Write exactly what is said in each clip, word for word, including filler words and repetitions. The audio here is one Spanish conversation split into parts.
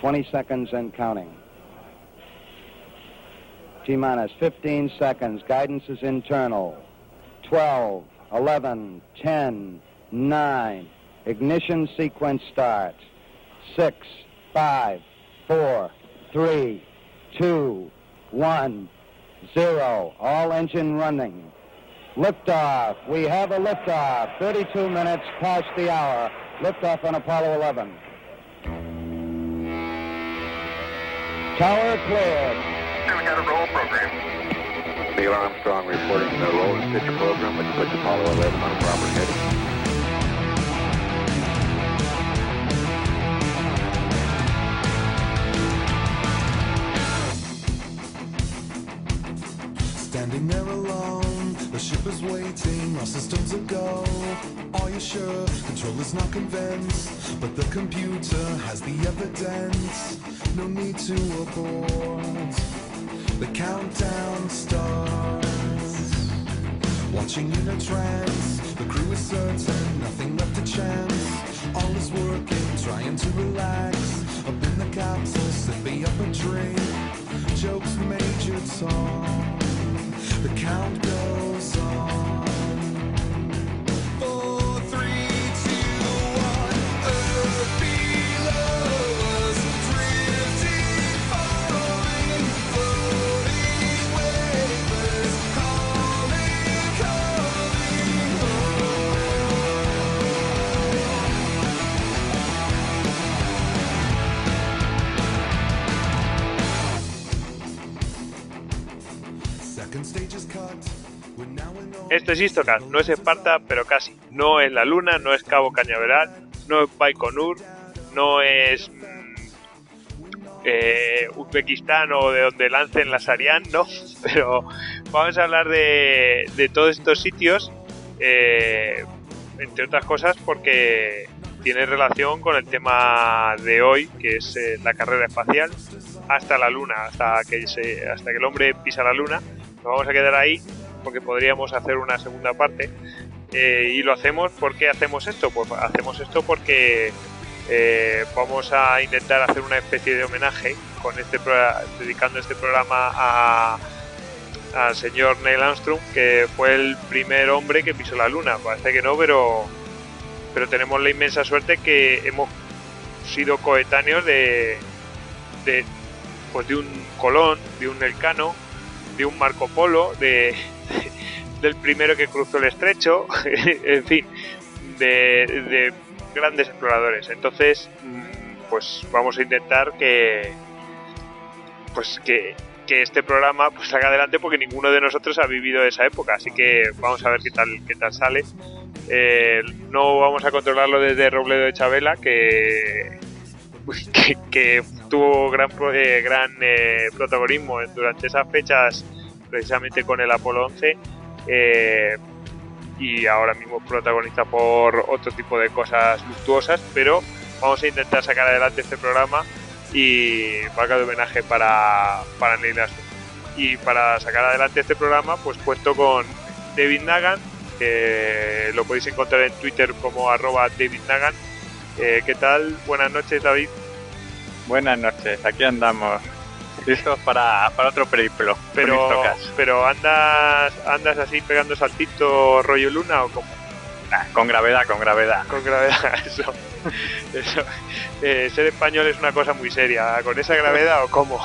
twenty seconds and counting. T-minus fifteen seconds. Guidance is internal. twelve, eleven, ten, nine. Ignition sequence start. six, five, four, three, two, one, zero. All engine running. Liftoff. We have a liftoff. thirty-two minutes past the hour. Liftoff on Apollo eleven. Tower cleared. And we got a roll program. Neil Armstrong reporting the roll and pitch program, which puts Apollo eleven on a proper heading. Standing there alone, the ship is waiting, our systems are go. Are you sure? Control is not convinced, but the computer has the evidence. No need to abort. The countdown starts. Watching in a trance, the crew is certain, nothing left to chance. All is working, trying to relax. Up in the capsule, sipping up a drink. Jokes, Major Tom. The count goes on. Four, three, two, one. Earth below us, drifting, falling, floating waves, calling, calling home. Second stage is cut. Esto es Istocast, no es Esparta, pero casi. No es la Luna, no es Cabo Cañaveral, no es Baikonur, no es mmm, eh, Uzbekistán o de donde lancen las Ariane, no. Pero vamos a hablar de, de todos estos sitios, eh, entre otras cosas porque tiene relación con el tema de hoy, que es eh, la carrera espacial hasta la Luna, hasta que, se, hasta que el hombre pisa la Luna. Nos vamos a quedar ahí porque podríamos hacer una segunda parte, eh, y lo hacemos. ¿Por qué hacemos esto? Pues hacemos esto porque eh, vamos a intentar hacer una especie de homenaje con este pro- dedicando este programa a al señor Neil Armstrong, que fue el primer hombre que pisó la Luna. Parece que no, pero pero tenemos la inmensa suerte que hemos sido coetáneos de de pues de un Colón, de un Elcano, de un Marco Polo, de, de del primero que cruzó el estrecho, en fin, de, de grandes exploradores. Entonces, pues vamos a intentar que pues que, que este programa pues salga adelante, porque ninguno de nosotros ha vivido esa época, así que vamos a ver qué tal qué tal sale. Eh, no vamos a controlarlo desde Robledo de Chabela, que que, que tuvo gran eh, gran eh, protagonismo durante esas fechas, precisamente con el Apolo once, eh, y ahora mismo protagonista por otro tipo de cosas luctuosas, pero vamos a intentar sacar adelante este programa y valga de homenaje para, para Neil Armstrong. Y para sacar adelante este programa, pues cuento con David Nagan, que lo podéis encontrar en Twitter como arroba David Nagan. Eh, ¿Qué tal? Buenas noches, David. Buenas noches, aquí andamos. Listos para, para otro periplo. Pero, pero andas andas así pegando saltitos rollo Luna, ¿o cómo? Nah, con gravedad, con gravedad. Con gravedad, eso. eso. Eh, ser español es una cosa muy seria. ¿Con esa gravedad o cómo?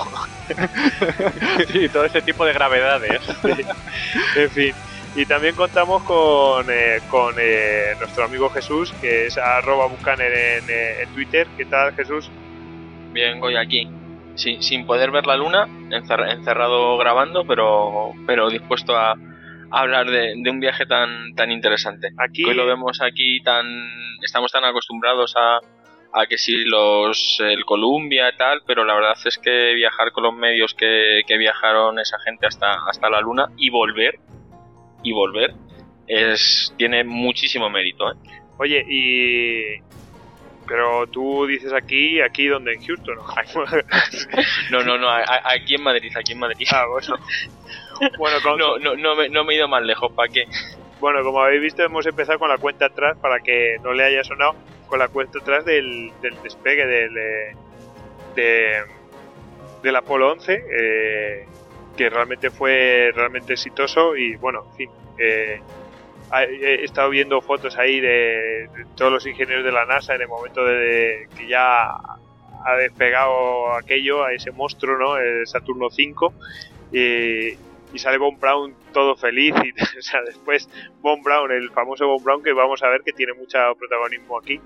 Sí, todo ese tipo de gravedades. Sí. En fin. Y también contamos con, eh, con eh, nuestro amigo Jesús, que es arroba bucaner en, eh, en Twitter. ¿Qué tal, Jesús? Bien, voy aquí. Sí, sin poder ver la luna, encer- encerrado grabando, pero pero dispuesto a, a hablar de, de un viaje tan tan interesante. Aquí hoy lo vemos aquí tan, estamos tan acostumbrados a, a que sí los el Columbia y tal, pero la verdad es que viajar con los medios que, que viajaron esa gente hasta hasta la luna y volver y volver es tiene muchísimo mérito, ¿eh? Oye, y pero tú dices aquí, aquí donde en Houston, ¿no? no, no, no, a, a, aquí en Madrid, aquí en Madrid. Ah, bueno. Bueno, con... no, no, no, me, no me he ido más lejos, ¿para qué? Bueno, como habéis visto, hemos empezado con la cuenta atrás, para que no le haya sonado, con la cuenta atrás del, del despegue del, de, del Apolo once, eh, que realmente fue realmente exitoso y bueno, en fin, eh, he estado viendo fotos ahí de, de todos los ingenieros de la NASA en el momento de, de que ya ha despegado aquello, a ese monstruo, ¿no? El Saturno cinco, y, y sale Von Braun todo feliz y o sea, después Von Braun, el famoso Von Braun, que vamos a ver que tiene mucho protagonismo aquí,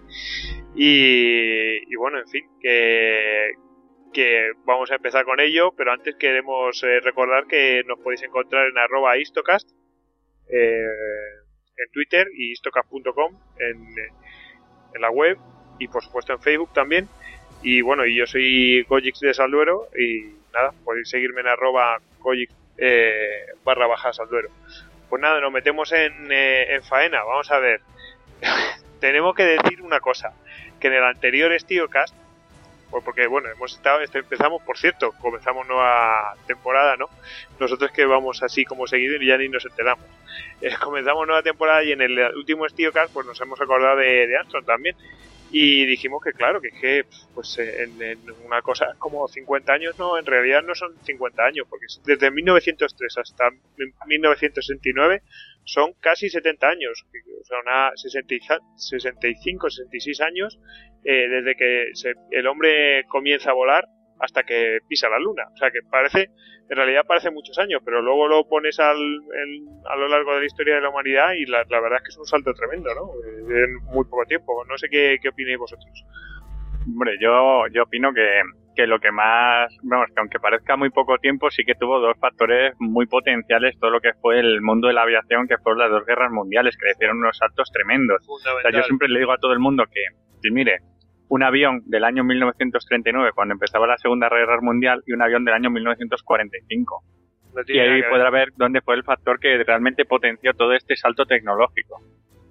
y, y bueno, en fin, que que vamos a empezar con ello, pero antes queremos eh, recordar que nos podéis encontrar en arroba Histocast eh, en Twitter y histocast punto com en, en la web, y por supuesto en Facebook también. Y bueno, y yo soy Gojix de Salduero, y nada, podéis seguirme en arroba Gojix eh, barra baja Salduero. Pues nada, nos metemos en, eh, en faena. Vamos a ver. Tenemos que decir una cosa, que en el anterior Histocast, pues porque bueno, hemos estado, este, empezamos, por cierto, comenzamos nueva temporada, ¿no? Nosotros que vamos así como seguido y ya ni nos enteramos. Eh, comenzamos nueva temporada y en el último Histocast pues nos hemos acordado de, de Armstrong también. Y dijimos que claro, que es que pues en, en una cosa como cincuenta años, no, en realidad no son cincuenta años, porque desde mil novecientos tres hasta mil novecientos sesenta y nueve son casi setenta años, o sea, una sesenta y cinco, sesenta y seis años eh, desde que se, el hombre comienza a volar hasta que pisa la luna. O sea que parece, en realidad parece muchos años, pero luego lo pones al, en, a lo largo de la historia de la humanidad y la, la verdad es que es un salto tremendo, ¿no? En muy poco tiempo. No sé qué, qué opináis vosotros. Hombre, yo, yo opino que, que lo que más, vamos, que aunque parezca muy poco tiempo, sí que tuvo dos factores muy potenciales, todo lo que fue el mundo de la aviación, que fueron las dos guerras mundiales, que le hicieron unos saltos tremendos. O sea, yo siempre le digo a todo el mundo que, que mire, un avión del año mil novecientos treinta y nueve, cuando empezaba la Segunda Guerra Mundial, y un avión del año mil novecientos cuarenta y cinco. No y ahí podrá ver dónde fue el factor que realmente potenció todo este salto tecnológico.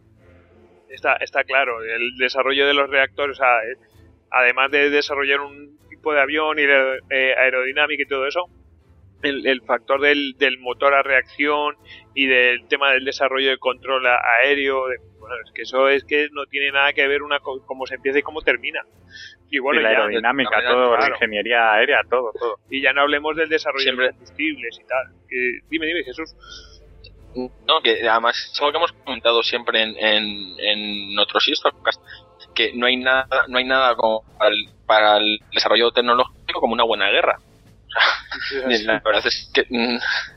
Está, está claro, el desarrollo de los reactores, o sea, además de desarrollar un tipo de avión y de eh, aerodinámica y todo eso, el, el factor del, del motor a reacción y del tema del desarrollo de control aéreo, de, bueno, es que eso es que no tiene nada que ver una co- cómo se empieza y cómo termina. Y bueno, y la ya, aerodinámica, manera, todo, claro. La ingeniería aérea, todo, todo. Y ya no hablemos del desarrollo Siempre. de combustibles y tal. Eh, dime, dime, Jesús. No, que además es algo que hemos comentado siempre en, en, en otros Histocast, que no hay nada, no hay nada como para el, para el desarrollo tecnológico como una buena guerra. O sea, la verdad es que mm,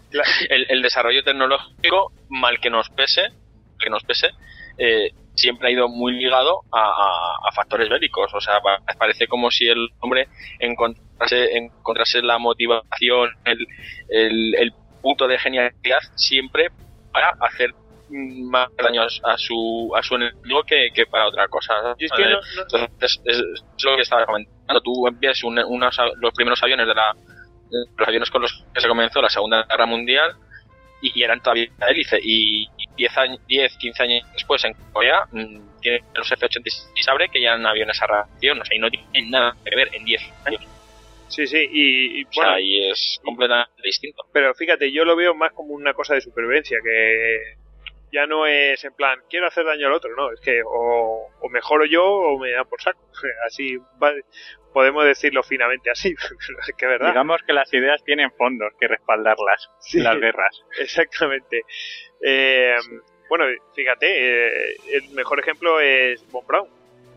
el, el desarrollo tecnológico, mal que nos pese, que nos pese, eh, siempre ha ido muy ligado a, a, a factores bélicos. O sea, parece como si el hombre encontrase, encontrase la motivación, el, el, el punto de genialidad siempre para hacer más daño a su a su enemigo que, que para otra cosa. Y es que no, no... Entonces, es, es lo que estaba comentando. Tú envías un, unos, los primeros aviones de la los aviones con los que se comenzó la Segunda Guerra Mundial y, y eran todavía hélice, y diez, quince años después en Corea mmm, tienen los F ochenta y seis Sabre, que ya eran aviones a reacción, o sea, y no tienen nada que ver en diez años. Sí, sí, y, y o bueno, sea, y es completamente distinto. Pero fíjate, yo lo veo más como una cosa de supervivencia, que ya no es en plan, quiero hacer daño al otro, no, es que o, o mejoro yo o me da por saco. Así va, podemos decirlo finamente así, es que es verdad. Digamos que las ideas tienen fondos que respaldarlas, sí, las guerras. Exactamente. Eh, sí. Bueno, fíjate, eh, el mejor ejemplo es Von Braun.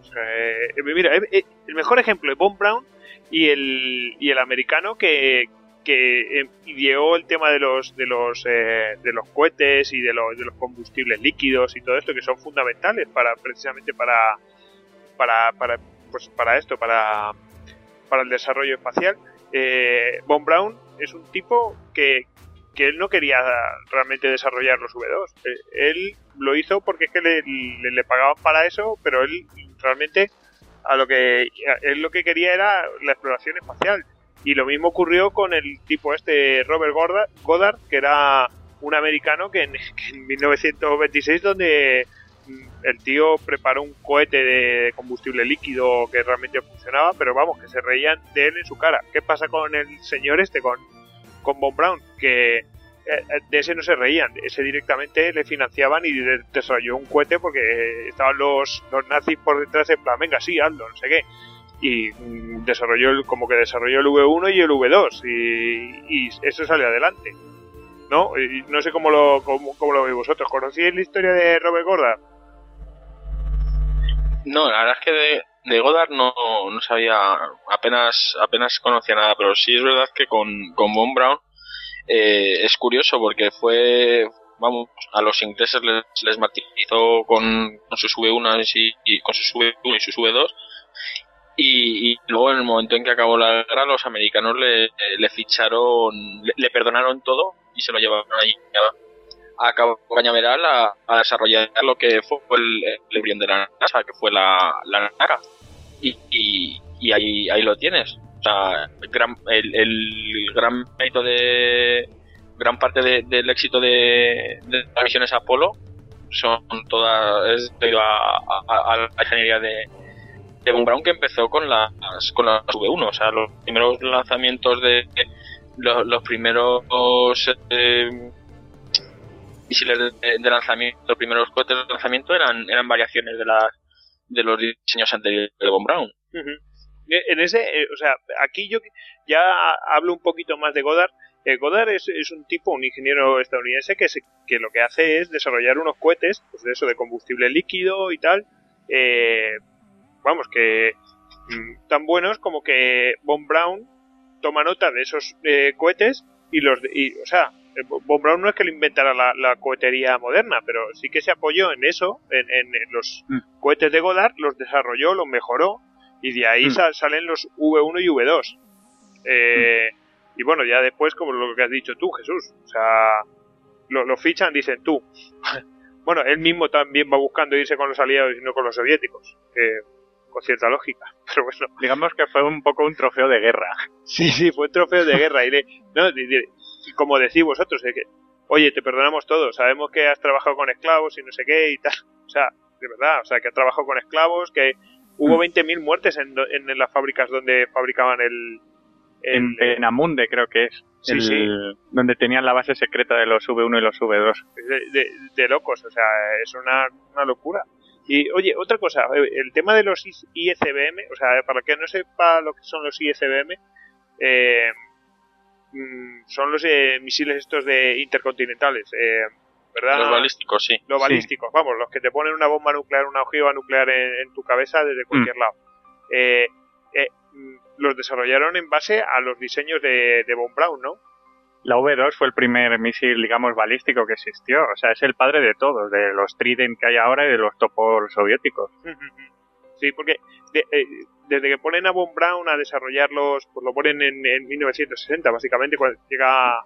Eh, mira, eh, el mejor ejemplo es Von Braun y el y el americano que que ideó el tema de los de los eh, de los cohetes y de los de los combustibles líquidos y todo esto, que son fundamentales para precisamente para para para pues para esto, para para el desarrollo espacial. eh, Von Braun es un tipo que que él no quería realmente desarrollar los V dos. Eh, él lo hizo porque es que le, le, le pagaban para eso, pero él realmente a lo que él lo que quería era la exploración espacial. Y lo mismo ocurrió con el tipo este Robert Goddard, Goddard que era un americano que en, que en mil novecientos veintiséis, donde el tío preparó un cohete de combustible líquido que realmente funcionaba, pero vamos, que se reían de él en su cara. ¿Qué pasa con el señor este, con, con Von Braun? Que de ese no se reían, ese directamente le financiaban y desarrolló un cohete porque estaban los, los nazis por detrás en plan, venga, sí, hazlo, no sé qué. y mm, desarrolló el, como que desarrolló el V uno y el V dos y, y eso salió adelante, ¿no? Y no sé cómo lo cómo, cómo lo veis vosotros. ¿Conocíais la historia de Robert Goddard? No, la verdad es que de, de Goddard no, no sabía, apenas apenas conocía nada, pero sí es verdad que con, con Von Braun eh, es curioso porque fue, vamos, a los ingleses les, les martirizó con, con sus V uno y, y con sus V uno y sus V dos. Y, y luego en el momento en que acabó la guerra los americanos le, le ficharon, le, le perdonaron todo y se lo llevaron allí a, a Cabo Cañaveral a, a desarrollar lo que fue el, el embrión de la NASA, que fue la, la NARA. Y, y, y ahí, ahí lo tienes. O sea, el gran, el, el gran mérito de gran parte de, del éxito de, de las misiones Apolo son todas es debido a, a, a la ingeniería de de Von Braun, que empezó con las con las V uno, o sea, los primeros lanzamientos de los, los primeros eh, misiles de, de lanzamiento, los primeros cohetes de lanzamiento eran eran variaciones de las de los diseños anteriores de Von Braun. Uh-huh. En ese, eh, o sea, aquí yo ya hablo un poquito más de Goddard. Eh, Goddard es, es un tipo, un ingeniero estadounidense que se, que lo que hace es desarrollar unos cohetes, pues de eso, de combustible líquido y tal. Eh, vamos, que mmm, tan buenos como que Von Braun toma nota de esos eh, cohetes y los y, o sea, Von Braun no es que lo inventara la, la cohetería moderna, pero sí que se apoyó en eso, en, en, en los mm. cohetes de Goddard, los desarrolló, los mejoró y de ahí mm. sa- salen los V uno y V dos. Eh, mm. Y bueno, ya después, como lo que has dicho tú, Jesús, o sea, lo, lo fichan, dicen tú. Bueno, él mismo también va buscando irse con los aliados y no con los soviéticos. Eh, con cierta lógica, pero bueno. Digamos que fue un poco un trofeo de guerra. Sí, sí, fue un trofeo de guerra. Y, le, no, y, y como decís vosotros, es que, oye, te perdonamos todo, sabemos que has trabajado con esclavos y no sé qué y tal. O sea, de verdad, o sea, que has trabajado con esclavos, que hubo veinte mil muertes en, en, en las fábricas donde fabricaban el... el en Penamunde creo que es, sí, el, sí. donde tenían la base secreta de los V uno y los V dos. De, de, de locos, o sea, es una, una locura. Y, oye, otra cosa, el tema de los I C B M, o sea, para que no sepa lo que son los I C B M, eh, son los eh, misiles estos de intercontinentales, eh, ¿verdad? Los balísticos, sí. Los balísticos, sí. Vamos, los que te ponen una bomba nuclear, una ojiva nuclear en, en tu cabeza desde cualquier mm. lado. Eh, eh, los desarrollaron en base a los diseños de, de Von Braun, ¿no? La V dos fue el primer misil, digamos, balístico que existió. O sea, es el padre de todos, de los Trident que hay ahora y de los Topol soviéticos. Sí, porque de, eh, desde que ponen a Von Braun a desarrollarlos, pues lo ponen en, en mil novecientos sesenta, básicamente, cuando llega,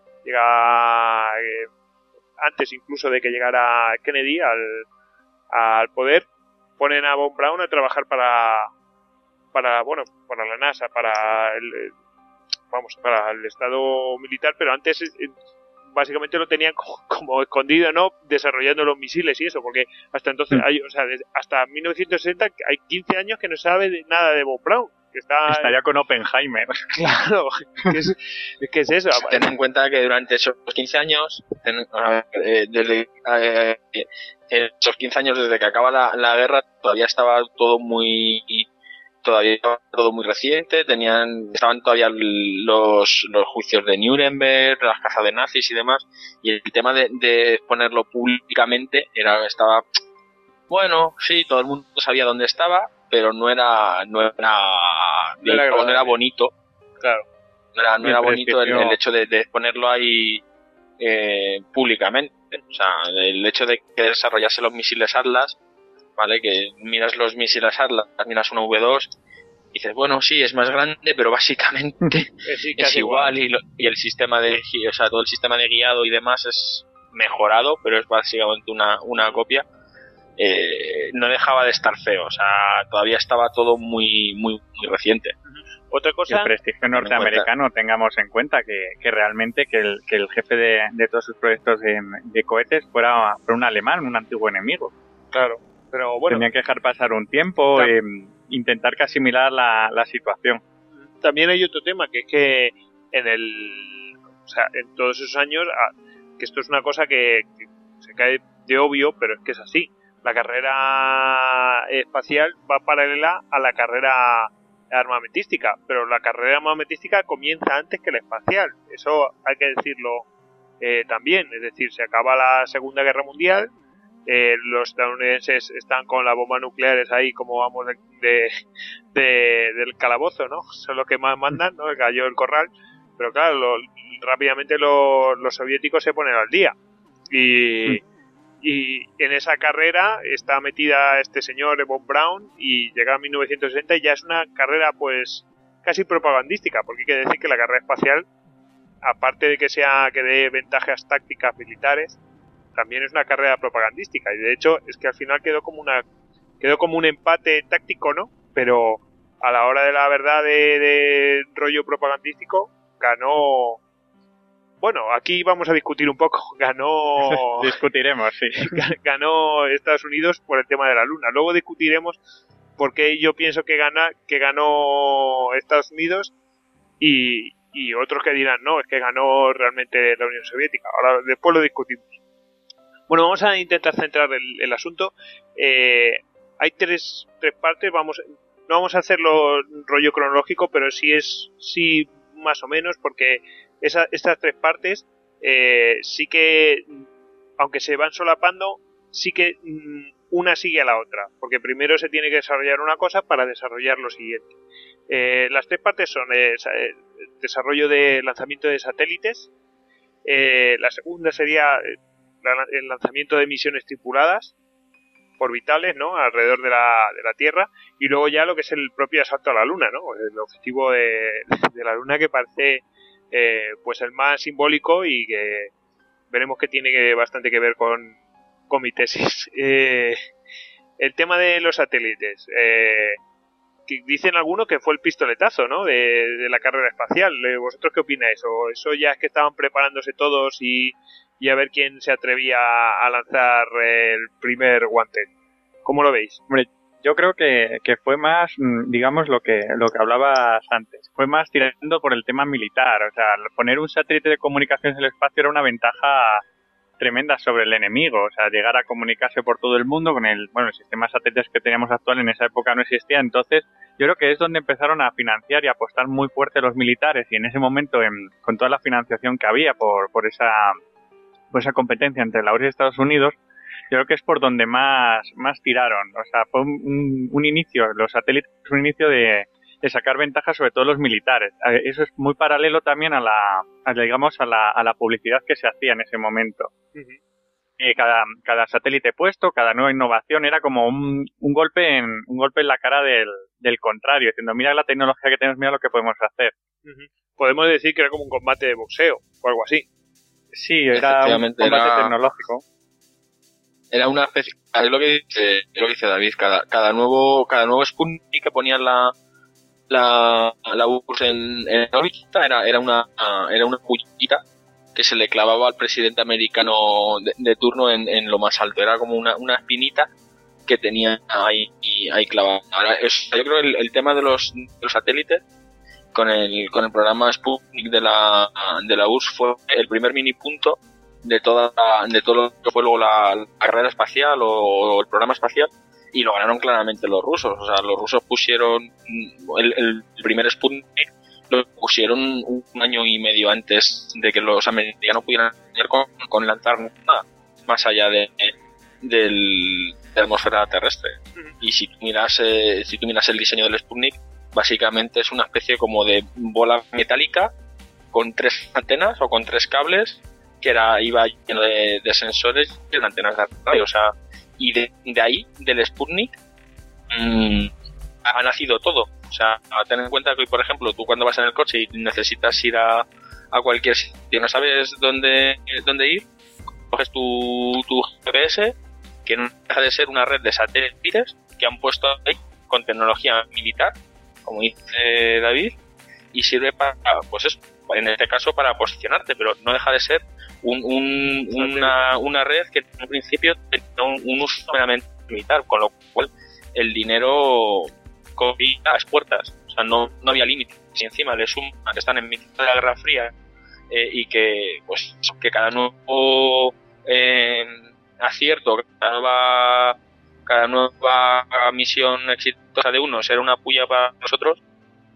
llega eh, antes incluso de que llegara Kennedy al, al poder, ponen a Von Braun a trabajar para, para bueno, para la NASA, para el... vamos, para el estado militar, pero antes eh, básicamente lo tenían como, como escondido, ¿no? Desarrollando los misiles y eso, porque hasta entonces, hay, o sea, desde, hasta mil novecientos sesenta hay quince años que no sabe de nada de Von Braun. Que está, está ya con Oppenheimer. Claro, ¿qué es, ¿qué es eso? Ten en cuenta que durante esos quince años, ten, eh, desde eh, esos quince años desde que acaba la, la guerra, todavía estaba todo muy... todavía estaba todo muy reciente, tenían estaban todavía los los juicios de Nuremberg, las cazas de nazis y demás, y el tema de, de ponerlo públicamente era estaba bueno, sí, todo el mundo sabía dónde estaba, pero no era no era no era, no era bonito, claro, no era, no era bonito el, el hecho de, de ponerlo ahí eh, públicamente, o sea, el hecho de que desarrollase los misiles Atlas, ¿vale? Que miras los misiles Atlas, miras una V dos y dices, bueno, sí, es más grande, pero básicamente sí, es igual, igual. Y, lo, y el sistema de, o sea, todo el sistema de guiado y demás es mejorado, pero es básicamente una, una copia. Eh, no dejaba de estar feo, o sea, todavía estaba todo muy, muy, muy reciente. Otra cosa, el prestigio norteamericano, tengamos en cuenta que, que realmente que el, que el jefe de, de todos sus proyectos de, de cohetes fuera, fuera un alemán, un antiguo enemigo. Claro. Pero bueno, tenían que dejar pasar un tiempo, claro. eh, intentar que asimilar la, la situación. También hay otro tema, que es que en el, o sea, en todos esos años, que esto es una cosa que, que se cae de obvio, pero es que es así. La carrera espacial va paralela a la carrera armamentística, pero la carrera armamentística comienza antes que la espacial, eso hay que decirlo eh, también, es decir, se acaba la Segunda Guerra Mundial, eh, los estadounidenses están con las bombas nucleares ahí como vamos de, de, de del calabozo, ¿no? Son los que más mandan, ¿no? Cayó el corral, pero claro, lo, rápidamente lo, los soviéticos se ponen al día y, y en esa carrera está metida este señor Von Braun y llega a mil novecientos sesenta y ya es una carrera pues casi propagandística, porque hay que decir que la carrera espacial, aparte de que sea que dé ventajas tácticas militares, también es una carrera propagandística y de hecho es que al final quedó como una quedó como un empate táctico, ¿no? Pero a la hora de la verdad de, de rollo propagandístico ganó. Bueno, aquí vamos a discutir un poco. Ganó. Discutiremos, sí. Ganó Estados Unidos por el tema de la Luna. Luego discutiremos por qué yo pienso que gana, que ganó Estados Unidos y, y otros que dirán no, es que ganó realmente la Unión Soviética. Ahora después lo discutimos. Bueno, vamos a intentar centrar el, el asunto. Eh, hay tres, tres partes. Vamos, no vamos a hacerlo rollo cronológico, pero sí es sí más o menos porque Esa, estas tres partes eh, sí que, aunque se van solapando, sí que mmm, una sigue a la otra, porque primero se tiene que desarrollar una cosa para desarrollar lo siguiente. Eh, las tres partes son eh, el desarrollo de lanzamiento de satélites, eh, la segunda sería el lanzamiento de misiones tripuladas orbitales, ¿no? Alrededor de la, de la Tierra, y luego ya lo que es el propio asalto a la Luna, ¿no? El objetivo de, de la Luna, que parece Eh, pues el más simbólico y que veremos que tiene que, bastante que ver con, con mi tesis. Eh, el tema de los satélites. Eh, que dicen algunos que fue el pistoletazo, ¿no? De, de la carrera espacial. ¿Vosotros qué opináis? ¿O eso ya es que estaban preparándose todos y, y a ver quién se atrevía a lanzar el primer guante? ¿Cómo lo veis? Hombre, yo creo que, que fue más, digamos, lo que lo que hablabas antes. Fue más tirando por el tema militar. O sea, poner un satélite de comunicaciones en el espacio era una ventaja tremenda sobre el enemigo. O sea, llegar a comunicarse por todo el mundo con el, bueno, el sistema de satélites que teníamos actual en esa época no existía. Entonces, yo creo que es donde empezaron a financiar y a apostar muy fuerte los militares. Y en ese momento, en, con toda la financiación que había por, por esa, por esa competencia entre la U R S S y Estados Unidos, yo creo que es por donde más más tiraron. O sea, fue un, un inicio, los satélites, un inicio de, de sacar ventajas sobre todo los militares. Eso es muy paralelo también a la, a, digamos, a la, a la publicidad que se hacía en ese momento. Uh-huh. Eh, cada, cada satélite puesto, cada nueva innovación era como un, un golpe en un golpe en la cara del, del contrario, diciendo, mira la tecnología que tenemos, mira lo que podemos hacer. Uh-huh. Podemos decir que era como un combate de boxeo o algo así. Sí, era un combate era... tecnológico. Era una especie, es lo que dice, es lo que dice David, cada, cada nuevo, cada nuevo Sputnik que ponían la, la, la U R S S en, en órbita era, era una, era una pullita que se le clavaba al presidente americano de, de turno en, en lo más alto. Era como una, una espinita que tenía ahí, ahí clavada. Ahora, es, yo creo que el, el tema de los, de los satélites con el, con el programa Sputnik de la, de la U R S S fue el primer mini punto de toda de todo lo que fue luego la, la carrera espacial o, o el programa espacial, y lo ganaron claramente los rusos. O sea, los rusos pusieron el, el primer Sputnik, lo pusieron un año y medio antes de que los americanos pudieran hacer con, con lanzar nada más allá de, de, del, de la atmósfera terrestre. Y si tú miras eh, si tú miras el diseño del Sputnik, básicamente es una especie como de bola metálica con tres antenas o con tres cables, que era iba lleno de, de sensores y de antenas de radio. O sea, y de, de ahí, del Sputnik, mmm, ha nacido todo. O sea, a tener en cuenta que, por ejemplo, tú cuando vas en el coche y necesitas ir a, a cualquier sitio, no sabes dónde, dónde ir, coges tu, tu G P S, que no deja de ser una red de satélites que han puesto ahí con tecnología militar, como dice David, y sirve para, pues eso, en este caso para posicionarte, pero no deja de ser un, un, una, una red que en principio tenía un, un uso meramente militar, con lo cual el dinero corría a las puertas. O sea, no, no había límites. Si encima le suman que están en mitad de la Guerra Fría eh, y que pues que cada nuevo eh, acierto, cada nueva, cada nueva misión exitosa de unos era una puya para nosotros,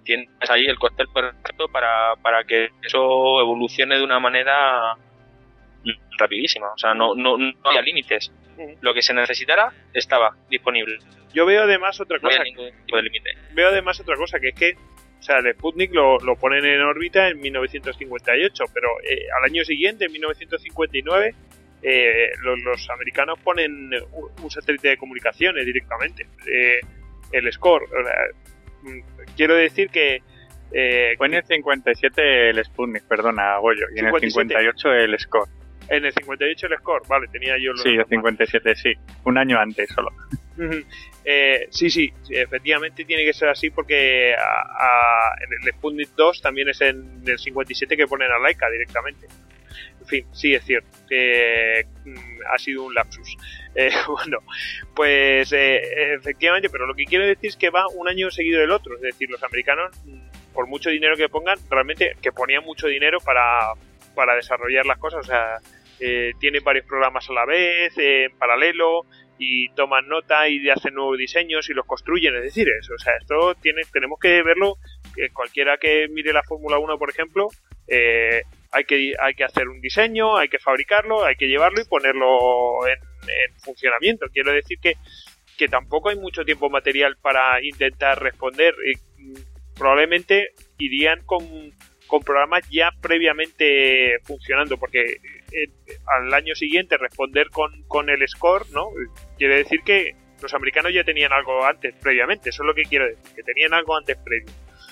tienes ahí el cóctel perfecto para, para que eso evolucione de una manera rapidísima. O sea, no, no, no había límites. Lo que se necesitara estaba disponible. Yo veo además otra No cosa. había ningún tipo de límite. Veo además otra cosa, que es que, o sea, el Sputnik lo, lo ponen en órbita en mil novecientos cincuenta y ocho, pero eh, al año siguiente, en mil novecientos cincuenta y nueve, eh, los, los americanos ponen un, un satélite de comunicaciones directamente, eh, el SCORE. O sea, quiero decir que... Eh, Fue en el cincuenta y siete el Sputnik, perdona, Goyo, y en el cincuenta y ocho el SCORE. En el cincuenta y ocho el SCORE, vale, tenía yo los... Sí, el cincuenta y siete sí, un año antes solo. eh, sí, sí, efectivamente tiene que ser así porque a, a, en el Sputnik dos también es en el cincuenta y siete que ponen a Laika directamente. En fin, sí, es cierto que mm, ha sido un lapsus. Eh, bueno, pues eh, efectivamente, pero lo que quiero decir es que va un año seguido del otro. Es decir, los americanos, por mucho dinero que pongan, realmente que ponían mucho dinero para, para desarrollar las cosas. O sea, eh, tienen varios programas a la vez, eh, en paralelo, y toman nota y hacen nuevos diseños y los construyen. Es decir, eso, o sea, esto tiene, tenemos que verlo. Que cualquiera que mire la Fórmula uno, por ejemplo, eh, hay que hay que hacer un diseño, hay que fabricarlo, hay que llevarlo y ponerlo en, en funcionamiento. Quiero decir que, que tampoco hay mucho tiempo material para intentar responder. Y, probablemente irían con, con programas ya previamente funcionando, porque eh, al año siguiente responder con, con el SCORE, ¿no? Quiere decir que los americanos ya tenían algo antes previamente. Eso es lo que quiero decir, que tenían algo antes previo.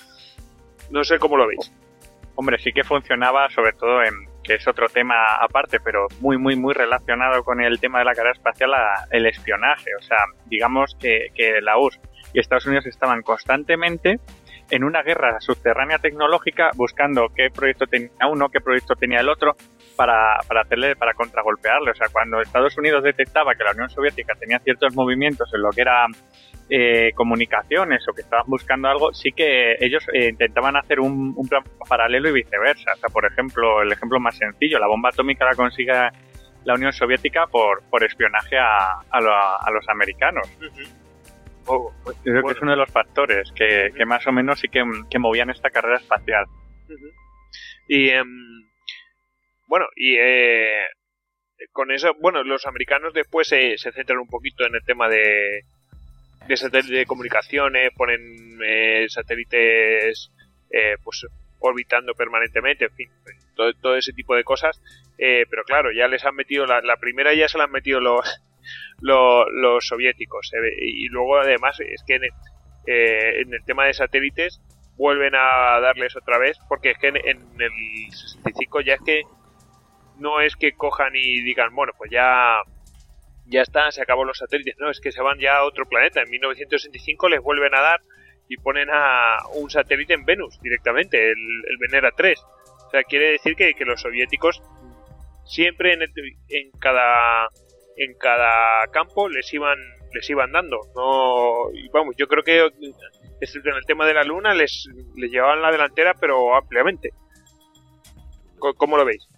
No sé cómo lo veis. Hombre, sí que funcionaba, sobre todo en, que es otro tema aparte, pero muy, muy, muy relacionado con el tema de la carrera espacial, la, el espionaje. O sea, digamos que, que la U R S S y Estados Unidos estaban constantemente en una guerra subterránea tecnológica buscando qué proyecto tenía uno, qué proyecto tenía el otro para, para hacerle, para contragolpearle. O sea, cuando Estados Unidos detectaba que la Unión Soviética tenía ciertos movimientos en lo que era eh, comunicaciones o que estaban buscando algo, sí que ellos eh, intentaban hacer un, un plan paralelo y viceversa. O sea, por ejemplo, el ejemplo más sencillo, la bomba atómica la consigue la Unión Soviética por, por espionaje a, a, lo, a los americanos. Uh-huh. Oh, pues yo creo bueno. que es uno de los factores que, uh-huh. que más o menos sí que, que movían esta carrera espacial. Uh-huh. Y um, bueno, y eh, con eso, bueno, los americanos después eh, se centran un poquito en el tema de, de satélite de comunicaciones, ponen eh, satélites eh, pues orbitando permanentemente, en fin, todo, todo ese tipo de cosas. Eh, pero claro, ya les han metido, la, la primera ya se la han metido los Los, los soviéticos, eh, y luego además es que en el, eh, en el tema de satélites vuelven a darles otra vez, porque es que en, en el sesenta y cinco ya es que no es que cojan y digan, bueno, pues ya ya está, se acabó los satélites, no, es que se van ya a otro planeta. En mil novecientos sesenta y cinco les vuelven a dar y ponen a un satélite en Venus directamente, el, el Venera tres. O sea, quiere decir que, que los soviéticos siempre en, el, en cada en cada campo les iban les iban dando, no, y vamos, yo creo que excepto en el tema de la Luna les, les llevaban la delantera, pero ampliamente. ¿Cómo lo veis?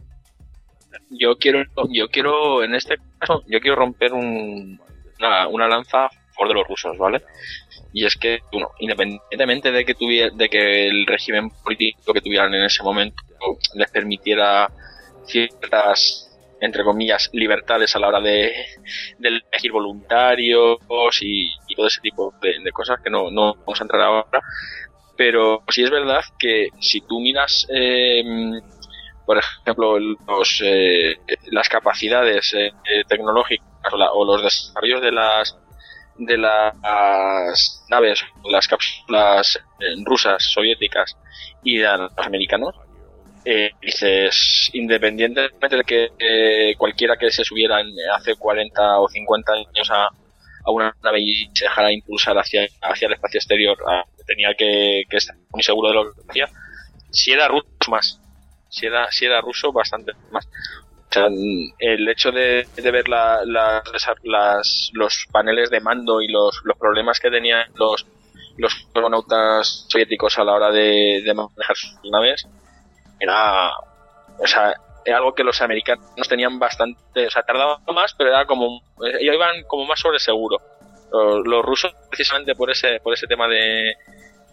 Yo quiero yo quiero en este caso yo quiero romper un, una, una lanza a favor de los rusos, ¿vale? Y es que, bueno, independientemente de que tuviera, de que el régimen político que tuvieran en ese momento les permitiera ciertas, entre comillas, libertades a la hora de, de elegir voluntarios y, y todo ese tipo de, de cosas que no, no vamos a entrar ahora, pero sí es verdad que si tú miras, eh, por ejemplo, los, eh, las capacidades eh, tecnológicas o, la, o los desarrollos de las de las naves, las cápsulas eh, rusas, soviéticas y de los americanos, Eh, dices, independientemente de que eh, cualquiera que se subiera en, hace cuarenta o cincuenta años a, a una nave y se dejara impulsar hacia, hacia el espacio exterior, a, tenía que, que estar muy seguro de lo que hacía. Si era ruso, más. Si era, si era ruso, bastante más. O sea, el hecho de, de ver la, la, las, los paneles de mando y los, los problemas que tenían los, los cosmonautas soviéticos a la hora de, de manejar sus naves, era, o sea, era algo que los americanos tenían bastante, o sea, tardaban más, pero era como, ellos iban como más sobre seguro. Los, los rusos, precisamente por ese, por ese tema de,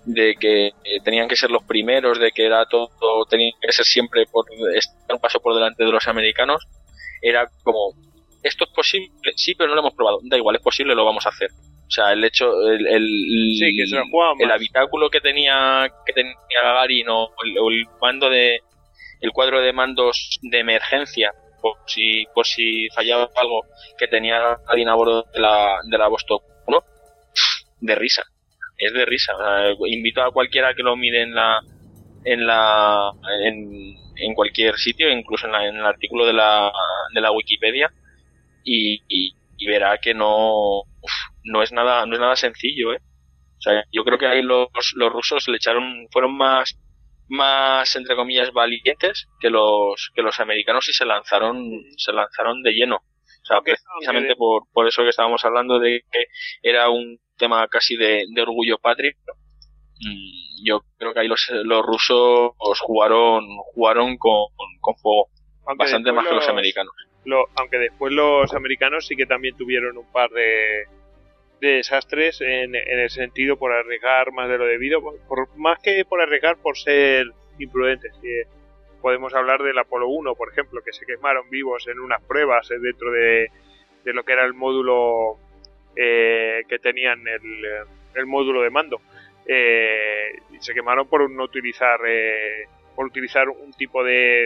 de que eh, tenían que ser los primeros, de que era todo, todo tenía que ser siempre por estar un paso por delante de los americanos, era como, ¿esto es posible? Sí, pero no lo hemos probado. Da igual, es posible, lo vamos a hacer. O sea, el hecho, el, el, sí, que se lo el habitáculo que tenía que tenía Gagarin o el, o el mando de el cuadro de mandos de emergencia por si por si fallaba algo que tenía Gagarin a bordo de la de la Vostok uno, de risa. Es de risa. O sea, invito a cualquiera que lo mire en la en la en, en cualquier sitio, incluso en, la, en el artículo de la de la Wikipedia y, y, y verá que no uf, no es nada no es nada sencillo, ¿eh? O sea, yo creo que ahí los los rusos le echaron fueron más más entre comillas valientes que los que los americanos y se lanzaron se lanzaron de lleno. O sea, precisamente por por eso que estábamos hablando de que era un tema casi de, de orgullo patrio. Yo creo que ahí los, los rusos jugaron jugaron con, con fuego, aunque bastante más que los, los americanos. Lo, aunque después los americanos sí que también tuvieron un par de, de desastres en, en el sentido por arriesgar más de lo debido, por, por, más que por arriesgar, por ser imprudentes. Eh, podemos hablar del Apolo uno, por ejemplo, que se quemaron vivos en unas pruebas eh, dentro de, de lo que era el módulo eh, que tenían el, el módulo de mando. Eh, y se quemaron por no utilizar eh, por utilizar un tipo de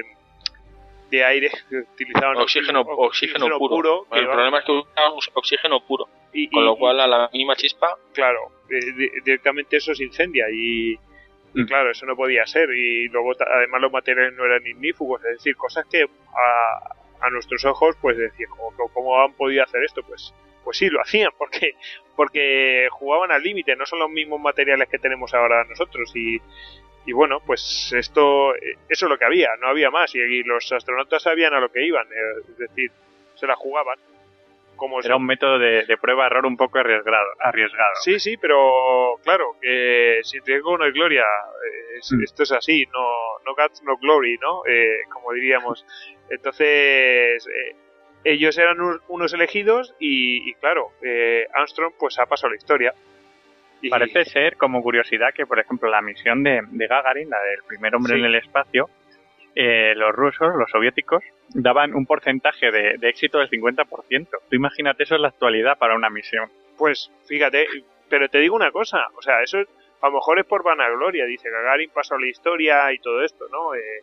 de aire que utilizaban oxígeno, oxígeno, oxígeno puro, puro el va... problema es que usaban oxígeno puro y, con y, lo cual a la mínima chispa claro eh, directamente eso se incendia y, mm. y claro eso no podía ser y luego además los materiales no eran ignífugos, es decir, cosas que a, a nuestros ojos pues decir ¿cómo, cómo han podido hacer esto? pues Pues sí, lo hacían, porque porque jugaban al límite, no son los mismos materiales que tenemos ahora nosotros y, y bueno, pues esto eso es lo que había, no había más y, y los astronautas sabían a lo que iban, es decir, se la jugaban. Como Era son. un método de, de prueba-error un poco arriesgado, arriesgado. Sí, sí, pero claro, que sin riesgo no hay gloria, es, mm. esto es así, no, no guts, no glory, ¿no? Eh, como diríamos. Entonces... Eh, ellos eran unos elegidos y, y claro, eh, Armstrong pues ha pasado la historia. Y... Parece ser, como curiosidad, que por ejemplo la misión de, de Gagarin, la del primer hombre sí. en el espacio, eh, los rusos, los soviéticos, daban un porcentaje de, de éxito del cincuenta por ciento. Tú imagínate eso en la actualidad para una misión. Pues fíjate, pero te digo una cosa, o sea, eso a lo mejor es por vanagloria, dice Gagarin pasó la historia y todo esto, ¿no? Eh,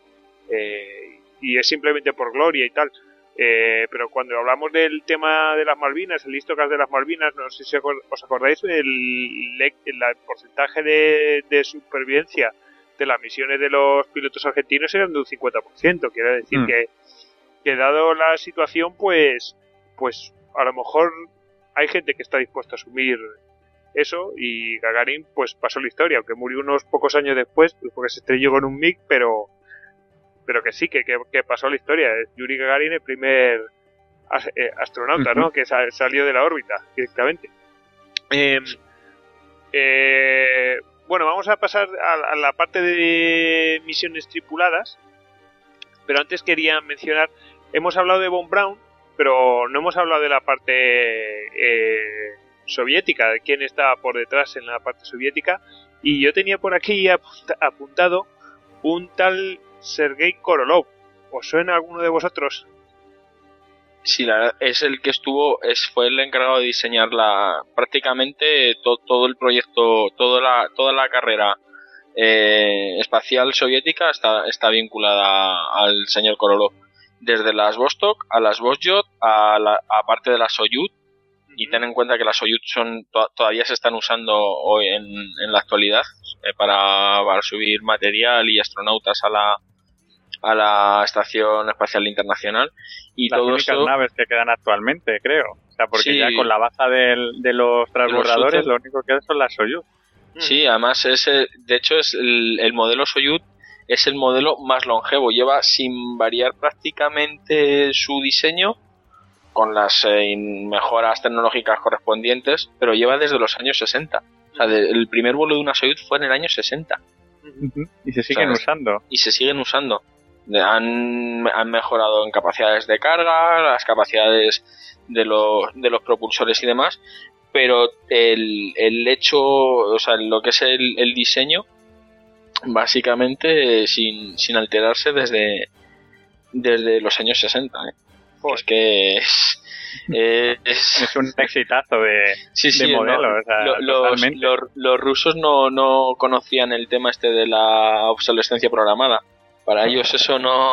eh, y es simplemente por gloria y tal. Eh, pero cuando hablamos del tema de las Malvinas, el histocast de las Malvinas, no sé si os acordáis, el, el, el porcentaje de, de supervivencia de las misiones de los pilotos argentinos eran de un cincuenta por ciento. Quiere decir mm. que, que dado la situación, pues, pues a lo mejor hay gente que está dispuesta a asumir eso y Gagarin pues pasó la historia, aunque murió unos pocos años después, porque se estrelló con un MiG, pero... pero que sí, que, que, que pasó la historia. Es Yuri Gagarin el primer as, eh, astronauta, ¿no? Uh-huh. Que sa- salió de la órbita directamente. Eh, eh, bueno, vamos a pasar a, a la parte de misiones tripuladas, pero antes quería mencionar, hemos hablado de Von Braun, pero no hemos hablado de la parte eh, soviética, de quién estaba por detrás en la parte soviética, y yo tenía por aquí apunt- apuntado un tal Sergei Korolev. ¿Os suena alguno de vosotros? Sí, la verdad, es el que estuvo, es fue el encargado de diseñar la prácticamente to, todo el proyecto, toda la toda la carrera eh, espacial soviética está está vinculada al señor Korolev, desde las Vostok a las Vosjot a la a parte de las Soyuz. Y ten en cuenta que las Soyuz son to- todavía se están usando hoy en, en la actualidad eh, para, para subir material y astronautas a la a la Estación Espacial Internacional y las todo únicas eso, naves que quedan actualmente, creo. O sea, porque sí, ya con la baza del, de los transbordadores lo único que queda son las Soyuz. Sí, además es de hecho es el, el modelo Soyuz es el modelo más longevo, lleva sin variar prácticamente su diseño con las eh, mejoras tecnológicas correspondientes, pero lleva desde los años sesenta. O sea, de, el primer vuelo de una Soyuz fue en el año sesenta. Uh-huh. Y se siguen o sea, usando. Y se siguen usando. Han, han mejorado en capacidades de carga, las capacidades de los, de los propulsores y demás, pero el, el hecho, o sea, lo que es el, el diseño, básicamente sin, sin alterarse desde, desde los años sesenta, ¿eh? Es que es, es, es un exitazo de, sí, sí, de modelo. No, o sea, lo, los, los, los rusos no, no conocían el tema este de la obsolescencia programada. Para ellos eso no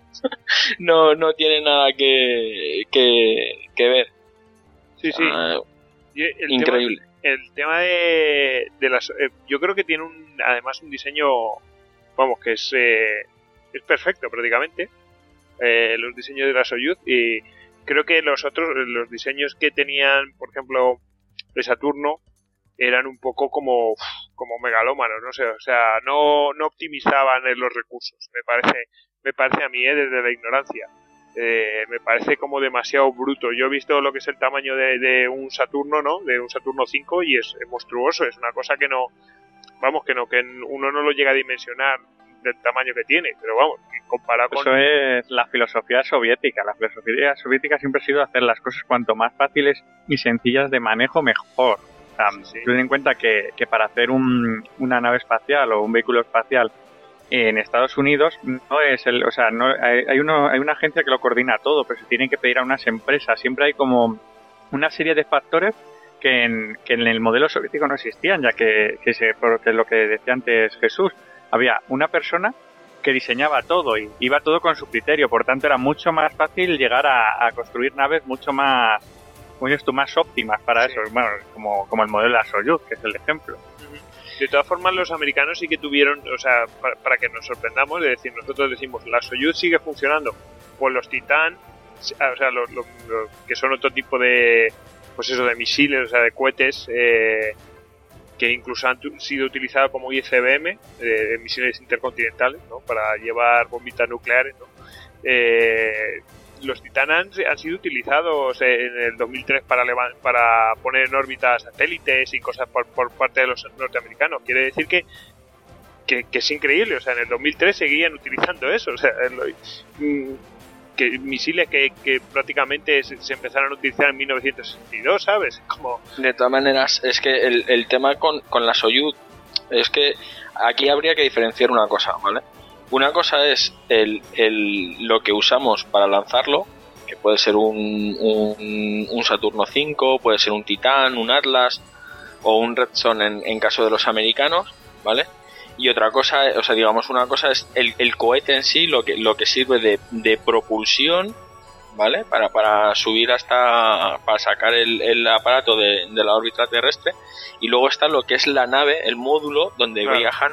no, no tiene nada que, que, que ver. Sí, sí. Uh, el increíble. Tema, el tema de, de las... Eh, yo creo que tiene un, además un diseño, vamos, que es, eh, es perfecto prácticamente. Eh, los diseños de la Soyuz, y creo que los otros, los diseños que tenían, por ejemplo, de Saturno, eran un poco como, como megalómanos, no sé, o sea, no, no optimizaban los recursos, me parece, me parece a mí, eh, desde la ignorancia. Eh, me parece como demasiado bruto. Yo he visto lo que es el tamaño de, de un Saturno, ¿no? De un Saturno cinco, y es, es monstruoso, es una cosa que no, vamos, que no, que uno no lo llega a dimensionar del tamaño que tiene, pero vamos, comparado con... Eso es la filosofía soviética. La filosofía soviética siempre ha sido hacer las cosas cuanto más fáciles y sencillas de manejo, mejor. O sea, sí. Ten en cuenta que, que para hacer un, una nave espacial o un vehículo espacial en Estados Unidos no es el, o sea, no hay, hay, uno, hay una agencia que lo coordina todo, pero se tienen que pedir a unas empresas. Siempre hay como una serie de factores que en, que en el modelo soviético no existían, ya que, que se, porque lo que decía antes Jesús, había una persona que diseñaba todo y iba todo con su criterio, por tanto era mucho más fácil llegar a, a construir naves mucho más, como dices tú, más óptimas para sí. eso, bueno, como, como el modelo de la Soyuz, que es el ejemplo. De todas formas, los americanos sí que tuvieron, o sea, para, para que nos sorprendamos, es decir, nosotros decimos, la Soyuz sigue funcionando, pues los Titán, o sea, los, los, los que son otro tipo de, pues eso, de misiles, o sea, de cohetes, eh, que incluso han t- sido utilizados como I C B M, eh, misiles intercontinentales, ¿no? Para llevar bombitas nucleares, ¿no? Eh, los Titán han, han sido utilizados en el dos mil tres para, leva- para poner en órbita satélites y cosas por, por parte de los norteamericanos. Quiere decir que, que, que es increíble, o sea, en el dos mil tres seguían utilizando eso, o sea, lo, mm, que misiles que, que prácticamente se, se empezaron a utilizar en mil novecientos sesenta y dos, ¿sabes? Como... De todas maneras, es que el, el tema con, con la Soyuz es que aquí habría que diferenciar una cosa, ¿vale? Una cosa es el, el lo que usamos para lanzarlo, que puede ser un, un, un Saturno cinco, puede ser un Titán, un Atlas o un Redstone en, en caso de los americanos, ¿vale? Y otra cosa, o sea, digamos, una cosa es el, el cohete en sí, lo que, lo que sirve de, de propulsión, ¿vale? Para, para subir hasta, para sacar el, el aparato de, de la órbita terrestre. Y luego está lo que es la nave, el módulo donde claro. viajan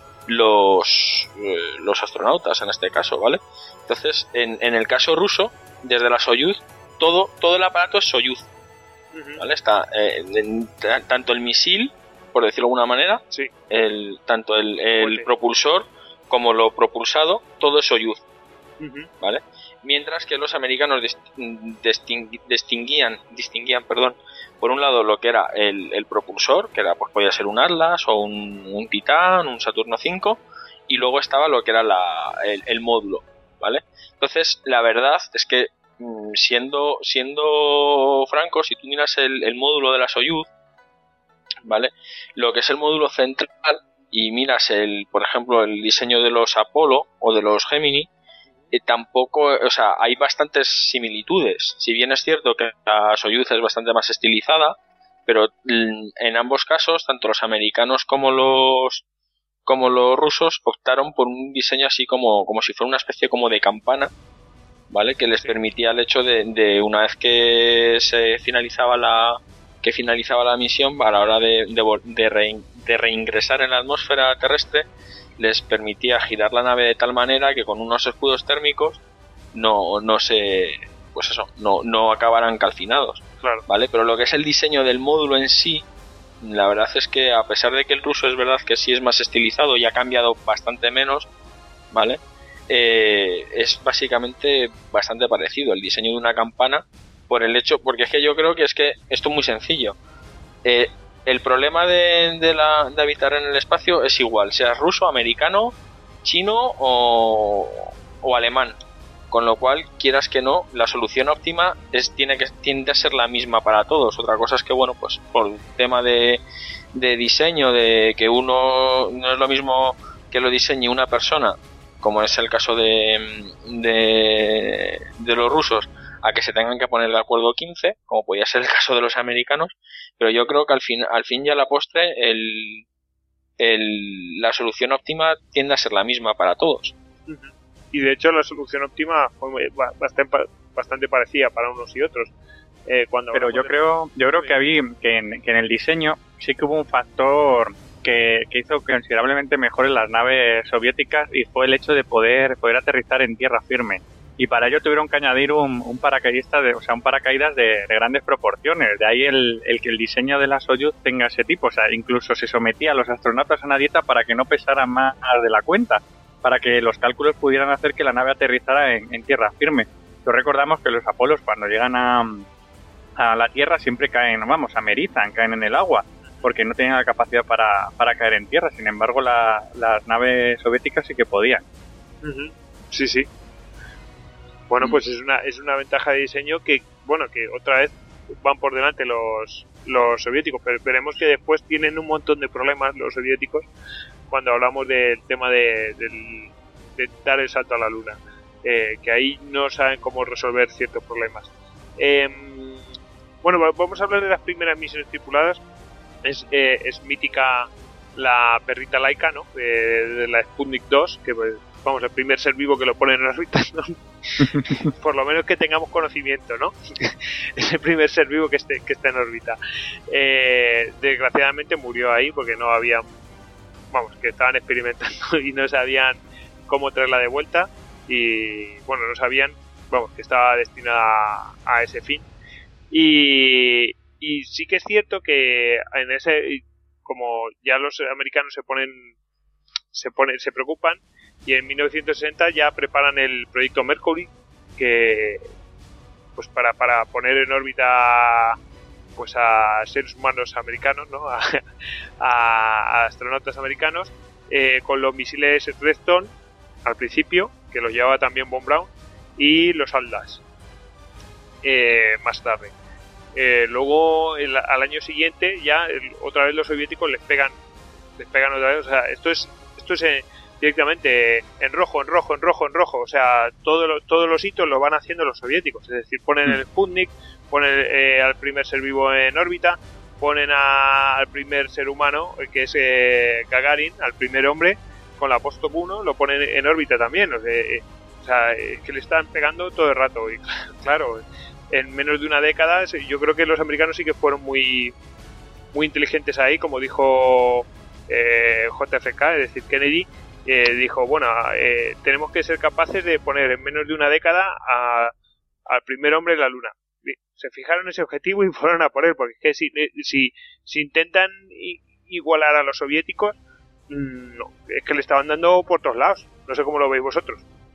los, eh, los astronautas en este caso, ¿vale? Entonces, en, en el caso ruso, desde la Soyuz, todo, todo el aparato es Soyuz, ¿vale? Está eh, en, t- tanto el misil, por decirlo de alguna manera, sí. el, tanto el, el propulsor como lo propulsado, todo es Soyuz, uh-huh. ¿vale? Mientras que los americanos disting, distinguían, distinguían, perdón, por un lado lo que era el, el propulsor, que era, pues podía ser un Atlas o un, un Titán, un Saturno cinco, y luego estaba lo que era la, el, el módulo, ¿vale? Entonces, la verdad es que siendo, siendo franco, si tú miras el, el módulo de la Soyuz, ¿vale? Lo que es el módulo central y miras el, por ejemplo, el diseño de los Apolo o de los Gemini, eh, tampoco, o sea, hay bastantes similitudes. Si bien es cierto que la Soyuz es bastante más estilizada, pero en ambos casos, tanto los americanos como los como los rusos optaron por un diseño así como, como si fuera una especie como de campana, ¿vale? Que les permitía el hecho de, de una vez que se finalizaba la que finalizaba la misión, a la hora de, de, de, re, de reingresar en la atmósfera terrestre, les permitía girar la nave de tal manera que con unos escudos térmicos no, no se, pues eso, no, no acabaran calcinados, claro. ¿vale? Pero lo que es el diseño del módulo en sí, la verdad es que a pesar de que el ruso es verdad que sí es más estilizado y ha cambiado bastante menos, ¿vale? Eh, es básicamente bastante parecido el diseño de una campana, por el hecho, porque es que yo creo que es que esto es muy sencillo. Eh, el problema de, de, la, de habitar en el espacio es igual, sea ruso, americano, chino o, o alemán, Con lo cual, quieras que no, la solución óptima es tiene que tiende a ser la misma para todos. Otra cosa es que, bueno, pues por el tema de, de diseño, de que uno no es lo mismo que lo diseñe una persona, como es el caso de, de, de los rusos, a que se tengan que poner de acuerdo quince, como podía ser el caso de los americanos, pero yo creo que al fin, al fin y a la postre el, el, la solución óptima tiende a ser la misma para todos. Y de hecho la solución óptima fue bastante, bastante parecida para unos y otros. Eh, cuando pero yo de... creo yo creo que, había, que, en, que en el diseño sí que hubo un factor que, que hizo considerablemente mejores las naves soviéticas, y fue el hecho de poder poder aterrizar en tierra firme. Y para ello tuvieron que añadir un, un paracaidista, de, o sea, un paracaídas de, de grandes proporciones. De ahí el, el que el diseño de la Soyuz tenga ese tipo. O sea, incluso se sometía a los astronautas a una dieta para que no pesaran más de la cuenta, para que los cálculos pudieran hacer que la nave aterrizara en, en tierra firme. Lo recordamos que los Apolos, cuando llegan a, a la Tierra, siempre caen, vamos, amerizan, caen en el agua, porque no tenían la capacidad para, para caer en tierra. Sin embargo, la, las naves soviéticas sí que podían. Uh-huh. Sí, sí. Bueno, pues es una es una ventaja de diseño que, bueno, que otra vez van por delante los los soviéticos, pero veremos que después tienen un montón de problemas los soviéticos cuando hablamos del tema de, de, de dar el salto a la Luna, eh, que ahí no saben cómo resolver ciertos problemas. Eh, bueno, vamos a hablar de las primeras misiones tripuladas. Es, eh, es mítica la perrita Laika, ¿no? De, de la Sputnik dos, que pues, vamos, el primer ser vivo que lo pone en órbita, ¿no? Por lo menos que tengamos conocimiento, ¿no? Es el primer ser vivo que esté, que está en órbita. Eh, desgraciadamente murió ahí porque no había, vamos, que estaban experimentando y no sabían cómo traerla de vuelta, y bueno, no sabían, vamos, que estaba destinada a, a ese fin. Y, y sí que es cierto que en ese, como ya los americanos se ponen, se ponen, se preocupan, y en mil novecientos sesenta ya preparan el proyecto Mercury, que pues para, para poner en órbita pues a seres humanos americanos, ¿no? a, a, a astronautas americanos, eh, con los misiles Redstone al principio, que los llevaba también Von Braun, y los Atlas eh, más tarde. Eh, luego el, al año siguiente ya el, otra vez los soviéticos les pegan les pegan otra vez. O sea, esto es esto es eh, directamente en rojo, en rojo, en rojo, en rojo. O sea, todo lo, todos los hitos los van haciendo los soviéticos. Es decir, ponen el Sputnik, ponen eh, al primer ser vivo en órbita, ponen a, al primer ser humano, que es eh, Gagarin, al primer hombre, con la Vostok uno, lo ponen en órbita también. O sea, eh, o sea eh, que le están pegando todo el rato. Y claro, en menos de una década, yo creo que los americanos sí que fueron muy, muy inteligentes ahí, como dijo eh, J F K, es decir, Kennedy. Eh, dijo, bueno, eh, tenemos que ser capaces de poner en menos de una década a, al primer hombre en la Luna. Se fijaron ese objetivo y fueron a por él, porque es que si, si, si intentan igualar a los soviéticos, no, es que le estaban dando por todos lados. No sé cómo lo veis vosotros.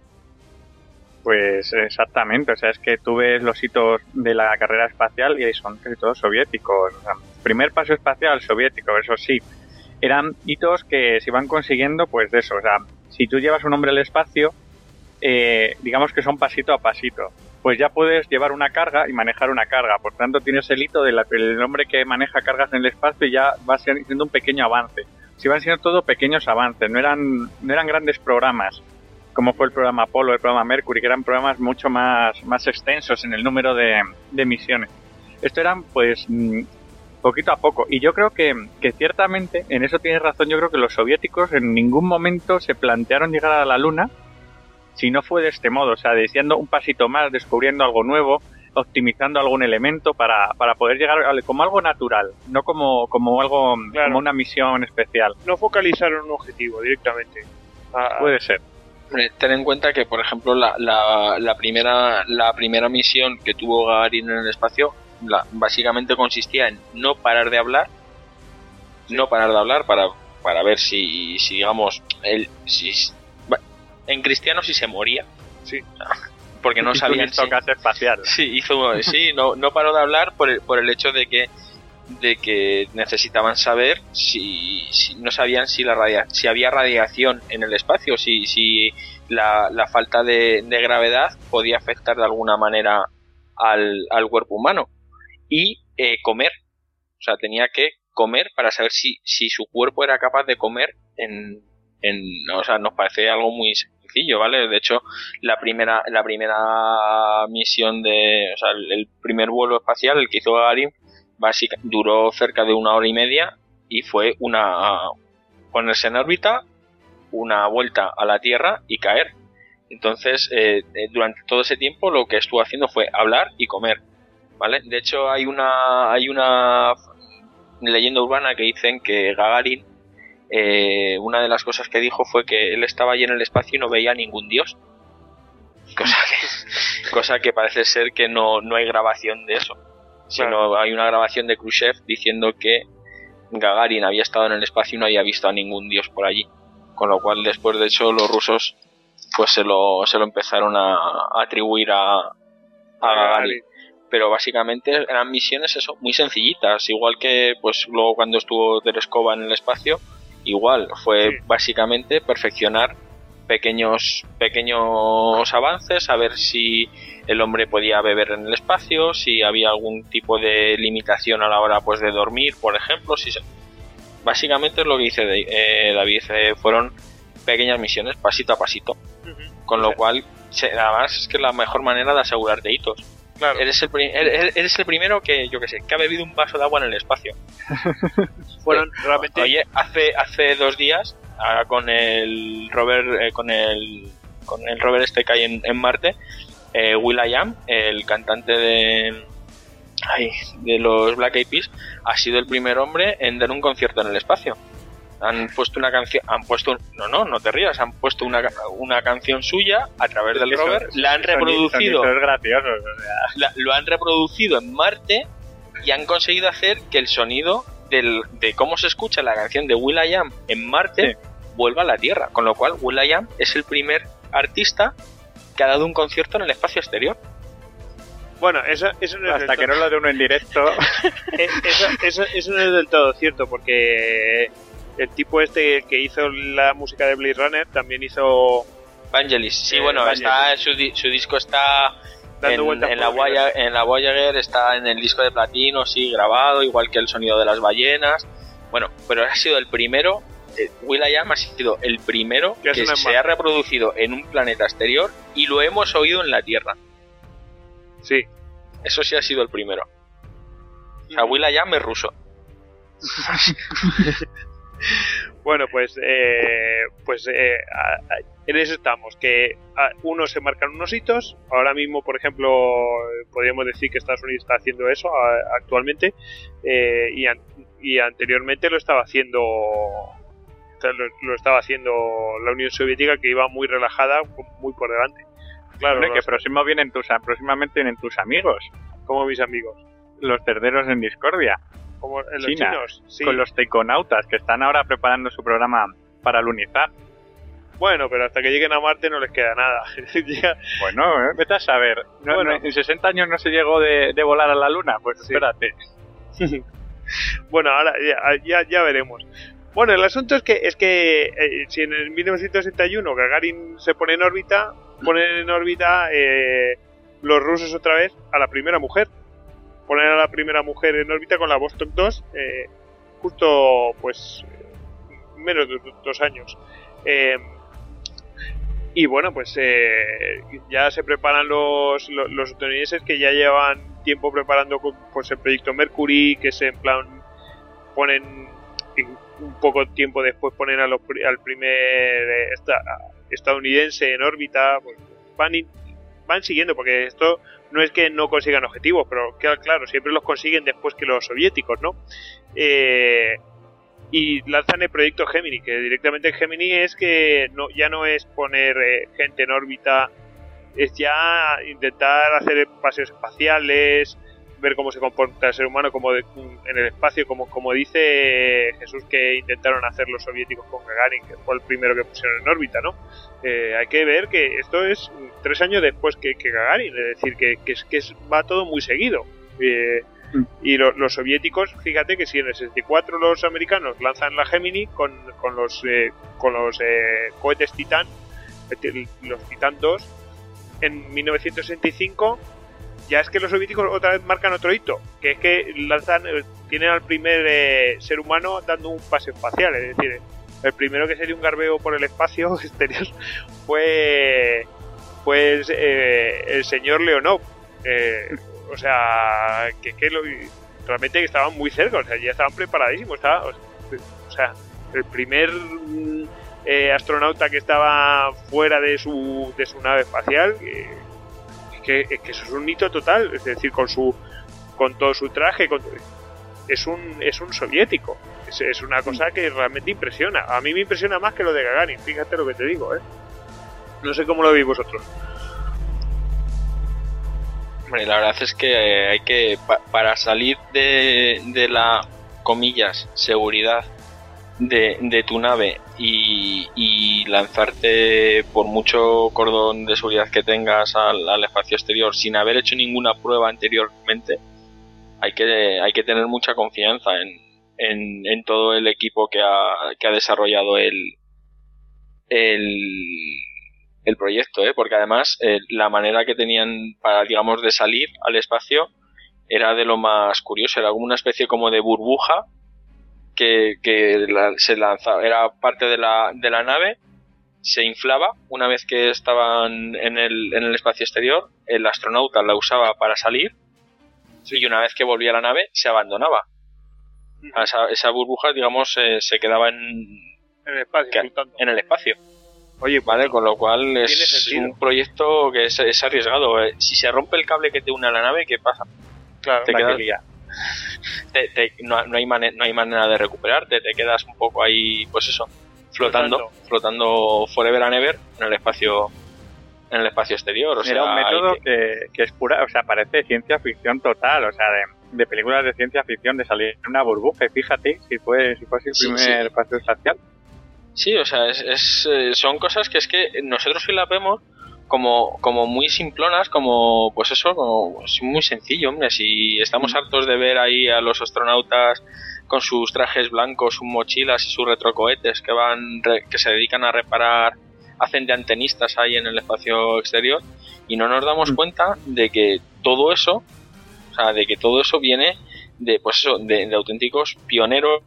Pues exactamente, o sea, es que tú ves los hitos de la carrera espacial y son casi todos soviéticos. O sea, primer paso espacial soviético, eso sí. Eran hitos que se iban consiguiendo, pues de eso, o sea, si tú llevas un hombre al espacio, eh, digamos que son pasito a pasito, pues ya puedes llevar una carga y manejar una carga, por tanto tienes el hito del hombre que maneja cargas en el espacio y ya va siendo un pequeño avance. Se iban siendo todo pequeños avances, no eran, no eran grandes programas, como fue el programa Apolo, el programa Mercury, que eran programas mucho más, más extensos en el número de, de misiones. Esto eran, pues, poquito a poco. Y yo creo que, que ciertamente, en eso tienes razón, yo creo que los soviéticos en ningún momento se plantearon llegar a la Luna si no fue de este modo, o sea, deseando un pasito más, descubriendo algo nuevo, optimizando algún elemento para, para poder llegar a, como algo natural, no como, como algo, claro, como una misión especial. No focalizaron un objetivo directamente. Ah, puede ser. Ten en cuenta que, por ejemplo, la, la, la primera la primera misión que tuvo Gagarin en el espacio, la, básicamente consistía en no parar de hablar, sí. no parar de hablar para, para ver si, si digamos, él, si, en cristiano si se moría, sí, porque no sabían si, espacial. Sí, hizo, sí, no, no paró de hablar por el, por el hecho de que de que necesitaban saber si, si no sabían si la radia, si había radiación en el espacio, si, si la, la falta de, de gravedad podía afectar de alguna manera al, al cuerpo humano. Y eh, comer, o sea, tenía que comer para saber si, si su cuerpo era capaz de comer en, en, o sea, nos parece algo muy sencillo, ¿vale? De hecho, la primera, la primera misión de, o sea, el, el primer vuelo espacial, el que hizo Gagarin, básica, duró cerca de una hora y media y fue una ponerse en órbita, una vuelta a la Tierra y caer. Entonces, eh, durante todo ese tiempo lo que estuvo haciendo fue hablar y comer, ¿vale? De hecho, hay una hay una leyenda urbana que dicen que Gagarin, eh, una de las cosas que dijo fue que él estaba allí en el espacio y no veía ningún dios, cosa que cosa que parece ser que no no hay grabación de eso, sino claro. Hay una grabación de Khrushchev diciendo que Gagarin había estado en el espacio y no había visto a ningún dios por allí, con lo cual después de hecho los rusos pues se lo se lo empezaron a, a atribuir a, a Gagarin. Pero básicamente eran misiones eso, muy sencillitas, igual que pues luego cuando estuvo Tereskova en el espacio, igual fue sí. Básicamente perfeccionar pequeños pequeños avances, a ver si el hombre podía beber en el espacio, si había algún tipo de limitación a la hora pues de dormir, por ejemplo, si se... básicamente es lo que dice eh, David, eh, fueron pequeñas misiones pasito a pasito, uh-huh. Con lo sí. Cual además es que es la mejor manera de asegurarte hitos. Claro. Eres, el prim- eres, eres el primero que, yo que sé, que ha bebido un vaso de agua en el espacio. Fueron eh, realmente... Oye, hace hace dos días, ah, con el rover, eh, con el con el rover este que hay en, en Marte, eh, will.i.am, el cantante de ay, de los Black Eyed Peas, ha sido el primer hombre en dar un concierto en el espacio. Han puesto una canción, han puesto, no, no, no te rías, han puesto una, una canción suya a través del eso, rover, la han reproducido, eso es gracioso, o sea. la, lo han reproducido en Marte y han conseguido hacer que el sonido del, de cómo se escucha la canción de will.i.am en Marte sí. Vuelva a la Tierra, con lo cual will.i.am es el primer artista que ha dado un concierto en el espacio exterior. Bueno, eso, eso no es hasta que no lo de uno en directo. eso, eso, eso no es del todo cierto, porque el tipo este que hizo la música de Blade Runner también hizo Vangelis. Sí, eh, bueno, Vangelis. Está su, su disco está dando en, en, la Voyager, en la Voyager, está en el disco de platino, sí, grabado, igual que el sonido de las ballenas. Bueno, pero ha sido el primero, eh, will.i.am ha sido el primero que se más? ha reproducido en un planeta exterior y lo hemos oído en la Tierra. Sí. Eso sí ha sido el primero. O sea, will.i.am es ruso. Bueno, pues eh, pues eh, a, a, en eso estamos, que a, unos se marcan unos hitos. Ahora mismo, por ejemplo, podríamos decir que Estados Unidos está haciendo eso a, actualmente, eh, y, an, y anteriormente lo estaba haciendo lo, lo estaba haciendo la Unión Soviética, que iba muy relajada, muy por delante. Claro, hombre, que próximo vienen tus, próximamente vienen tus amigos. Como mis amigos. Los cerderos en discordia. Como en los China, chinos, sí. Con los teikonautas, que están ahora preparando su programa para lunizar. Bueno, pero hasta que lleguen a Marte no les queda nada. Llega... Bueno, ¿eh? Vete a saber. No, bueno. no, en sesenta años no se llegó de, de volar a la Luna, pues sí. Espérate. Bueno, ahora ya, ya, ya veremos. Bueno, el asunto es que es que eh, si en el mil novecientos sesenta y uno Gagarin se pone en órbita, ponen en órbita eh, los rusos otra vez a la primera mujer. Poner a la primera mujer en órbita con la Vostok dos, eh, justo pues menos de dos años. Eh, y bueno, pues eh, ya se preparan los, los, los estadounidenses, que ya llevan tiempo preparando pues el proyecto Mercury, que se en plan ponen un poco tiempo después ponen a los, al primer eh, esta, estadounidense en órbita. Pues van in, van siguiendo, porque esto no es que no consigan objetivos, pero claro, siempre los consiguen después que los soviéticos, ¿no? Eh, y lanzan el proyecto Gemini, que directamente Gemini es que no, ya no es poner eh, gente en órbita, es ya intentar hacer paseos espaciales, ver cómo se comporta el ser humano como de, en el espacio, como, como dice Jesús que intentaron hacer los soviéticos con Gagarin, que fue el primero que pusieron en órbita, ¿no? Eh, hay que ver que esto es tres años después que, que Gagarin, es decir, que, que, es, que es, va todo muy seguido. Eh, Y lo, los soviéticos, fíjate que si en el sesenta y cuatro los americanos lanzan la Gemini con, con los eh, con los eh, cohetes Titan, los Titan dos, en mil novecientos sesenta y cinco ya es que los soviéticos otra vez marcan otro hito, que es que lanzan, tienen al primer eh, ser humano dando un paseo espacial, es decir, el primero que se dio un garbeo por el espacio exterior fue pues eh, el señor Leonov. Eh, o sea, que, que lo, realmente estaban muy cerca, o sea, ya estaban preparadísimos. Estaba, o sea, el primer eh, astronauta que estaba fuera de su de su nave espacial, eh, que, es que eso es un hito total, es decir, con su con todo su traje, con, es un es un soviético, es, es una cosa que realmente impresiona. A mí me impresiona más que lo de Gagarin, fíjate lo que te digo, ¿eh? No sé cómo lo veis vosotros. Hombre, la verdad es que eh, hay que, pa, para salir de, de la, comillas, seguridad de, de tu nave y, y lanzarte por mucho cordón de seguridad que tengas al, al espacio exterior sin haber hecho ninguna prueba anteriormente, hay que, hay que tener mucha confianza en, en, en todo el equipo que ha, que ha desarrollado el, el el proyecto, ¿eh? Porque además eh, la manera que tenían para, digamos, de salir al espacio era de lo más curioso, era como una especie como de burbuja que, que la, se lanzaba, era parte de la, de la nave, se inflaba una vez que estaban en el, en el espacio exterior, el astronauta la usaba para salir, sí, y una vez que volvía a la nave se abandonaba. Uh-huh. Esa, esa burbuja, digamos, eh, se quedaba en, en el espacio, que, en el espacio. Oye, vale, con lo cual es un proyecto que es, es arriesgado. Si se rompe el cable que te une a la nave, ¿qué pasa? Claro, te quedas, te, te, no, no, hay mane, no hay manera de recuperarte, te quedas un poco ahí, pues eso, flotando, flotando, flotando forever and ever en el espacio, en el espacio exterior. O sea, era un método que... Que, que es pura, o sea, parece ciencia ficción total, o sea, de, de películas de ciencia ficción, de salir en una burbuja. Fíjate si fue, si fue el sí, primer sí. paseo espacial. Sí, o sea, es, es, son cosas que es que nosotros sí las vemos como, como muy simplonas, como, pues eso, como, es muy sencillo, hombre. Si estamos mm. hartos de ver ahí a los astronautas con sus trajes blancos, sus mochilas y sus retrocohetes que van, que se dedican a reparar, hacen de antenistas ahí en el espacio exterior, y no nos damos mm. cuenta de que todo eso, o sea, de que todo eso viene de, pues eso, de, de auténticos pioneros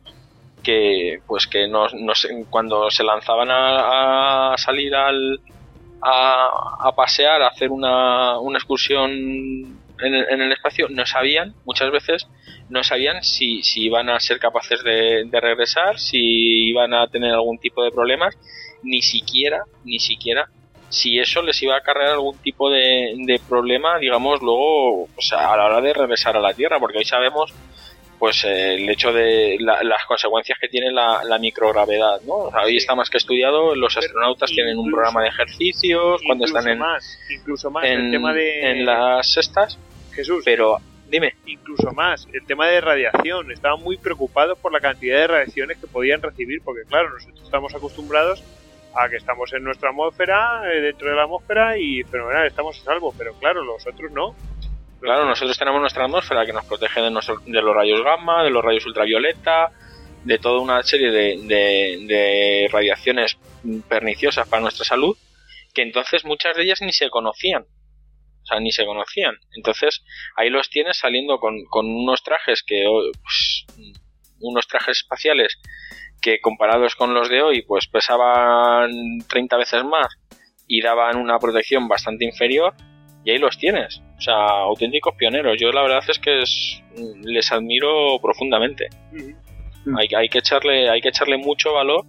que pues que no, no sé, cuando se lanzaban a, a salir al a, a pasear, a hacer una, una excursión en el, en el espacio, no sabían, muchas veces no sabían si, si iban a ser capaces de, de regresar, si iban a tener algún tipo de problemas, ni siquiera ni siquiera si eso les iba a acarrear algún tipo de, de problema, digamos, luego, o sea, a la hora de regresar a la Tierra, porque hoy sabemos pues eh, el hecho de la, las consecuencias que tiene la, la microgravedad, ¿no? O sea, hoy está más que estudiado, los astronautas tienen un programa de ejercicios cuando están en más, incluso más en, el tema de en las sextas. Jesús, pero dime, incluso más el tema de radiación, estaban muy preocupados por la cantidad de radiaciones que podían recibir, porque claro, nosotros estamos acostumbrados a que estamos en nuestra atmósfera, eh, dentro de la atmósfera, y fenomenal, estamos a salvo, pero claro, los otros no. Claro, nosotros tenemos nuestra atmósfera que nos protege de, nuestro, de los rayos gamma, de los rayos ultravioleta, de toda una serie de, de, de radiaciones perniciosas para nuestra salud, que entonces muchas de ellas ni se conocían. O sea, ni se conocían. Entonces, ahí los tienes saliendo con, con unos trajes que, pues, unos trajes espaciales que comparados con los de hoy, pues pesaban treinta veces más y daban una protección bastante inferior. Y ahí los tienes, o sea, auténticos pioneros. Yo la verdad es que es, les admiro profundamente. Mm. Hay, hay que echarle, hay que echarle mucho valor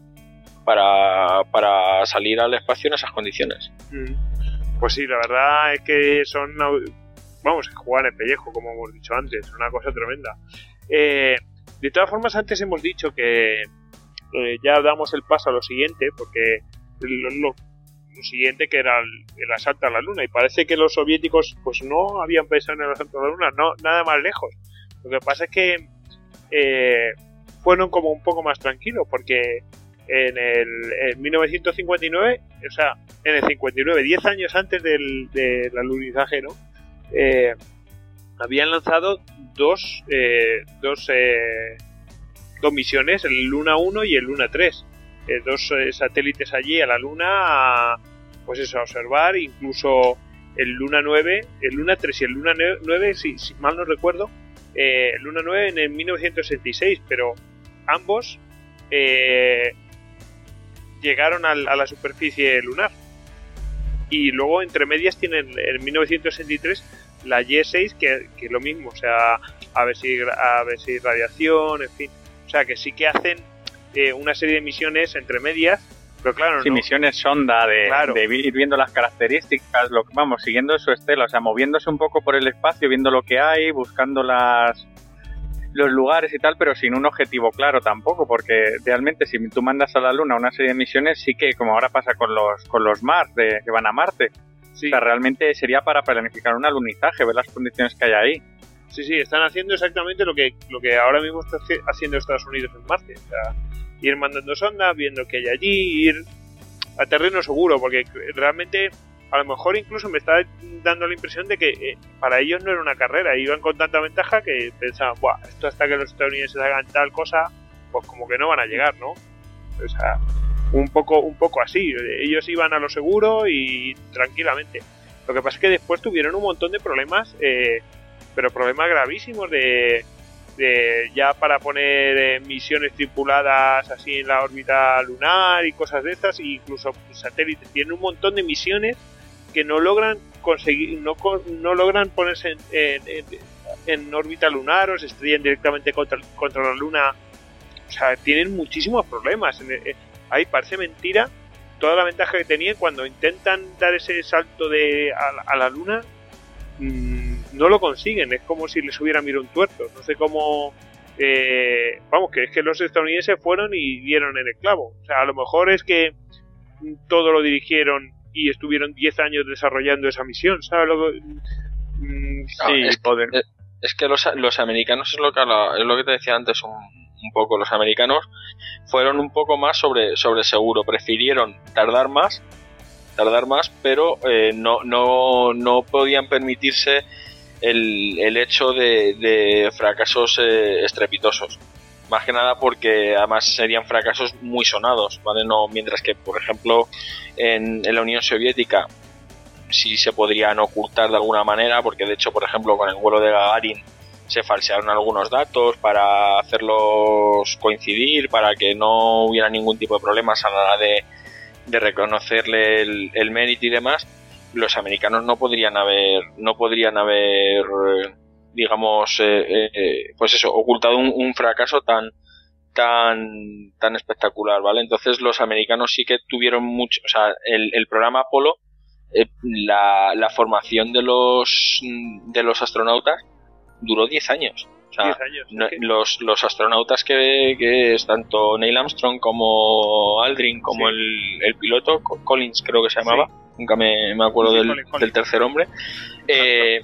para, para salir al espacio en esas condiciones. Mm. Pues sí, la verdad es que son, vamos, a jugar en pellejo, como hemos dicho antes, una cosa tremenda. Eh, de todas formas, antes hemos dicho que eh, ya damos el paso a lo siguiente, porque lo, lo lo siguiente que era el, el asalto a la Luna, y parece que los soviéticos pues no habían pensado en el asalto a la Luna, no, nada más lejos. Lo que pasa es que eh, fueron como un poco más tranquilos, porque en el en mil novecientos cincuenta y nueve, o sea, en el cincuenta y nueve, diez años antes del, del alunizaje, ¿no? Eh, habían lanzado dos, eh, dos, eh, dos misiones, el Luna uno y el Luna tres. Eh, dos eh, satélites allí a la Luna, a, pues eso, a observar, incluso el Luna nueve, el Luna tres y el Luna nueve, si, si mal no recuerdo, eh, el Luna nueve en el mil novecientos sesenta y seis, pero ambos eh, llegaron al, a la superficie lunar. Y luego entre medias tienen en mil novecientos sesenta y tres la Y seis, que, que es lo mismo, o sea, a ver si a ver si radiación, en fin, o sea, que sí que hacen eh, una serie de misiones entre medias, pero claro, sí, no. misiones sonda de, Claro. de ir viendo las características, lo, vamos, siguiendo su estela, o sea, moviéndose un poco por el espacio, viendo lo que hay, buscando las los lugares y tal, pero sin un objetivo claro tampoco, porque realmente si tú mandas a la Luna una serie de misiones, sí que, como ahora pasa con los con los Mars, de, que van a Marte, Sí. o sea, realmente sería para planificar un alunizaje, ver las condiciones que hay ahí. Sí, sí, están haciendo exactamente lo que lo que ahora mismo está haciendo Estados Unidos en Marte, o sea, ir mandando sondas, viendo qué hay allí, ir a terreno seguro, porque realmente a lo mejor incluso me está dando la impresión de que eh, para ellos no era una carrera, iban con tanta ventaja que pensaban, buah, esto hasta que los estadounidenses hagan tal cosa, pues como que no van a llegar, ¿no? O sea, un poco un poco así, ellos iban a lo seguro y tranquilamente. Lo que pasa es que después tuvieron un montón de problemas, eh, pero problemas gravísimos de, de ya para poner eh, misiones tripuladas así en la órbita lunar y cosas de estas, e incluso satélites. Tienen un montón de misiones que no logran conseguir, no, no logran ponerse en, en, en, en órbita lunar, o se estrellan directamente contra, contra la Luna. O sea, tienen muchísimos problemas. Ahí parece mentira toda la ventaja que tenían cuando intentan dar ese salto de a, a la Luna. Mmm, no lo consiguen, es como si les hubiera mirado un tuerto. No sé cómo. Eh, vamos, que es que los estadounidenses fueron y dieron en el clavo. O sea, a lo mejor es que todo lo dirigieron y estuvieron diez años desarrollando esa misión, ¿sabes? Lo que, mm, no, sí, es, poder. Es, es que los, los americanos, es lo que, es lo que te decía antes un, un poco, los americanos fueron un poco más sobre, sobre seguro, prefirieron tardar más, tardar más, pero eh, no, no, no podían permitirse el, el hecho de, de fracasos eh, estrepitosos. Más que nada porque además serían fracasos muy sonados, ¿vale? No, mientras que, por ejemplo, en, en la Unión Soviética sí se podrían ocultar de alguna manera, porque de hecho, por ejemplo, con el vuelo de Gagarin se falsearon algunos datos para hacerlos coincidir, para que no hubiera ningún tipo de problemas a la hora de, de reconocerle el, el mérito y demás. Los americanos no podrían haber, no podrían haber digamos, eh, eh, pues eso, ocultado un, un fracaso tan tan tan espectacular, ¿vale? Entonces los americanos sí que tuvieron mucho, o sea, el, el programa Apolo, eh, la, la formación de los de los astronautas duró diez años. O sea, diez años, no, ¿okay? los, los astronautas que, que es tanto Neil Armstrong como Aldrin, como Sí. el, el piloto, Collins creo que se llamaba, sí. Nunca me, me acuerdo Sí, del, Collins, Collins. del tercer hombre, eh,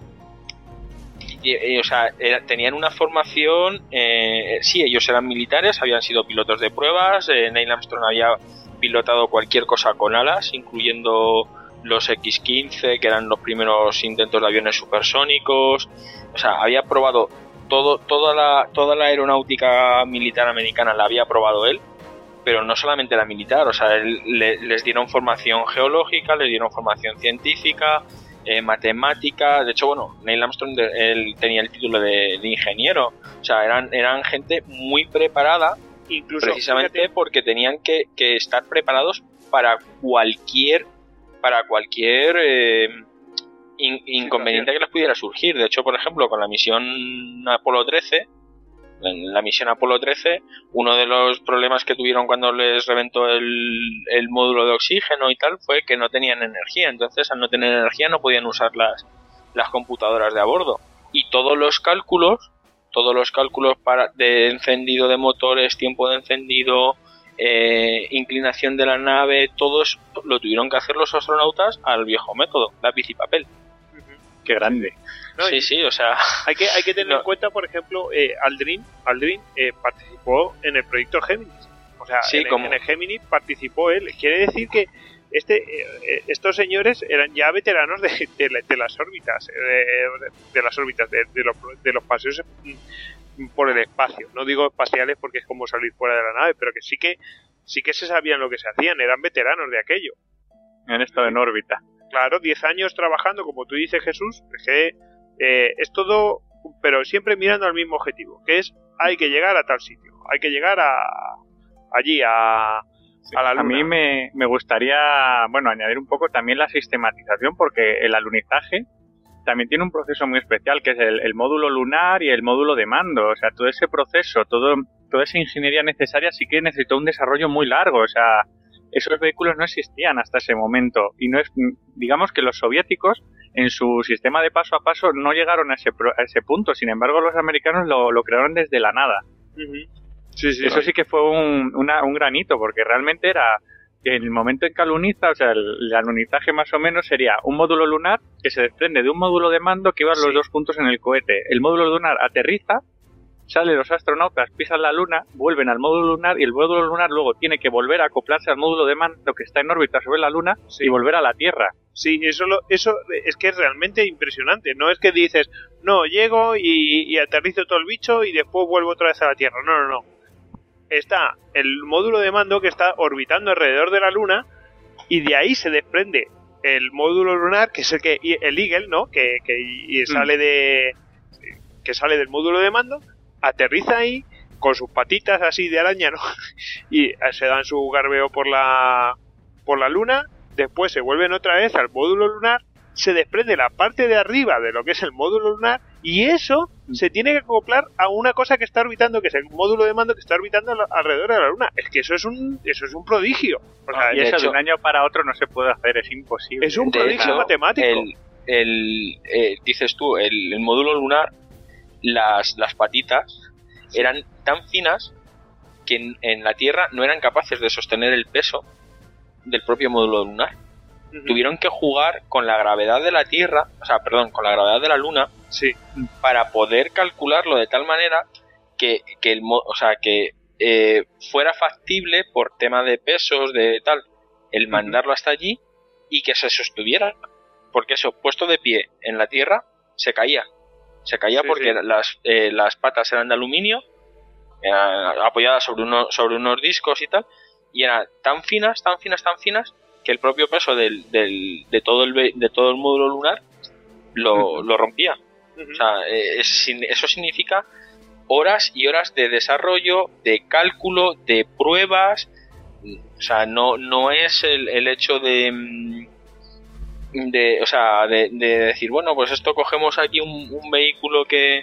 y, y, o sea, era, tenían una formación, eh, sí, ellos eran militares, habían sido pilotos de pruebas, eh, Neil Armstrong había pilotado cualquier cosa con alas, incluyendo los equis quince, que eran los primeros intentos de aviones supersónicos, o sea, había probado todo, toda la, toda la aeronáutica militar americana la había probado él, pero no solamente la militar, o sea, él, le, les dieron formación geológica, les dieron formación científica, eh, matemática. De hecho, bueno, Neil Armstrong, de, él tenía el título de, de ingeniero, o sea, eran, eran gente muy preparada, incluso precisamente fíjate, porque tenían que, que estar preparados para cualquier, para cualquier eh, in, inconveniente que les pudiera surgir. De hecho, por ejemplo, con la misión Apolo trece, en la misión Apolo trece, uno de los problemas que tuvieron cuando les reventó el, el módulo de oxígeno y tal fue que no tenían energía. Entonces, al no tener energía no podían usar las, las computadoras de a bordo. Y todos los cálculos, todos los cálculos para de encendido de motores, tiempo de encendido, eh, inclinación de la nave, todo eso lo tuvieron que hacer los astronautas al viejo método, lápiz y papel. Qué grande. No, sí, sí, o sea... Hay que, hay que tener no. en cuenta, por ejemplo, eh, Aldrin, Aldrin eh, participó en el proyecto Géminis. O sea, sí, en, como... en el Géminis participó él. Quiere decir que este eh, estos señores eran ya veteranos de, de, de las órbitas, de, de las órbitas, de, de, los, de los paseos por el espacio. No digo espaciales porque es como salir fuera de la nave, pero que sí que sí que se sabían lo que se hacían, eran veteranos de aquello. Han estado en órbita. Claro, diez años trabajando, como tú dices, Jesús, es que eh, es todo, pero siempre mirando al mismo objetivo, que es hay que llegar a tal sitio, hay que llegar a allí, a, sí, a la Luna. A mí me, me gustaría, bueno, añadir un poco también la sistematización, porque el alunizaje también tiene un proceso muy especial, que es el, el módulo lunar y el módulo de mando. O sea, todo ese proceso, todo, toda esa ingeniería necesaria sí que necesitó un desarrollo muy largo. O sea, esos vehículos no existían hasta ese momento. Y no es, digamos que los soviéticos, en su sistema de paso a paso, no llegaron a ese, a ese punto. Sin embargo, los americanos lo, lo crearon desde la nada. Uh-huh. Sí, sí, Eso sí que fue un, una, un granito, porque realmente era... En el momento en que aluniza, o sea, el, el alunizaje más o menos sería un módulo lunar que se desprende de un módulo de mando que iban sí. los dos juntos en el cohete. El módulo lunar aterriza, salen los astronautas, pisan la luna, vuelven al módulo lunar y el módulo lunar luego tiene que volver a acoplarse al módulo de mando que está en órbita sobre la luna sí. y volver a la Tierra. Sí, eso, lo, eso es que es realmente impresionante. No es que dices, no, llego y, y aterrizo todo el bicho y después vuelvo otra vez a la Tierra. No, no, no. Está el módulo de mando que está orbitando alrededor de la Luna y de ahí se desprende el módulo lunar, que es el que el Eagle, ¿no? Que, que y sale de que sale del módulo de mando, aterriza ahí con sus patitas así de araña, ¿no? Y se dan su garbeo por la por la Luna, después se vuelven otra vez al módulo lunar, se desprende la parte de arriba de lo que es el módulo lunar y eso se tiene que acoplar a una cosa que está orbitando, que es el módulo de mando que está orbitando alrededor de la Luna. Es que eso es un eso es un prodigio. O sea, y eso hecho, de un año para otro no se puede hacer, es imposible. Es un prodigio hecho, matemático. El, el, eh, dices tú, el, el módulo lunar, las, las patitas eran tan finas que en, en la Tierra no eran capaces de sostener el peso del propio módulo lunar. Uh-huh. Tuvieron que jugar con la gravedad de la Tierra, o sea, perdón, con la gravedad de la Luna, sí, para poder calcularlo de tal manera que, que el, o sea, que eh, fuera factible por tema de pesos, de tal, el mandarlo hasta allí y que se sostuviera, porque eso, puesto de pie en la Tierra, se caía, se caía sí, porque sí. Las, eh, las patas eran de aluminio, eh, apoyadas sobre uno, sobre unos discos y tal, y eran tan finas, tan finas, tan finas que el propio peso del, del, de, todo el, de todo el módulo lunar lo, uh-huh. lo rompía. Uh-huh. O sea, es, eso significa horas y horas de desarrollo, de cálculo, de pruebas. O sea, no, no es el, el hecho de, de o sea, de, de decir, bueno, pues esto cogemos aquí un, un vehículo que,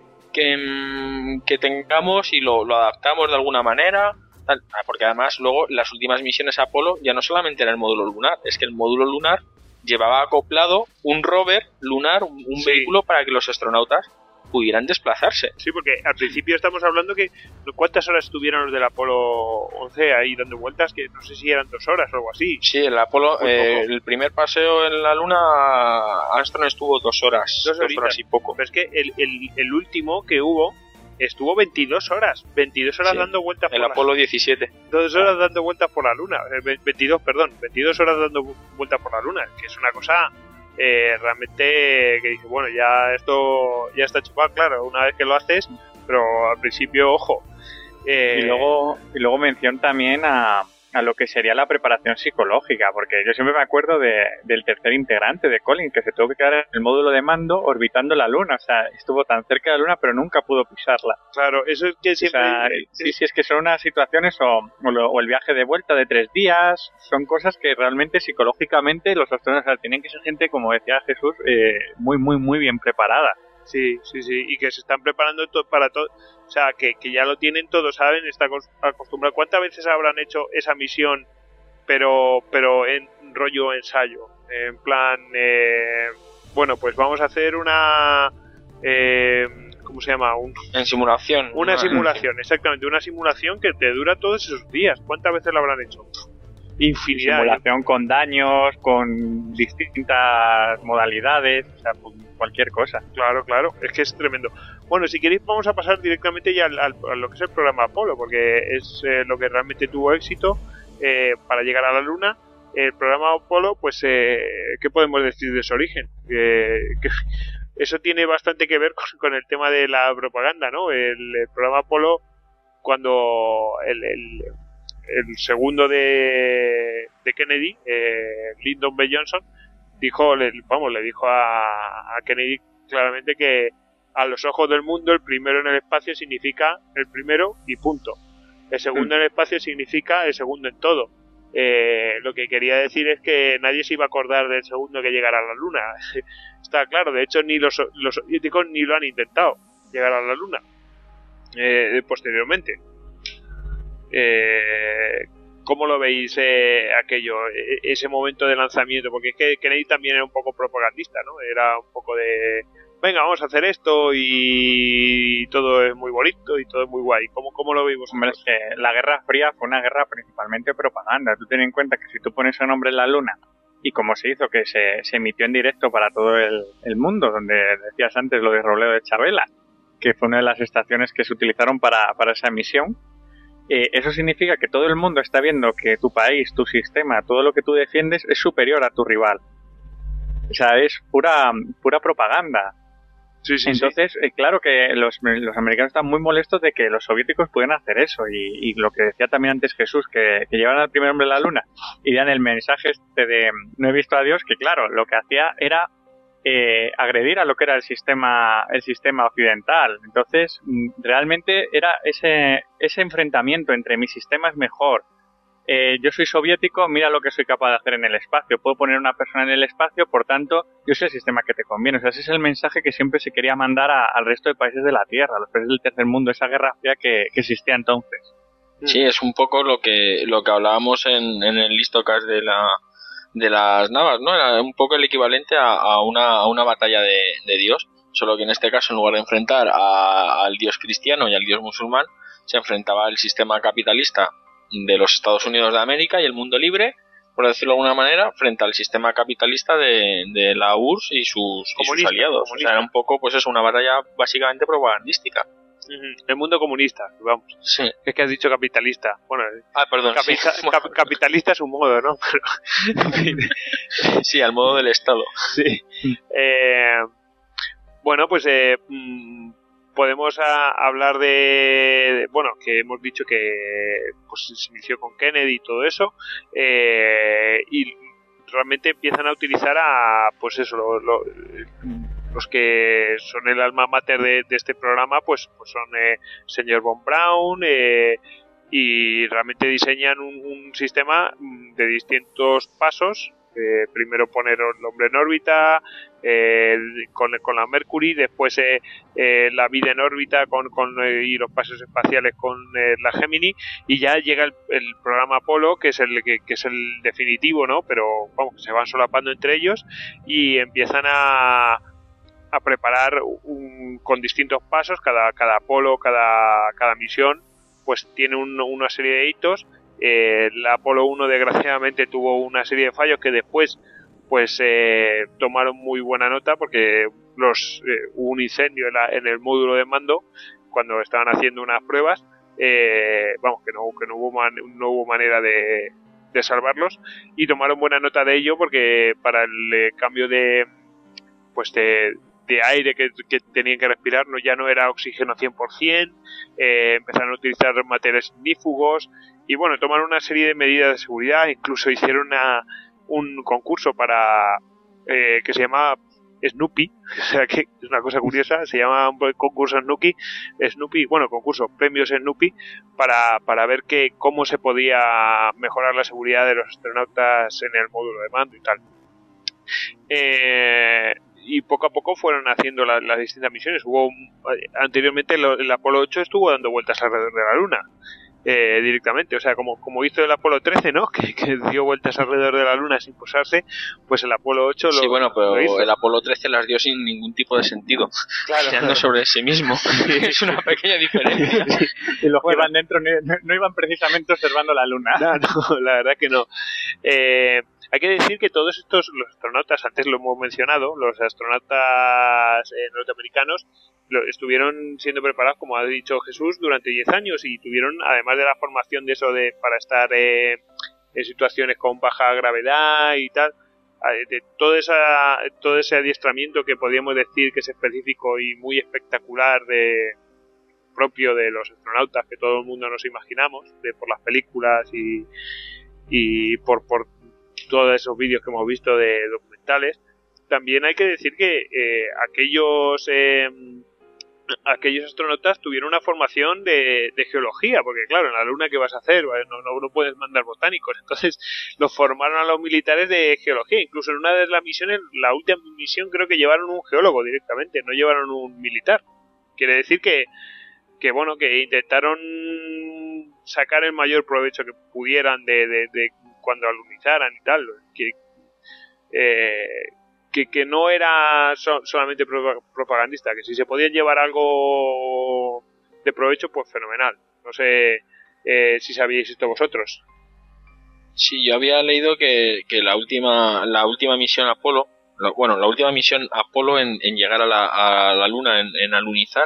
que, que tengamos y lo, lo adaptamos de alguna manera. Porque además luego las últimas misiones Apolo ya no solamente era el módulo lunar, es que el módulo lunar llevaba acoplado un rover lunar, un, un sí. vehículo para que los astronautas pudieran desplazarse. Sí, porque al principio estamos hablando que ¿cuántas horas estuvieron los del Apolo once ahí dando vueltas? Que no sé si eran dos horas o algo así. Sí, el Apolo, eh, el primer paseo en la Luna, Armstrong estuvo dos horas, dos, dos horas y poco. Pero es que el, el, el último que hubo estuvo veintidós horas, veintidós horas sí, dando vueltas por el la Apolo diecisiete. dos horas ah. dando vueltas por la Luna, veintidós, perdón, veintidós horas dando vueltas por la Luna, que es una cosa eh, realmente que dice, bueno, ya esto ya está chupado, claro, una vez que lo haces, pero al principio, ojo. Eh, y luego y luego mención también a a lo que sería la preparación psicológica, porque yo siempre me acuerdo de, del tercer integrante de Collins, que se tuvo que quedar en el módulo de mando orbitando la Luna, o sea, estuvo tan cerca de la Luna pero nunca pudo pisarla. Claro, eso es que siempre... O sea, sí, sí, es que son unas situaciones, o, o, lo, o el viaje de vuelta de tres días, son cosas que realmente psicológicamente los astronautas, o sea, tienen que ser gente, como decía Jesús, eh, muy, muy, muy bien preparada. Sí, sí, sí, y que se están preparando to- para todo, o sea, que, que ya lo tienen todo, ¿saben? Está acostumbrado. ¿Cuántas veces habrán hecho esa misión, pero pero en rollo ensayo? En plan, eh, bueno, pues vamos a hacer una... Eh, ¿cómo se llama? Un, en simulación. Una simulación, exactamente, una simulación que te dura todos esos días. ¿Cuántas veces lo habrán hecho? Infinidad. Simulación con daños, con distintas modalidades, o sea, cualquier cosa. Claro, claro, es que es tremendo. Bueno, si queréis vamos a pasar directamente ya al, al, a lo que es el programa Apolo, porque es eh, lo que realmente tuvo éxito eh, para llegar a la Luna. el programa Apolo, pues, eh, ¿qué podemos decir de su origen? Eh, que eso tiene bastante que ver con, con el tema de la propaganda, ¿no? El, el programa Apolo, cuando el, el, el segundo de, de Kennedy, eh, Lyndon B. Johnson, dijo, le, vamos, le dijo a, a Kennedy claramente que a los ojos del mundo el primero en el espacio significa el primero y punto. El segundo en el espacio significa el segundo en todo. Eh, lo que quería decir es que nadie se iba a acordar del segundo que llegara a la Luna. Está claro, de hecho ni los, los soviéticos ni lo han intentado llegar a la Luna eh, posteriormente. Eh, ¿Cómo lo veis eh, aquello, ese momento de lanzamiento? Porque es que Kennedy también era un poco propagandista, ¿no? Era un poco de, venga, vamos a hacer esto y todo es muy bonito y todo es muy guay. ¿Cómo, cómo lo veis vosotros? Hombre, es que la Guerra Fría fue una guerra principalmente propaganda. Tú ten en cuenta que si tú pones un hombre en la Luna, y como se hizo, que se, se emitió en directo para todo el, el mundo, donde decías antes lo de Robledo de Chabela, que fue una de las estaciones que se utilizaron para, para esa emisión, eh, eso significa que todo el mundo está viendo que tu país, tu sistema, todo lo que tú defiendes es superior a tu rival. O sea, es pura, pura propaganda. Sí, sí, Entonces, sí. Eh, claro que los, los americanos están muy molestos de que los soviéticos pudieran hacer eso. Y, y lo que decía también antes Jesús, que, que llevaran al primer hombre a la Luna y dan el mensaje este de no he visto a Dios, que claro, lo que hacía era eh, agredir a lo que era el sistema el sistema occidental. Entonces, realmente era ese, ese enfrentamiento entre mi sistema es mejor. Eh, yo soy soviético, mira lo que soy capaz de hacer en el espacio. Puedo poner una persona en el espacio, por tanto, yo soy el sistema que te conviene. O sea, ese es el mensaje que siempre se quería mandar a, al resto de países de la Tierra, a los países del tercer mundo, esa guerra fría que, que existía entonces. Sí, es un poco lo que lo que hablábamos en, en el listocast de la de las navas, ¿no? Era un poco el equivalente a, a una a una batalla de, de Dios, solo que en este caso, en lugar de enfrentar a, al Dios cristiano y al Dios musulmán, se enfrentaba al sistema capitalista de los Estados Unidos de América y el mundo libre, por decirlo de alguna manera, frente al sistema capitalista de, de la U R S S y sus, y sus aliados. Comunista. O sea, era un poco, pues es una batalla básicamente propagandística. El mundo comunista, vamos. Sí. Es que has dicho capitalista. Bueno, ah, perdón. Capita- sí. cap- capitalista es un modo, ¿no? Pero, en fin. Sí, al modo del Estado. Sí. Eh, bueno, pues eh, podemos a, hablar de, de, bueno, que hemos dicho que pues se inició con Kennedy y todo eso, eh, y realmente empiezan a utilizar a, pues eso, lo, lo, los que son el alma mater de, de este programa, pues, pues son eh, señor Von Braun, eh, y realmente diseñan un, un sistema de distintos pasos. Eh, primero poner el hombre en órbita eh, con, con la Mercury, después eh, eh, la vida en órbita con, con eh, y los pasos espaciales con eh, la Gemini, y ya llega el, el programa Apolo, que es el que, que es el definitivo, ¿no? Pero vamos, que se van solapando entre ellos y empiezan a a preparar un, con distintos pasos. Cada, cada Apolo, cada, cada misión pues tiene un, una serie de hitos. Eh, el Apolo uno desgraciadamente tuvo una serie de fallos que después pues eh, tomaron muy buena nota, porque los eh, hubo un incendio en, la, en el módulo de mando cuando estaban haciendo unas pruebas, eh, vamos, que no, que no hubo man, no hubo manera de, de salvarlos, y tomaron buena nota de ello, porque para el eh, cambio de pues de de aire que, que tenían que respirar no ya no era oxígeno cien por ciento, eh, empezaron a utilizar materiales ignífugos y bueno, tomaron una serie de medidas de seguridad. Incluso hicieron una, un concurso para eh, que se llamaba Snoopy, o sea que es una cosa curiosa, se llama un concurso Snoopy, Snoopy, bueno, concurso, premios Snoopy, para, para ver que cómo se podía mejorar la seguridad de los astronautas en el módulo de mando y tal. Eh, y poco a poco fueron haciendo la, las distintas misiones. Hubo un, anteriormente el, el Apolo ocho estuvo dando vueltas alrededor de la Luna eh, directamente, o sea, como, como hizo el Apolo trece, ¿no? Que, que dio vueltas alrededor de la Luna sin posarse, pues el Apolo ocho lo, sí, bueno, pero lo hizo. El Apolo trece las dio sin ningún tipo de sentido, claro, girando claro. sobre sí mismo. Es una pequeña diferencia. Y los que Bueno. iban dentro no, no iban precisamente observando la Luna. No, no, la verdad que no. Eh, hay que decir que todos estos, los astronautas, antes lo hemos mencionado, los astronautas eh, norteamericanos lo, estuvieron siendo preparados, como ha dicho Jesús, durante diez años, y tuvieron, además de la formación de eso de para estar eh, en situaciones con baja gravedad y tal. De todo, esa, todo ese adiestramiento que podríamos decir que es específico y muy espectacular de propio de los astronautas que todo el mundo nos imaginamos, de por las películas y, y por, por todos esos vídeos que hemos visto de documentales. También hay que decir que eh, aquellos eh, aquellos astronautas tuvieron una formación de, de geología, porque claro, en la Luna ¿qué vas a hacer? No, no, no puedes mandar botánicos, entonces los formaron a los militares de geología. Incluso en una de las misiones, la última misión, creo que llevaron un geólogo directamente, no llevaron un militar. Quiere decir que, que bueno, que intentaron sacar el mayor provecho que pudieran de, de, de cuando alunizaran y tal, que eh, Que, que no era so, solamente pro, propagandista, que si se podía llevar algo de provecho, pues fenomenal. No sé eh, si sabíais esto vosotros. Sí, yo había leído que, que la última la última misión Apolo, la, bueno, la última misión Apolo en, en llegar a la, a la Luna, en, en alunizar,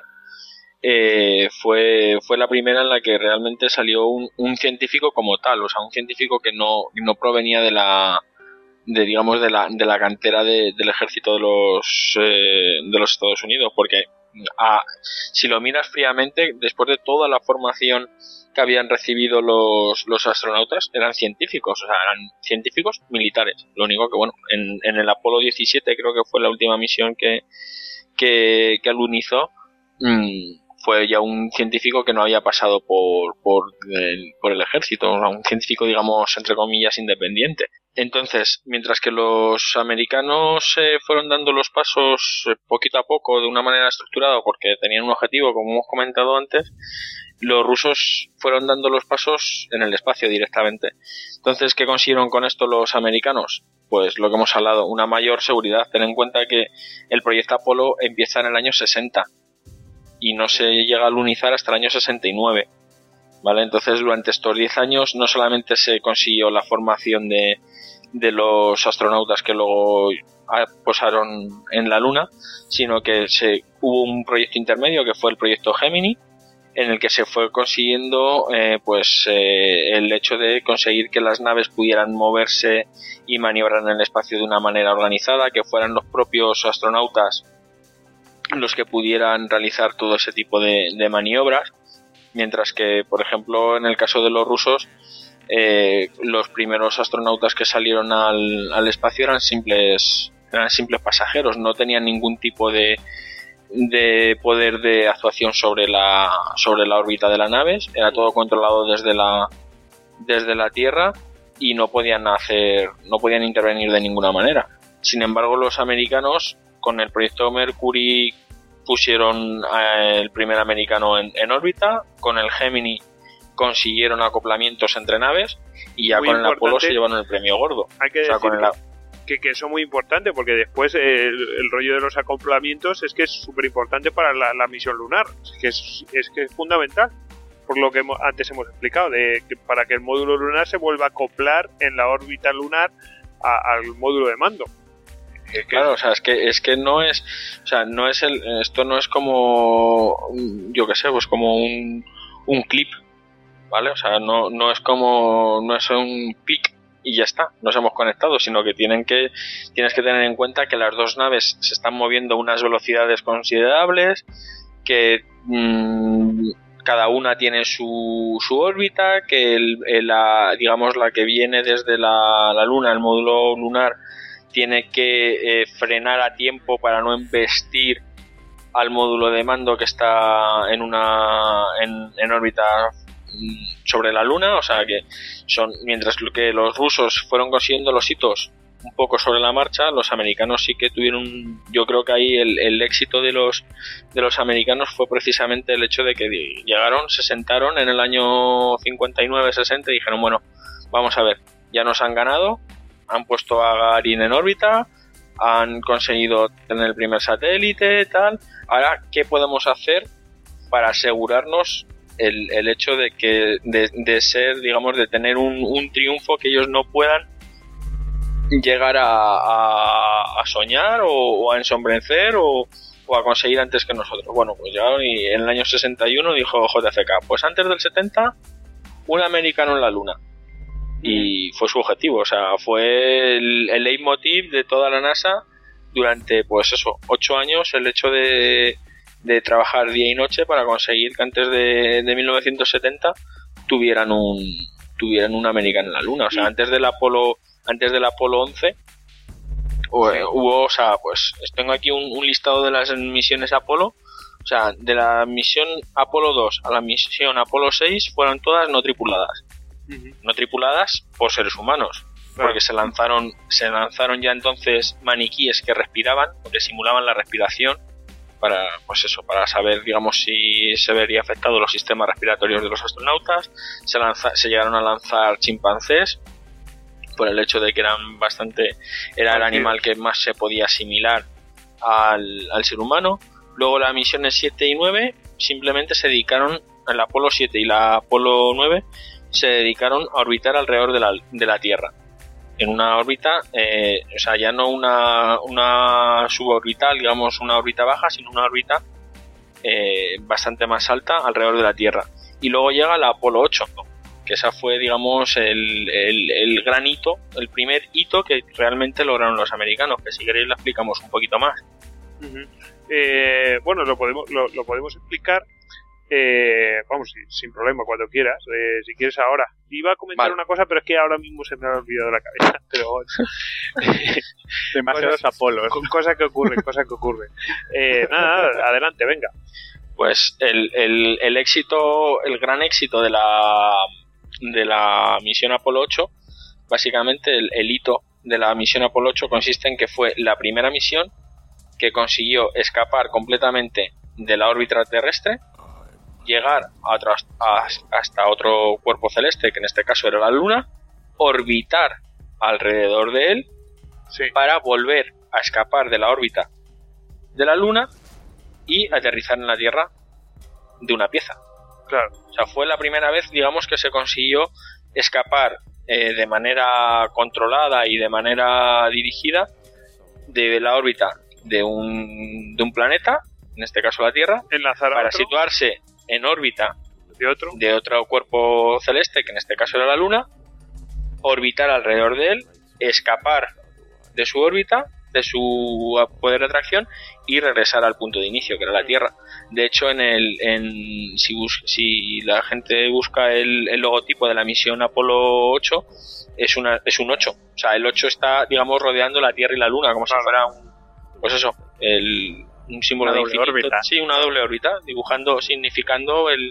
eh, fue fue la primera en la que realmente salió un, un científico como tal, o sea, un científico que no, no provenía de la de digamos de la de la cantera de, del ejército de los eh, de los Estados Unidos, porque a, si lo miras fríamente, después de toda la formación que habían recibido los los astronautas, eran científicos, o sea, eran científicos militares. Lo único que, bueno, en, en el Apolo diecisiete, creo que fue la última misión que que, que alunizó, mmm, fue ya un científico que no había pasado por por el, por el ejército, o sea, un científico, digamos, entre comillas, independiente. Entonces, mientras que los americanos eh, fueron dando los pasos eh, poquito a poco, de una manera estructurada, porque tenían un objetivo, como hemos comentado antes, los rusos fueron dando los pasos en el espacio directamente. Entonces, ¿qué consiguieron con esto los americanos? Pues lo que hemos hablado, una mayor seguridad. Ten en cuenta que el proyecto Apolo empieza en el año sesenta y no se llega a alunizar hasta el año sesenta y nueve. ¿Vale? Entonces, durante estos diez años no solamente se consiguió la formación de, de los astronautas que luego posaron en la Luna, sino que se hubo un proyecto intermedio que fue el proyecto Gemini, en el que se fue consiguiendo eh, pues eh, el hecho de conseguir que las naves pudieran moverse y maniobrar en el espacio de una manera organizada, que fueran los propios astronautas los que pudieran realizar todo ese tipo de, de maniobras. Mientras que, por ejemplo, en el caso de los rusos, eh, los primeros astronautas que salieron al, al espacio eran simples eran simples pasajeros, no tenían ningún tipo de, de poder de actuación sobre la sobre la órbita de la nave, era todo controlado desde la desde la Tierra y no podían hacer no podían intervenir de ninguna manera. Sin embargo, los americanos, con el proyecto Mercury, pusieron el primer americano en, en órbita, con el Gemini consiguieron acoplamientos entre naves y ya muy con el Apolo se llevaron el premio gordo. Hay que o sea, decir con el... que, que eso es muy importante, porque después el, el rollo de los acoplamientos es que es súper importante para la, la misión lunar, es que es, es que es fundamental, por lo que hemos, antes hemos explicado, de que para que el módulo lunar se vuelva a acoplar en la órbita lunar a, al módulo de mando. Claro, o sea, es que es que no es, o sea, no es el, esto no es como, yo qué sé, pues como un, un clip, ¿vale? O sea, no no es como, no es un pic y ya está, nos hemos conectado, sino que tienen que tienes que tener en cuenta que las dos naves se están moviendo a unas velocidades considerables, que mmm, cada una tiene su, su órbita, que el, el, la, digamos la que viene desde la, la Luna, el módulo lunar, tiene que eh, frenar a tiempo para no embestir al módulo de mando que está en una en, en órbita sobre la Luna. O sea que son, mientras que los rusos fueron consiguiendo los hitos un poco sobre la marcha, los americanos sí que tuvieron, yo creo que ahí el, el éxito de los de los americanos fue precisamente el hecho de que llegaron, se sentaron en el año cincuenta y nueve sesenta y dijeron, bueno, vamos a ver, ya nos han ganado, han puesto a Gagarin en órbita, han conseguido tener el primer satélite, tal. Ahora, ¿qué podemos hacer para asegurarnos el, el hecho de que de, de ser, digamos, de tener un, un triunfo que ellos no puedan llegar a, a, a soñar o, o a ensombrecer o, o a conseguir antes que nosotros? Bueno, pues llegaron y en el año sesenta y uno dijo J F K, pues antes del setenta, un americano en la Luna. y fue su objetivo, o sea, fue el, el leitmotiv de toda la NASA durante, pues eso, ocho años, el hecho de, de trabajar día y noche para conseguir que antes de, de mil novecientos setenta tuvieran un tuvieran un americano en la Luna, o sea, antes del Apolo antes del Apolo once hubo, o sea, pues tengo aquí un, un listado de las misiones Apolo, o sea, de la misión Apolo dos a la misión Apolo seis fueron todas no tripuladas. Uh-huh. No tripuladas por seres humanos, claro. Porque se lanzaron se lanzaron ya entonces maniquíes que respiraban, que simulaban la respiración para, pues eso, para saber, digamos, si se vería afectados los sistemas respiratorios de los astronautas. Se lanza, se llegaron a lanzar chimpancés por el hecho de que eran bastante era el animal que más se podía asimilar al, al ser humano. Luego las misiones siete y nueve simplemente se dedicaron, el Apolo siete y la Apolo nueve se dedicaron a orbitar alrededor de la, de la Tierra. En una órbita, eh, o sea, ya no una, una suborbital, digamos una órbita baja, sino una órbita eh, bastante más alta alrededor de la Tierra. Y luego llega la Apolo ocho, que esa fue, digamos, el, el, el gran hito, el primer hito que realmente lograron los americanos, que si queréis lo explicamos un poquito más. Uh-huh. Eh, bueno, lo podemos, lo, lo podemos explicar. Eh, vamos, sin, sin problema, cuando quieras, eh, si quieres ahora. Iba a comentar vale. una cosa, pero es que ahora mismo se me ha olvidado la cabeza. Pero demasiados Apolos. Cosas que ocurren, cosas que ocurren. Eh, nada, nada, adelante, venga. Pues el, el, el éxito, el gran éxito de la de la misión Apolo ocho, básicamente el, el hito de la misión Apolo ocho consiste en que fue la primera misión que consiguió escapar completamente de la órbita terrestre, llegar a otro, a, hasta otro cuerpo celeste, que en este caso era la Luna, orbitar alrededor de él, sí, para volver a escapar de la órbita de la Luna y aterrizar en la Tierra de una pieza. Claro. O sea, fue la primera vez, digamos, que se consiguió escapar eh, de manera controlada y de manera dirigida de la órbita de un, de un planeta, en este caso la Tierra, enlazar para otro, situarse en órbita de otro. de otro cuerpo celeste, que en este caso era la Luna, orbitar alrededor de él, escapar de su órbita, de su poder de atracción y regresar al punto de inicio, que era la Tierra. De hecho, en el en si, bus, si la gente busca el, el logotipo de la misión Apolo ocho, es una es un ocho. O sea, el ocho está, digamos, rodeando la Tierra y la Luna, como claro. si fuera un, pues eso, el un símbolo una de doble infinito. órbita. Sí, una doble órbita, dibujando, significando el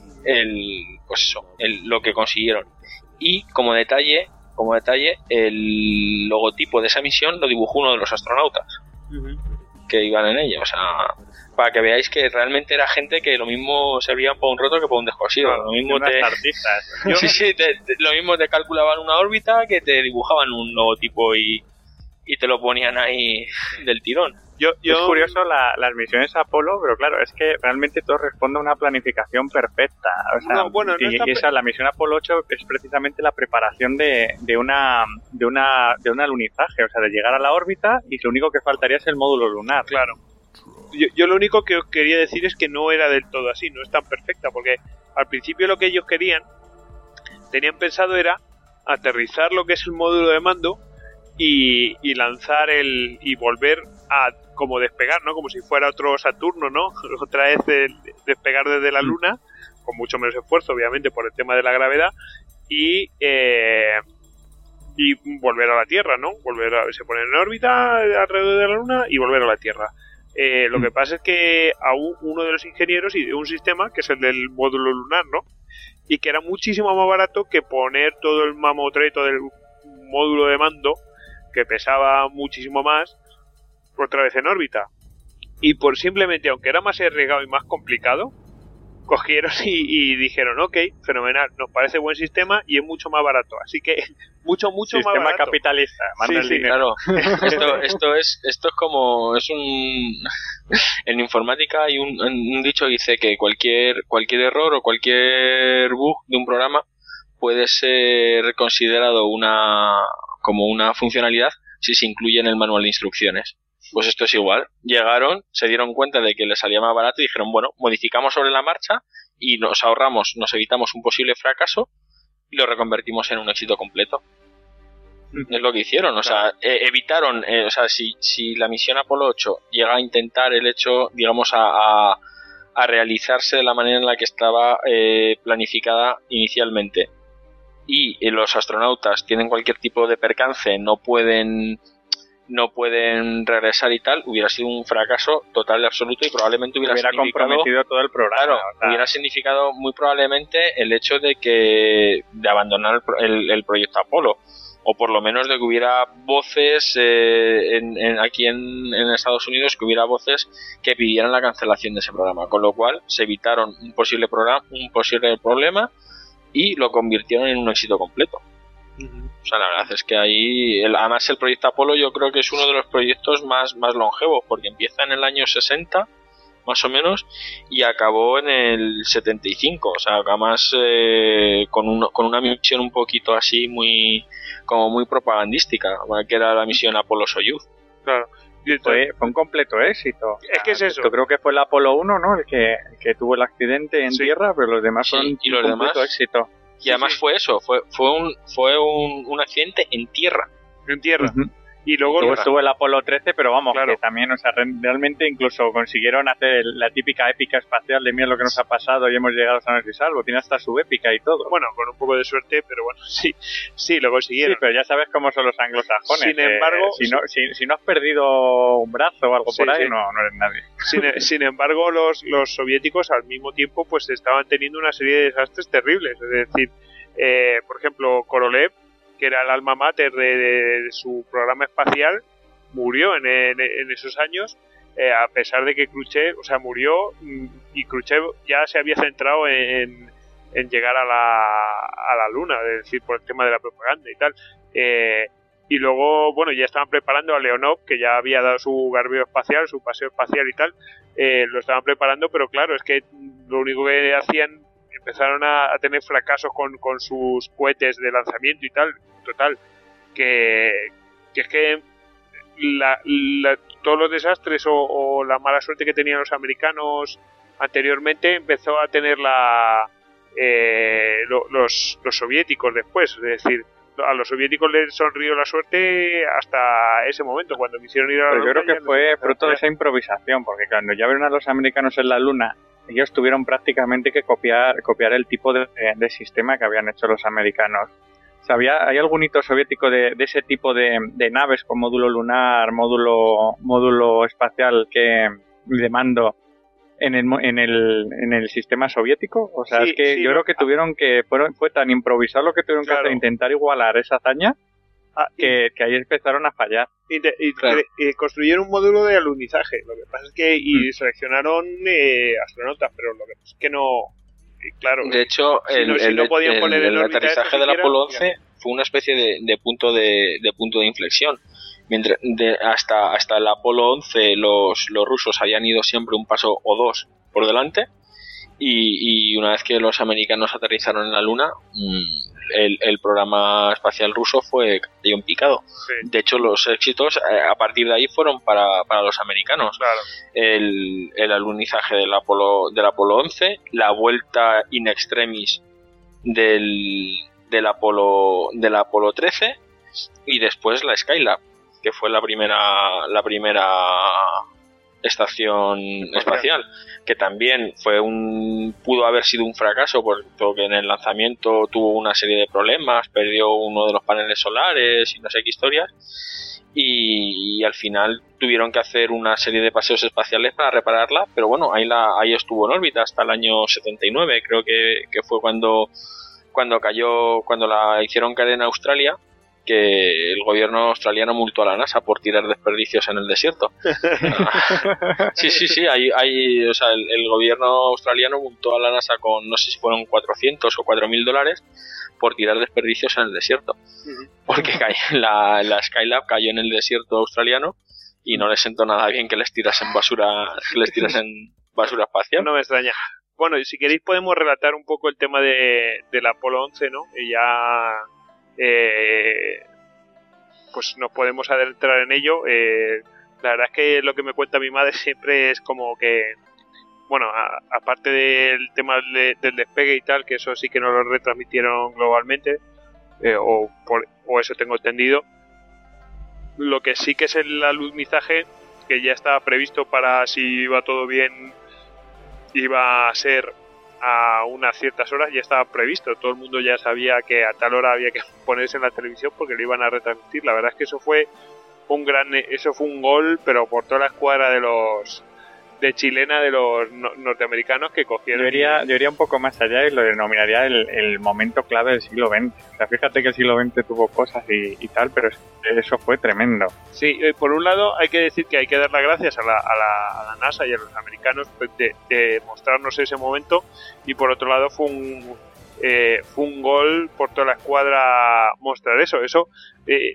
el pues eso, el, lo que consiguieron. Y como detalle, como detalle, el logotipo de esa misión lo dibujó uno de los astronautas uh-huh. que iban en ella. O sea, para que veáis que realmente era gente que lo mismo servían para un roto que para un descosido. Claro, lo mismo te artistas. Yo... sí, sí, te, te, lo mismo te calculaban una órbita que te dibujaban un logotipo y, y te lo ponían ahí del tirón. Yo, yo... Es curioso la, las misiones Apolo, pero claro, es que realmente todo responde a una planificación perfecta. O sea, no, bueno, no y, está... y esa, la misión Apolo ocho es precisamente la preparación de, de una de una de un alunizaje, o sea, de llegar a la órbita, y lo único que faltaría es el módulo lunar. Claro. Yo, yo lo único que os quería decir es que no era del todo así, no es tan perfecta, porque al principio lo que ellos querían, tenían pensado era aterrizar lo que es el módulo de mando y, y lanzar el y volver a como despegar, ¿no? Como si fuera otro Saturno, ¿no? Otra vez el despegar desde la Luna, con mucho menos esfuerzo, obviamente, por el tema de la gravedad, y eh, y volver a la Tierra, ¿no? Volver a, se poner en órbita alrededor de la Luna y volver a la Tierra. Eh, lo que pasa es que a uno de los ingenieros ideó un sistema, que es el del módulo lunar, ¿no? Y que era muchísimo más barato que poner todo el mamotreto del módulo de mando, que pesaba muchísimo más, otra vez en órbita. Y por simplemente, aunque era más arriesgado y más complicado, cogieron y, y dijeron, ok, fenomenal, nos parece buen sistema y es mucho más barato. Así que, mucho, mucho sistema más barato. Sistema capitalista, manda sí, el sí, dinero. Claro. Esto, esto, es, esto es como, es un... En informática hay un, un dicho que dice que cualquier, cualquier error o cualquier bug de un programa puede ser considerado una como una funcionalidad si se incluye en el manual de instrucciones. Pues esto es igual. Llegaron, se dieron cuenta de que les salía más barato y dijeron, bueno, modificamos sobre la marcha y nos ahorramos, nos evitamos un posible fracaso y lo reconvertimos en un éxito completo. Es lo que hicieron, o sea, eh, evitaron, eh, o sea, si, si la misión Apolo ocho llega a intentar el hecho, digamos, a, a, a realizarse de la manera en la que estaba eh, planificada inicialmente, y eh, los astronautas tienen cualquier tipo de percance, no pueden no pueden regresar y tal, hubiera sido un fracaso total y absoluto, y probablemente hubiera, hubiera comprometido todo el programa. Claro, o sea, hubiera significado muy probablemente el hecho de que de abandonar el, el, el proyecto Apolo, o por lo menos de que hubiera voces eh, en, en, aquí en, en Estados Unidos, que hubiera voces que pidieran la cancelación de ese programa, con lo cual se evitaron un posible programa, un posible problema, y lo convirtieron en un éxito completo. O sea, la verdad es que ahí, el, además el proyecto Apolo yo creo que es uno de los proyectos más, más longevos, porque empieza en el año sesenta, más o menos, y acabó en el setenta y cinco, o sea, además eh, con, un, con una misión un poquito así muy, como muy propagandística, que era la misión Apolo-Soyuz. Claro. Fue, fue un completo éxito. Es que es eso. Yo creo que fue el Apolo uno, ¿no? El que, el que tuvo el accidente en sí. tierra, pero los demás sí, fueron y los un completo demás, éxito. Y además sí, sí. fue eso, fue fue un fue un, un accidente en tierra. En tierra. Uh-huh. Y luego Luego estuvo el Apolo trece, pero vamos, claro. que también, o sea, realmente incluso consiguieron hacer la típica épica espacial de mira lo que nos ha pasado y hemos llegado sanos y salvos. Tiene hasta su épica y todo. Bueno, con un poco de suerte, pero bueno, sí, sí, lo consiguieron. Sí, pero ya sabes cómo son los anglosajones. Sin embargo, eh, si, no, si, si no has perdido un brazo o algo sí, por ahí, sí. no, no eres nadie. Sin, sin embargo, los, los soviéticos al mismo tiempo pues estaban teniendo una serie de desastres terribles. Es decir, eh, por ejemplo, Korolev, que era el alma mater de, de, de su programa espacial, murió en, en, en esos años, eh, a pesar de que Khrushchev, o sea, murió, y Khrushchev ya se había centrado en, en llegar a la, a la Luna, es decir, por el tema de la propaganda y tal. Eh, y luego, bueno, ya estaban preparando a Leonov, que ya había dado su garbeo espacial, su paseo espacial y tal, eh, lo estaban preparando, pero claro, es que lo único que hacían, empezaron a, a tener fracasos con, con sus cohetes de lanzamiento y tal, total, que, que es que La, la, todos los desastres o, o la mala suerte que tenían los americanos anteriormente empezó a tener la eh, lo, los, los soviéticos después, es decir, a los soviéticos les sonrió la suerte hasta ese momento cuando quisieron ir a la Pero yo Luna. creo que fue fruto de esa improvisación, porque cuando ya vieron a los americanos en la Luna, ellos tuvieron prácticamente que copiar copiar el tipo de, de sistema que habían hecho los americanos. ¿Había, ¿Hay algún hito soviético de, de ese tipo de, de naves con módulo lunar, módulo módulo espacial que de mando en el, en el, en el sistema soviético? O sea, sí, es que sí, yo no, creo que tuvieron que, fueron, fue tan improvisado lo que tuvieron claro. que hacer, intentar igualar esa hazaña, ah, que, y, que ahí empezaron a fallar. Y, de, y, claro. y construyeron un módulo de alunizaje, lo que pasa es que, y mm. seleccionaron eh, astronautas, pero lo que pasa es que no... Y claro, de hecho, si el, no, si el, no podían el, poner el, el aterrizaje del Apolo once fue una especie de, de punto de, de punto de inflexión. Mientras de, hasta hasta el Apolo once los, los rusos habían ido siempre un paso o dos por delante, y, y una vez que los americanos aterrizaron en la Luna, el, el programa espacial ruso fue cayó en picado. Sí. De hecho, los éxitos a partir de ahí fueron para, para los americanos. Claro. El, el alunizaje del Apolo, del Apolo once, la vuelta in extremis del, del Apolo del Apolo trece, y después la Skylab, que fue la primera la primera estación espacial, que también fue un pudo haber sido un fracaso porque en el lanzamiento tuvo una serie de problemas, perdió uno de los paneles solares y no sé qué historias, y, y al final tuvieron que hacer una serie de paseos espaciales para repararla, pero bueno, ahí la ahí estuvo en órbita hasta el año setenta y nueve, creo que, que fue cuando cuando cayó cuando la hicieron caer en Australia, que el gobierno australiano multó a la NASA por tirar desperdicios en el desierto. sí, sí, sí, hay, hay, o sea, el, el gobierno australiano multó a la NASA con, no sé si fueron cuatrocientos o cuatro mil dólares por tirar desperdicios en el desierto. Porque cayó, la, la Skylab cayó en el desierto australiano y no les sentó nada bien que les tirasen basura, que les tirasen basura espacial. No me extraña. Bueno, y si queréis podemos relatar un poco el tema de, del Apolo once, ¿no? Y ya... Eh, pues nos podemos adentrar en ello. Eh, la verdad es que lo que me cuenta mi madre siempre es como que bueno, a, aparte del tema de, del despegue y tal, que eso sí que no lo retransmitieron globalmente, eh, o, por, o eso tengo entendido. Lo que sí que es el alunizaje, que ya estaba previsto para, si iba todo bien, iba a ser a unas ciertas horas, ya estaba previsto. Todo el mundo ya sabía que a tal hora había que ponerse en la televisión porque lo iban a retransmitir. La verdad es que eso fue un gran, eso fue un gol, pero por toda la escuadra de los de chilena de los no, norteamericanos que cogieron. Yo iría, yo iría un poco más allá y lo denominaría el, el momento clave del siglo veinte. O sea, fíjate que el siglo veinte tuvo cosas y, y tal, pero eso fue tremendo. Sí, eh, por un lado hay que decir que hay que dar las gracias a la, a la, a la NASA y a los americanos de, de mostrarnos ese momento, y por otro lado fue un eh, fue un gol por toda la escuadra mostrar eso. Eso eh,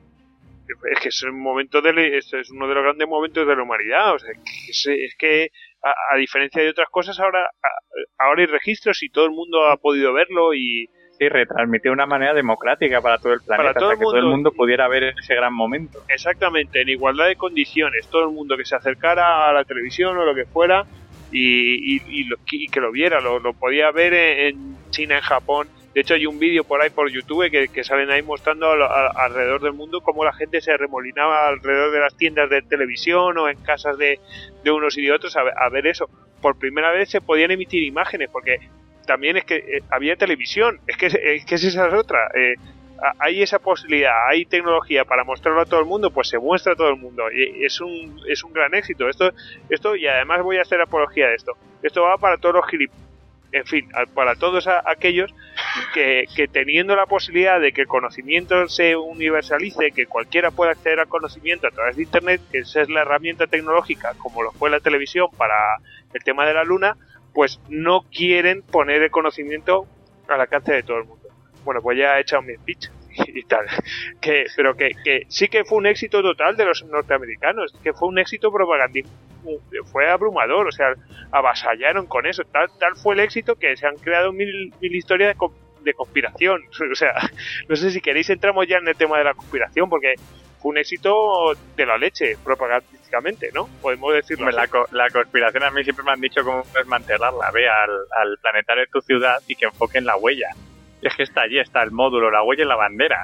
es que es un momento de, es uno de los grandes momentos de la humanidad. O sea, es, es que a, a diferencia de otras cosas, ahora a, ahora hay registros y todo el mundo ha podido verlo y sí, retransmitió de una manera democrática para todo el planeta, para todo, o sea, el que mundo, todo el mundo pudiera ver ese gran momento. Exactamente, en igualdad de condiciones, todo el mundo que se acercara a la televisión o lo que fuera y, y, y, lo, y que lo viera, lo, lo podía ver en, en China, en Japón. De hecho hay un vídeo por ahí por YouTube que, que salen ahí mostrando a, a, alrededor del mundo cómo la gente se remolinaba alrededor de las tiendas de televisión o en casas de, de unos y de otros a, a ver eso. Por primera vez se podían emitir imágenes, porque también es que eh, había televisión, es que, es que esa es otra. Eh, hay esa posibilidad, hay tecnología para mostrarlo a todo el mundo, pues se muestra a todo el mundo. Y es un, es un gran éxito. Esto, esto, y además voy a hacer apología de esto. Esto va para todos los gilipollas. En fin, para todos a, aquellos que, que teniendo la posibilidad de que el conocimiento se universalice, que cualquiera pueda acceder al conocimiento a través de Internet, que esa es la herramienta tecnológica, como lo fue la televisión para el tema de la Luna, pues no quieren poner el conocimiento al alcance de todo el mundo. Bueno, pues ya he echado mi speech y tal. Que, pero que, que sí que fue un éxito total de los norteamericanos, que fue un éxito propagandístico. Fue abrumador, o sea, avasallaron con eso. Tal, tal fue el éxito que se han creado mil, mil historias de, de conspiración. O sea, no sé si queréis entramos ya en el tema de la conspiración, porque fue un éxito de la leche, propagandísticamente, ¿no? Podemos decirlo. La, la conspiración a mí siempre me han dicho cómo desmantelarla. Ve al, al planetario de tu ciudad y que enfoquen la huella. Y es que está allí, está el módulo, la huella y la bandera.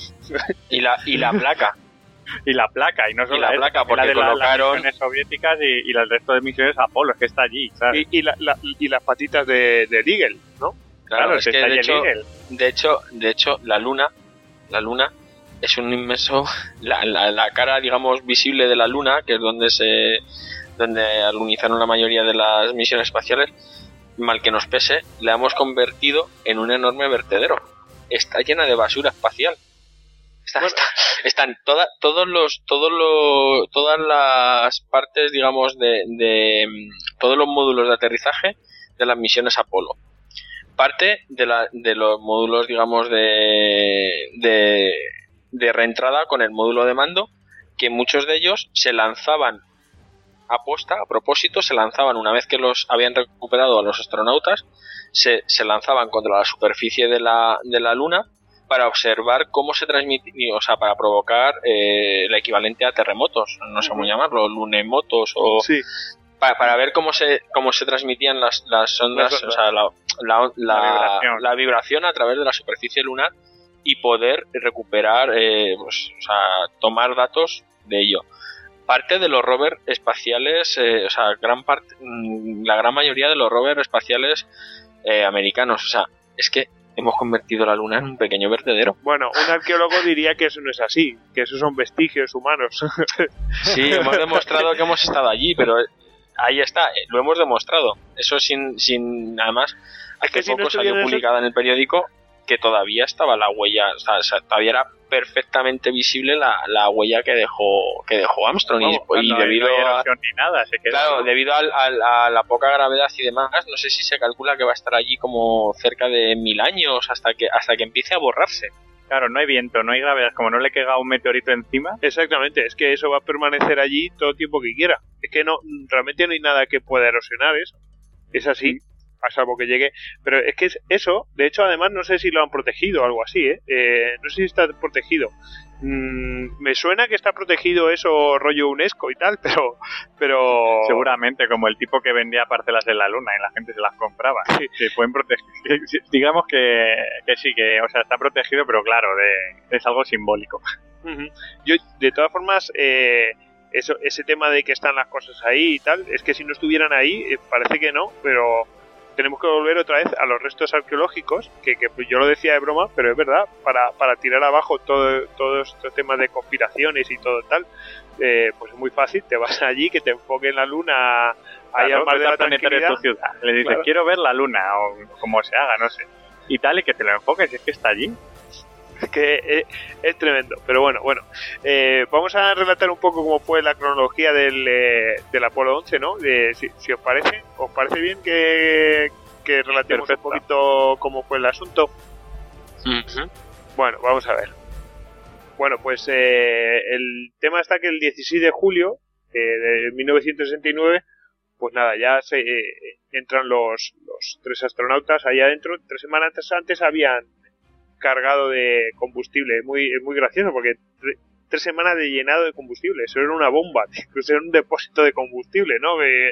Y la, y la placa. Y la placa, y no solo y la esa, placa, porque la de colocaron las misiones soviéticas y, y el resto de misiones Apolo, es que está allí, ¿sabes? Y, y, la, la, y las patitas de, de Eagle, ¿no? Claro, claro es que de hecho, de hecho, de hecho, la luna, la luna es un inmenso, la, la, la cara, digamos, visible de la luna, que es donde se, donde alunizaron la mayoría de las misiones espaciales, mal que nos pese, la hemos convertido en un enorme vertedero. Está llena de basura espacial. Está, bueno, está, están toda, todos los, todos los, todas las partes, digamos, de, de todos los módulos de aterrizaje de las misiones Apolo. Parte de, la, de los módulos, digamos, de, de, de reentrada con el módulo de mando, que muchos de ellos se lanzaban a posta, a propósito, se lanzaban una vez que los habían recuperado a los astronautas, se, se lanzaban contra la superficie de la, de la Luna para observar cómo se transmitía, o sea, para provocar eh, el equivalente a terremotos, no sé cómo llamarlo, lunemotos o... Sí. Para, para ver cómo se cómo se transmitían las, las ondas, las ondas. O sea, la, la, la, la, vibración. la vibración a través de la superficie lunar y poder recuperar, eh, pues, o sea, tomar datos de ello. Parte de los rovers espaciales, eh, o sea, gran parte, la gran mayoría de los rovers espaciales eh, americanos, o sea, es que hemos convertido la Luna en un pequeño vertedero. Bueno, un arqueólogo diría que eso no es así, que esos son vestigios humanos. Sí, hemos demostrado que hemos estado allí, pero ahí está, lo hemos demostrado. Eso sin, sin además, hace si poco no salió publicada en el periódico que todavía estaba la huella, o sea, o sea todavía era perfectamente visible la, la huella que dejó que dejó Armstrong. Vamos, y, y no, debido no a ni nada, se quedó, claro, ¿no? debido al, al, a la poca gravedad y demás, no sé si se calcula que va a estar allí como cerca de mil años hasta que hasta que empiece a borrarse. Claro, no hay viento, no hay gravedad, como no le caiga un meteorito encima. Exactamente, es que eso va a permanecer allí todo el tiempo que quiera. Es que no, realmente no hay nada que pueda erosionar eso. Es así. a salvo que llegue. Pero es que es eso, de hecho, además, no sé si lo han protegido o algo así, ¿eh? eh no sé si está protegido. Mm, me suena que está protegido eso rollo UNESCO y tal, pero pero seguramente como el tipo que vendía parcelas en la luna y la gente se las compraba. Sí. Se pueden proteger. Digamos que, que sí, que o sea está protegido, pero claro, de, es algo simbólico. Uh-huh. Yo, de todas formas, eh, eso, ese tema de que están las cosas ahí y tal, es que si no estuvieran ahí, eh, parece que no, pero tenemos que volver otra vez a los restos arqueológicos, que, que yo lo decía de broma, pero es verdad, para, para tirar abajo todo, todos estos temas de conspiraciones y todo tal, eh, pues es muy fácil, te vas allí, que te enfoque en la luna, ahí claro, al mar de la tranquilidad. De tu ciudad. Le dices, claro, quiero ver la luna, o como se haga, no sé, y tal, y que te lo enfoques, es que está allí. Es que es, es tremendo, pero bueno, bueno, eh, vamos a relatar un poco cómo fue la cronología del, eh, del Apolo once, ¿no? De, si, si os parece, ¿os parece bien que, que relatemos Perfecto. un poquito cómo fue el asunto? Uh-huh. Bueno, vamos a ver. Bueno, pues eh, el tema está que el dieciséis de julio eh, de mil novecientos sesenta y nueve, pues nada, ya se eh, entran los, los tres astronautas ahí adentro. Tres semanas antes, antes habían cargado de combustible. Es muy, es muy gracioso porque tre- tres semanas de llenado de combustible. Eso era una bomba, eso era un depósito de combustible, ¿no? Que,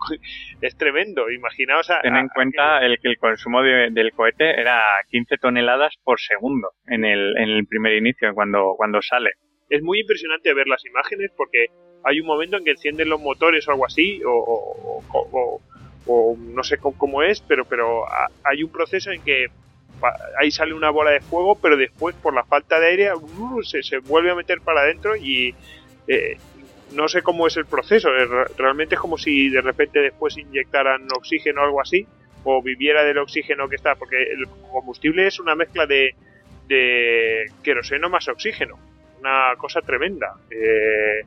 es tremendo. Imaginaos a, ten en a, cuenta a que... el que el consumo de, del cohete era quince toneladas por segundo en el, en el primer inicio, cuando, cuando sale. Es muy impresionante ver las imágenes porque hay un momento en que encienden los motores o algo así, o, o, o, o, o no sé cómo, cómo es, pero, pero hay un proceso en que ahí sale una bola de fuego, pero después por la falta de aire uh, se, se vuelve a meter para adentro y eh, no sé cómo es el proceso. Realmente es como si de repente después inyectaran oxígeno o algo así, o viviera del oxígeno que está, porque el combustible es una mezcla de, de queroseno más oxígeno, una cosa tremenda. eh,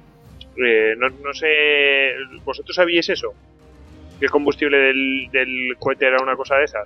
eh, no, no sé, ¿vosotros sabíais eso? ¿Que el combustible del, del cohete era una cosa de esas?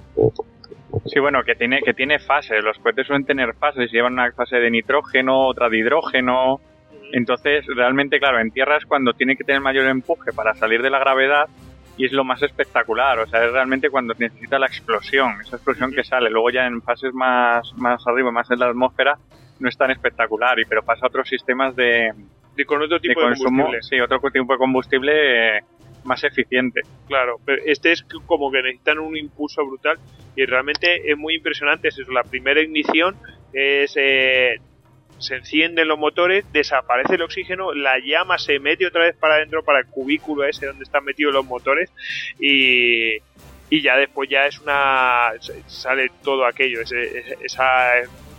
Sí, bueno, que tiene que tiene fases. Los cohetes suelen tener fases. Llevan una fase de nitrógeno, otra de hidrógeno. Entonces, realmente, claro, en tierra es cuando tiene que tener mayor empuje para salir de la gravedad y es lo más espectacular. O sea, es realmente cuando necesita la explosión, esa explosión que sale. Luego ya en fases más, más arriba, más en la atmósfera, no es tan espectacular. Y pero pasa a otros sistemas de, de, con otro tipo de, de consumo. Combustible. Sí, otro tipo de combustible... Eh, más eficiente. Claro, pero este es como que necesitan un impulso brutal y realmente es muy impresionante. Es eso, la primera ignición es eh, se encienden los motores, desaparece el oxígeno, la llama se mete otra vez para adentro, para el cubículo ese donde están metidos los motores y, y ya después ya es una sale todo aquello, ese, esa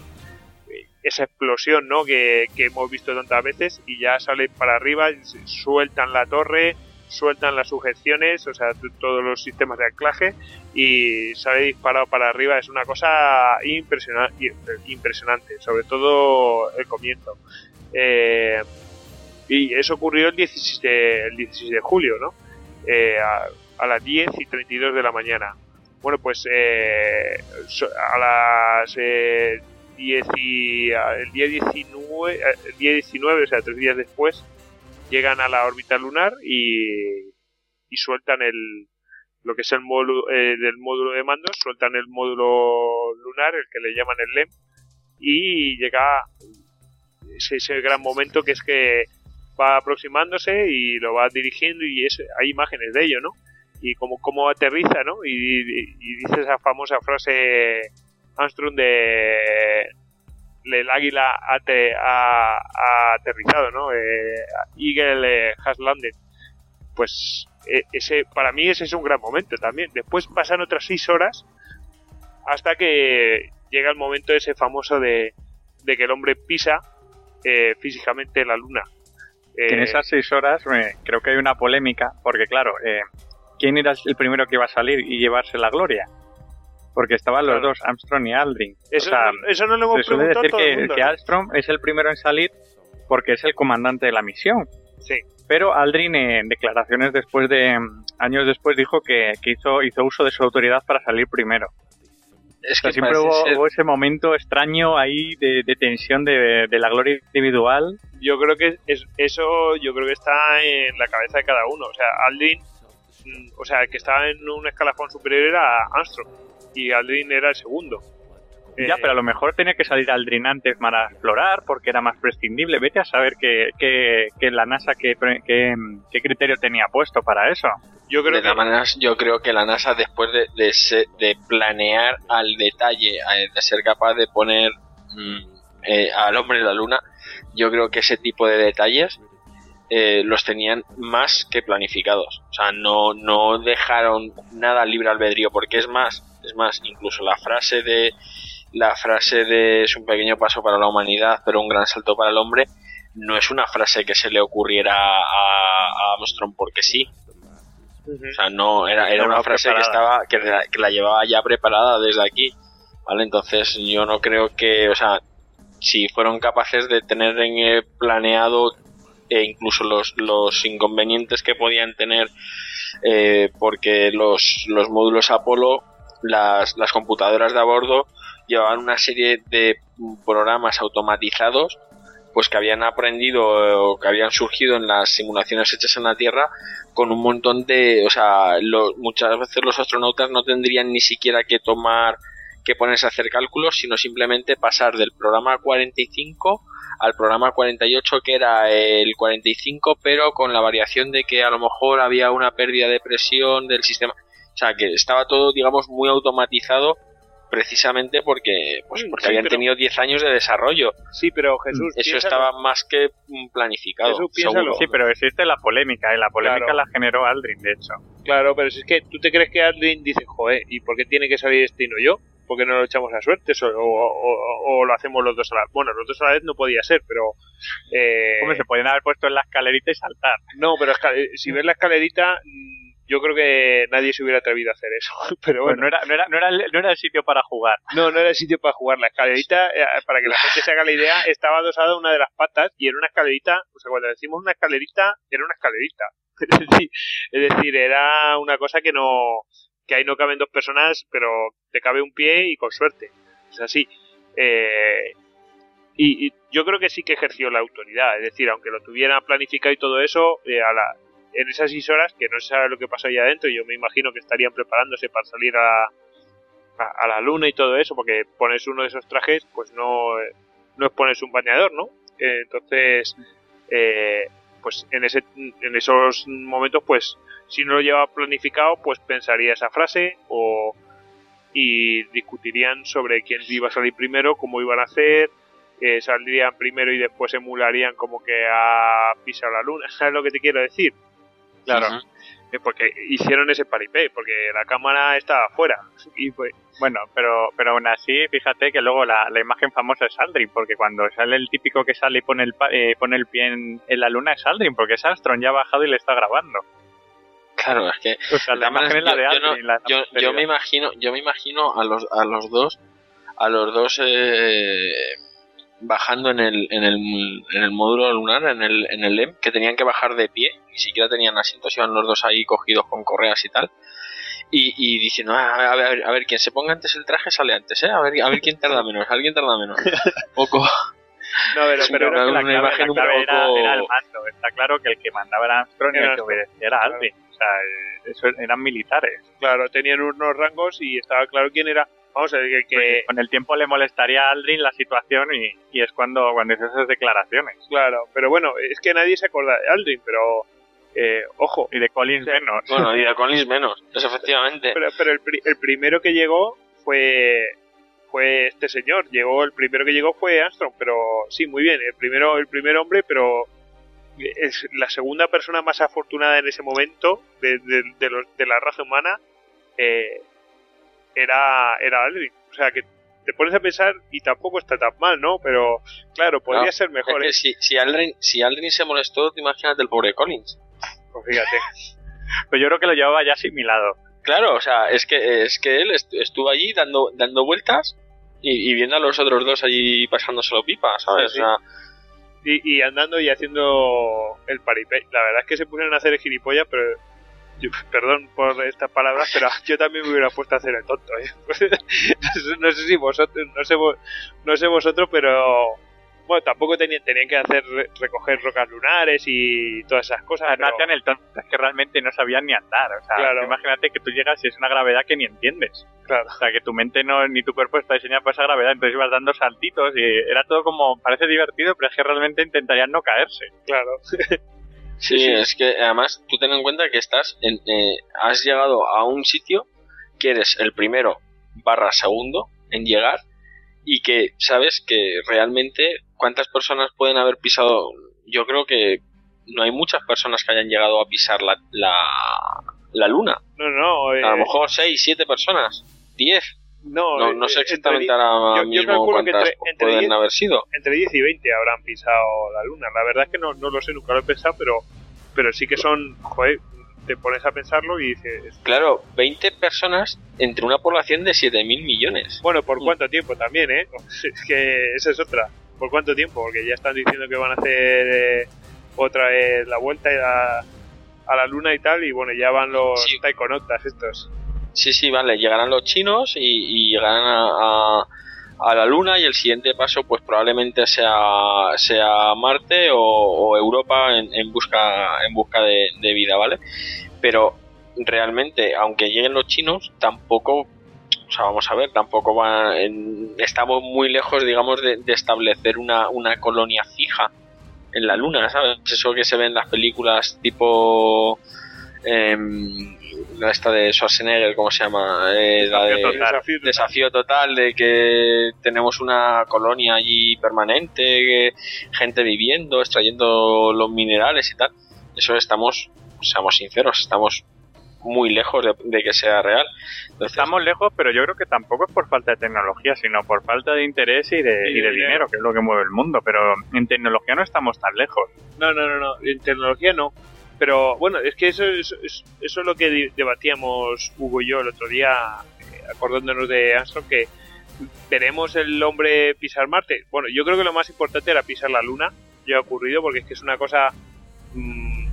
esa explosión, ¿no? que, que hemos visto tantas veces y ya sale para arriba, sueltan la torre, sueltan las sujeciones, o sea, t- todos los sistemas de anclaje y sale disparado para arriba. Es una cosa impresiona- impresionante, sobre todo el comienzo. Eh, y eso ocurrió el dieciséis de, el dieciséis de julio, ¿no? Eh, a, a las diez y treinta y dos de la mañana. Bueno, pues eh, a las eh, diez y, el día diecinueve, el día diecinueve, o sea, tres días después, llegan a la órbita lunar y, y sueltan el lo que es el módulo eh, del módulo de mandos, sueltan el módulo lunar, el que le llaman el L E M, y llega ese, ese gran momento que es que va aproximándose y lo va dirigiendo y es, hay imágenes de ello, ¿no? Y como, como aterriza, ¿no? Y, y, y dice esa famosa frase Armstrong de el águila ha, te, ha, ha aterrizado, ¿no? Eh, Eagle eh, has landed. Pues eh, ese para mí ese es un gran momento también. Después pasan otras seis horas hasta que llega el momento ese famoso de, de que el hombre pisa eh, físicamente la luna. Eh, en esas seis horas eh, creo que hay una polémica, porque claro, eh, ¿quién era el primero que iba a salir y llevarse la gloria? Porque estaban los claro. dos, Armstrong y Aldrin. Eso, o sea, no, eso no lo hemos se suele preguntado decir todo que, el mundo, que ¿no? Armstrong es el primero en salir porque es el comandante de la misión. Sí. Pero Aldrin en declaraciones después de años después dijo que, que hizo, hizo uso de su autoridad para salir primero. Es o sea, que siempre hubo, ser... hubo ese momento extraño ahí de, de tensión de, de la gloria individual. Yo creo que es, eso yo creo que está en la cabeza de cada uno. O sea, Aldrin o sea, el que estaba en un escalafón superior era Armstrong y Aldrin era el segundo. Ya, eh, pero a lo mejor tenía que salir Aldrin antes para explorar porque era más prescindible. Vete a saber que, que, que la NASA qué que, que criterio tenía puesto para eso. Yo creo de todas que... maneras, yo creo que la NASA, después de, de, se, de planear al detalle, de ser capaz de poner mmm, eh, al hombre en la Luna, yo creo que ese tipo de detalles eh, los tenían más que planificados. O sea, no, no dejaron nada libre albedrío, porque es más, es más, incluso la frase de la frase de es un pequeño paso para la humanidad, pero un gran salto para el hombre, no es una frase que se le ocurriera a, a Armstrong porque sí. Uh-huh. O sea, no, era, era una frase preparada. que estaba, que la, que la llevaba ya preparada desde aquí, ¿vale? Entonces yo no creo que, o sea, si fueron capaces de tener en, eh, planeado e incluso los, los inconvenientes que podían tener, eh, porque los, los módulos Apolo, las, las computadoras de a bordo llevaban una serie de programas automatizados pues que habían aprendido o que habían surgido en las simulaciones hechas en la Tierra con un montón de, o sea, lo, muchas veces los astronautas no tendrían ni siquiera que tomar, que ponerse a hacer cálculos, sino simplemente pasar del programa cuarenta y cinco al programa cuarenta y ocho, que era el cuarenta y cinco, pero con la variación de que a lo mejor había una pérdida de presión del sistema. O sea, que estaba todo, digamos, muy automatizado, precisamente porque pues porque sí, habían pero, tenido diez años de desarrollo. Sí, pero Jesús, eso piénsalo. Estaba más que planificado. Jesús, piénsalo. Sí, pero existe la polémica, y la polémica claro. la generó Aldrin, de hecho. Claro, pero si es que tú te crees que Aldrin dice, joder, ¿y por qué tiene que salir este y no yo? ¿Por qué no lo echamos a suerte? O, o, o, o lo hacemos los dos a la vez. Bueno, los dos a la vez no podía ser, pero... Eh... Hombre, se podían haber puesto en la escalerita y saltar. No, pero si ves la escalerita... Yo creo que nadie se hubiera atrevido a hacer eso, pero bueno. Pues no, era, no, era, no, era el, no era el sitio para jugar. No, no era el sitio para jugar. La escalerita, para que la gente se haga la idea, estaba adosada a una de las patas y era una escalerita, o sea, cuando decimos una escalerita, era una escalerita. Es decir, es decir, era una cosa que no, que ahí no caben dos personas, pero te cabe un pie y con suerte. Es así. Eh, y, y yo creo que sí que ejerció la autoridad, es decir, aunque lo tuviera planificado y todo eso, eh, a la... en esas seis horas, que no se sabe lo que pasó ahí adentro, yo me imagino que estarían preparándose para salir a, a, a la luna y todo eso, porque pones uno de esos trajes, pues no, no es ponerse un bañador, ¿no? Eh, entonces, eh, pues en ese en esos momentos, pues si no lo llevaba planificado, pues pensaría esa frase o y discutirían sobre quién iba a salir primero, cómo iban a hacer, eh, saldrían primero y después emularían como que ha pisado la luna. ¿Sabes lo que te quiero decir? Claro, uh-huh. Porque hicieron ese paripé, porque la cámara estaba afuera. Y pues, bueno, pero pero aún así, fíjate que luego la, la imagen famosa es Aldrin, porque cuando sale el típico que sale y pone el, eh, pone el pie en, en la luna es Aldrin, porque es Armstrong ya ha bajado y le está grabando. Claro, es que o sea, la imagen es la de Aldrin. Yo, no, la yo, yo me imagino, yo me imagino a los a los dos, a los dos eh, bajando en el en el en el módulo lunar, en el en el L E M, que tenían que bajar de pie, ni siquiera tenían asientos, iban los dos ahí cogidos con correas y tal, y, y diciendo, ah, a ver, a ver, quien se ponga antes el traje sale antes, eh, a ver, a ver quién tarda menos, alguien tarda menos, poco. No, pero, pero, pero que la clave, imagen la clave un poco... era, era el mando. Está claro que el que mandaba era Armstrong y el que obedecía era Aldrin. O sea, eso eran militares. Claro, tenían unos rangos y estaba claro quién era. Vamos a ver que... Pues con el tiempo le molestaría a Aldrin la situación y, y es cuando, cuando hizo esas declaraciones. Claro, pero bueno, es que nadie se acuerda de Aldrin, pero... Eh, ojo. Y de Collins menos. Bueno, y de Collins menos, eso efectivamente. Pero, pero el, el primero que llegó fue... fue este señor, llegó el primero que llegó fue Armstrong, pero sí, muy bien, el primero el primer hombre, pero es la segunda persona más afortunada en ese momento de, de, de, los, de la raza humana eh, era era Aldrin. O sea que te pones a pensar y tampoco está tan mal, ¿no? Pero claro, podría no, ser mejor. Es que ¿eh? si, si, Aldrin, si Aldrin se molestó, te imaginas del pobre Collins. Pues fíjate. Pues yo creo que lo llevaba ya asimilado. Claro, o sea, es que es que él estuvo allí dando dando vueltas y, y viendo a los otros dos allí pasándoselo pipa, ¿sabes? Sí, sí. O sea, y, y andando y haciendo el paripé. La verdad es que se pusieron a hacer el gilipollas, pero yo, perdón por estas palabras, pero yo también me hubiera puesto a hacer el tonto, ¿eh? No sé si vosotros, no sé, no sé vosotros, pero Bueno, tampoco tenían, tenían que hacer recoger rocas lunares y todas esas cosas. No pero... hacían el tonto, es que realmente no sabían ni andar. O sea, claro. Imagínate que tú llegas y es una gravedad que ni entiendes. Claro. O sea, que tu mente no ni tu cuerpo está diseñado para esa gravedad, entonces ibas dando saltitos y era todo como, parece divertido, pero es que realmente intentarían no caerse. Claro. Sí, sí, es que además tú ten en cuenta que estás en, eh, has llegado a un sitio que eres el primero barra segundo en llegar y que sabes que realmente cuántas personas pueden haber pisado. Yo creo que no hay muchas personas que hayan llegado a pisar la, la, la luna. No, no. Eh... A lo mejor seis, siete personas, diez. No, no, no sé exactamente entre, ahora yo, mismo yo cuántas entre, entre pueden diez, haber sido. Entre diez y veinte habrán pisado la luna. La verdad es que no, no lo sé, nunca lo he pensado, pero, pero sí que son, joder, te pones a pensarlo y dices... Claro, veinte personas entre una población de siete mil millones. Bueno, ¿por cuánto tiempo también, eh? Es que esa es otra. ¿Por cuánto tiempo? Porque ya están diciendo que van a hacer eh, otra vez la vuelta a, a la luna y tal, y bueno, ya van los sí. taikonautas estos. Sí, sí, vale, llegarán los chinos y, y llegarán a, a, a la luna y el siguiente paso pues probablemente sea, sea Marte o, o Europa en, en busca en busca de, de vida, ¿vale? Pero realmente, aunque lleguen los chinos, tampoco, o sea, vamos a ver, tampoco van, en, estamos muy lejos, digamos, de, de establecer una, una colonia fija en la luna, ¿sabes? Eso que se ve en las películas tipo... Eh, esta de Schwarzenegger, ¿cómo se llama? Eh, la de Desafío total. Desafío total, de que tenemos una colonia allí permanente, que, gente viviendo, extrayendo los minerales y tal. Eso estamos, seamos sinceros, estamos muy lejos de, de que sea real. Entonces, estamos lejos, pero yo creo que tampoco es por falta de tecnología, sino por falta de interés y de, y de dinero, que es lo que mueve el mundo. Pero en tecnología no estamos tan lejos. No, no, no, no. En tecnología no. Pero bueno, es que eso, eso, eso, eso es lo que debatíamos Hugo y yo el otro día, eh, acordándonos de Armstrong, que ¿veremos el hombre pisar Marte? Bueno, yo creo que lo más importante era pisar la Luna, ya ha ocurrido, porque es que es una cosa... Mmm,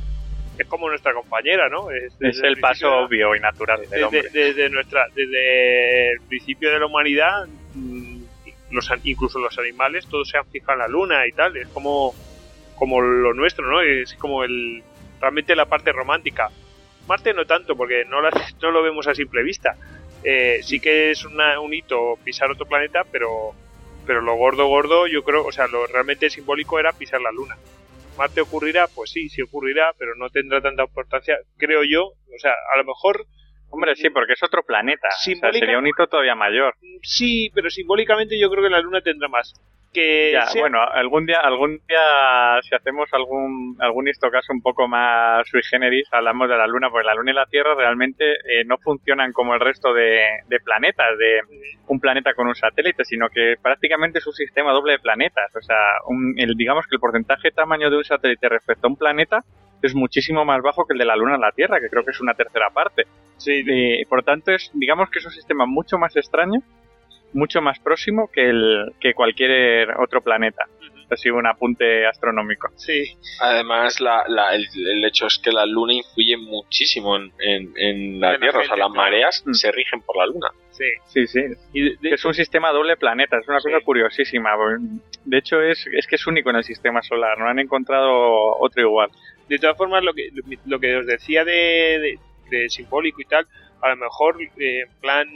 es como nuestra compañera, ¿no? Es, es el paso de, obvio y natural del desde, hombre. Desde, nuestra, desde el principio de la humanidad, mmm, los, incluso los animales, todos se han fijado en la Luna y tal, es como, como lo nuestro, ¿no? Es como el... realmente la parte romántica. Marte no tanto, porque no, la, no lo vemos a simple vista. Eh, sí que es una, un hito pisar otro planeta, pero pero lo gordo, gordo, yo creo, o sea, lo realmente simbólico era pisar la Luna. ¿Marte ocurrirá? Pues sí, sí ocurrirá, pero no tendrá tanta importancia, creo yo. O sea, a lo mejor... Hombre, sí, porque es otro planeta. Simbólica... O sea, sería un hito todavía mayor. Sí, pero simbólicamente yo creo que la Luna tendrá más. Que ya, sea... bueno, algún día, algún día si hacemos algún algún histocaso un poco más sui generis, hablamos de la Luna, porque la Luna y la Tierra realmente eh, no funcionan como el resto de, de planetas, de un planeta con un satélite, sino que prácticamente es un sistema doble de planetas. O sea, un, el, digamos que el porcentaje de tamaño de un satélite respecto a un planeta es muchísimo más bajo que el de la Luna a la Tierra, que creo que es una tercera parte. Sí. Eh, por tanto, es, digamos que es un sistema mucho más extraño, mucho más próximo que el que cualquier otro planeta. Así un apunte astronómico. Sí. Además, la, la, el, el hecho es que la Luna influye muchísimo en, en, en la en Tierra. La gente, o sea, las mareas claro. se rigen por la Luna. Sí, sí, sí. Y de, de es un sistema doble planeta. Es una sí. cosa curiosísima. De hecho, es, es que es único en el sistema solar. No han encontrado otro igual. De todas formas, lo que lo que os decía de, de, de simbólico y tal, a lo mejor eh, en plan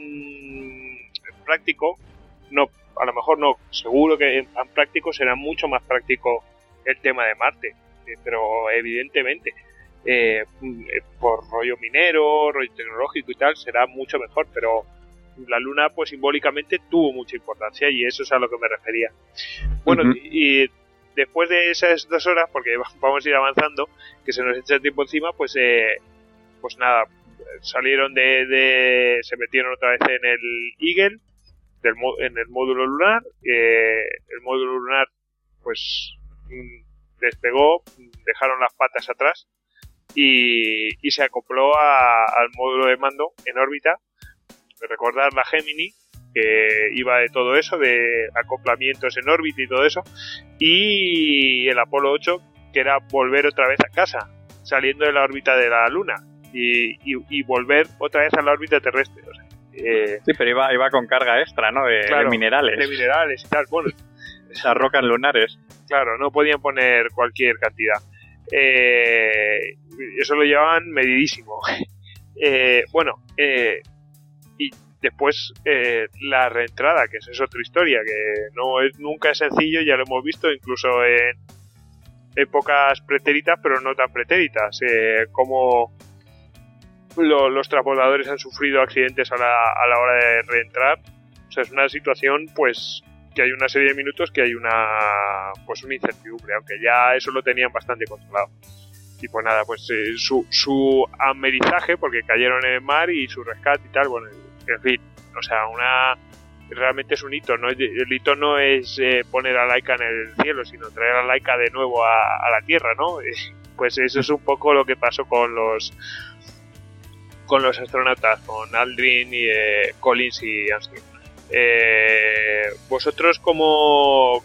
práctico, no, a lo mejor no, seguro que en plan práctico será mucho más práctico el tema de Marte, eh, pero evidentemente eh, por rollo minero, rollo tecnológico y tal, será mucho mejor, pero la Luna pues simbólicamente tuvo mucha importancia y eso es a lo que me refería. Bueno, uh-huh. y, y después de esas dos horas, porque vamos a ir avanzando, que se nos echa el tiempo encima, pues eh, pues nada, salieron de, de se metieron otra vez en el Eagle, Del, en el módulo lunar, eh, el módulo lunar pues despegó, dejaron las patas atrás y, y se acopló a, al módulo de mando en órbita. Recordar la Gemini, que iba de todo eso, de acoplamientos en órbita y todo eso, y el Apolo ocho, que era volver otra vez a casa, saliendo de la órbita de la Luna y, y, y volver otra vez a la órbita terrestre. O sea, Eh, sí, pero iba, iba con carga extra, ¿no? De, claro, de minerales. De minerales y tal. Bueno, Esas rocas lunares. Claro, no podían poner cualquier cantidad. Eh, eso lo llevaban medidísimo. eh, bueno, eh, y después eh, la reentrada, que eso es otra historia, que no es nunca es sencillo, ya lo hemos visto incluso en épocas pretéritas, pero no tan pretéritas, eh, como lo, los transbordadores han sufrido accidentes a la, a la hora de reentrar. O sea, es una situación, pues, que hay una serie de minutos que hay una, pues, una incertidumbre, aunque ya eso lo tenían bastante controlado. Y pues nada, pues eh, su, su amerizaje, porque cayeron en el mar, y su rescate y tal, bueno, en fin, o sea, una realmente es un hito, ¿no? El hito no es eh, poner a Laika en el cielo, sino traer a Laika de nuevo a, a la Tierra, ¿no? Eh, pues eso es un poco lo que pasó con los con los astronautas, con Aldrin y eh, Collins y Armstrong. Eh, vosotros como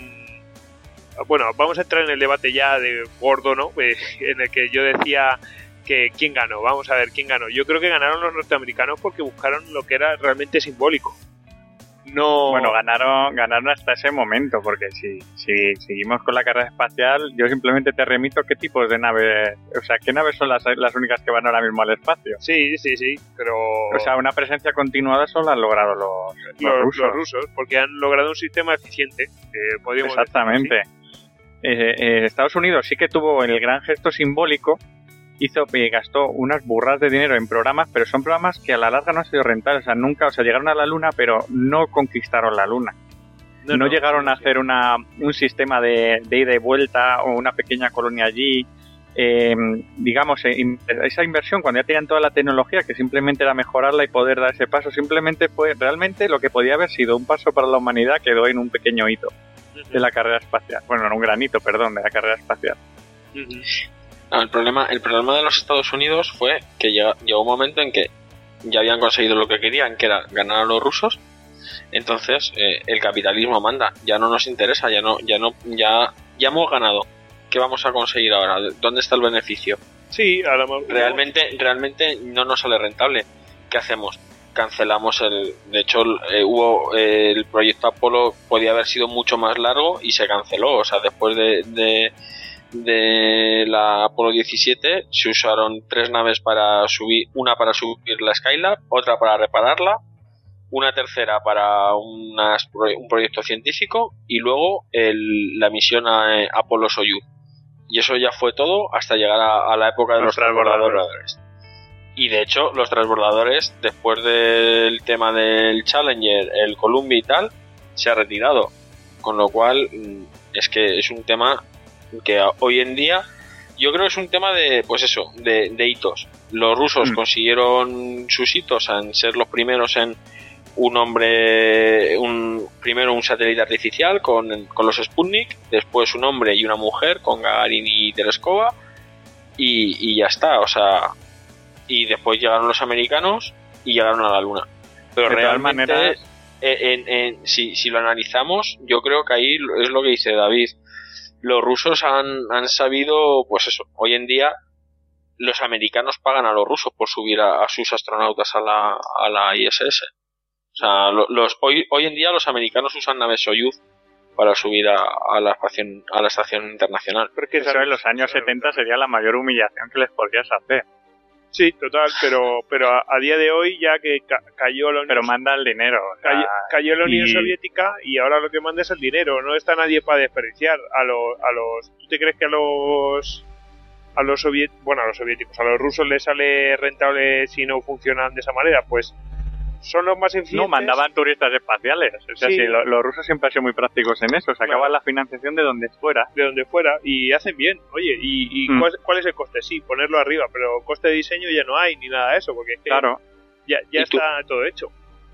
bueno, vamos a entrar en el debate ya de gordo, ¿no? Eh, en el que yo decía que quién ganó. Vamos a ver quién ganó. Yo creo que ganaron los norteamericanos porque buscaron lo que era realmente simbólico. No. Bueno, ganaron ganaron hasta ese momento, porque si, si seguimos con la carrera espacial, yo simplemente te remito qué tipos de naves, o sea, qué naves son las, las únicas que van ahora mismo al espacio. Sí, sí, sí, pero... O sea, una presencia continuada solo han logrado los, los, los, rusos. los rusos, porque han logrado un sistema eficiente. Eh, podríamos Exactamente. Eh, eh, Estados Unidos sí que tuvo el gran gesto simbólico, hizo eh, gastó unas burras de dinero en programas, pero son programas que a la larga no han sido rentables, o sea, nunca, o sea, llegaron a la Luna, pero no conquistaron la Luna. No, no, no llegaron no, a hacer una un sistema de, de ida y vuelta o una pequeña colonia allí. Eh, digamos, eh, esa inversión, cuando ya tenían toda la tecnología, que simplemente era mejorarla y poder dar ese paso, simplemente fue realmente lo que podía haber sido un paso para la humanidad, quedó en un pequeño hito de la carrera espacial. Bueno, en un granito, perdón, de la carrera espacial. Uh-huh. No, el problema, el problema de los Estados Unidos fue que llegó, llegó un momento en que ya habían conseguido lo que querían, que era ganar a los rusos. Entonces eh, el capitalismo manda, ya no nos interesa, ya no, ya no, ya, ya hemos ganado. ¿Qué vamos a conseguir ahora? ¿Dónde está el beneficio? Sí, ahora realmente, realmente no nos sale rentable. ¿Qué hacemos? Cancelamos el, de hecho eh, hubo eh, el proyecto Apolo podía haber sido mucho más largo y se canceló. O sea, después de, de de la Apolo diecisiete se usaron tres naves para subir, una para subir la Skylab, otra para repararla, una tercera para unas, un proyecto científico y luego el, la misión a, a Apolo-Soyuz. Y eso ya fue todo hasta llegar a, a la época de los, los transbordadores. Y de hecho los transbordadores, después del tema del Challenger, el Columbia y tal, se ha retirado, con lo cual es que es un tema que hoy en día yo creo que es un tema de, pues eso, de, de hitos. Los rusos mm. consiguieron sus hitos en ser los primeros en un hombre, un primero un satélite artificial con, con los Sputnik, después un hombre y una mujer con Gagarin y Tereskova y, y ya está, o sea, y después llegaron los americanos y llegaron a la Luna. Pero de realmente, maneras... en, en, en, si, si lo analizamos, yo creo que ahí es lo que dice David. Los rusos han, han sabido, pues eso, hoy en día los americanos pagan a los rusos por subir a, a sus astronautas a la, a la I S S. O sea, los, hoy, hoy en día los americanos usan naves Soyuz para subir a, a, la, estación, a la estación internacional. Porque eso en los años setenta sería la mayor humillación que les podrías hacer. Sí, total, pero pero a, a día de hoy ya que ca- cayó la Unión Pero manda el dinero. O sea, cayó, cayó la Unión y... Soviética y ahora lo que manda es el dinero. No está nadie para desperdiciar a los... A los ¿tú te crees que a los... a los soviet, bueno, a los soviéticos, a los rusos les sale rentable si no funcionan de esa manera? Pues son los más eficientes. No, mandaban turistas espaciales. O sea, sí. Sí, lo, los rusos siempre han sido muy prácticos en eso. Sacaban claro. la financiación de donde fuera. De donde fuera. Y hacen bien. Oye, ¿y, y mm. ¿cuál, cuál es el coste? Sí, ponerlo arriba. Pero coste de diseño ya no hay ni nada de eso. Porque es que claro. ya, ya está todo hecho.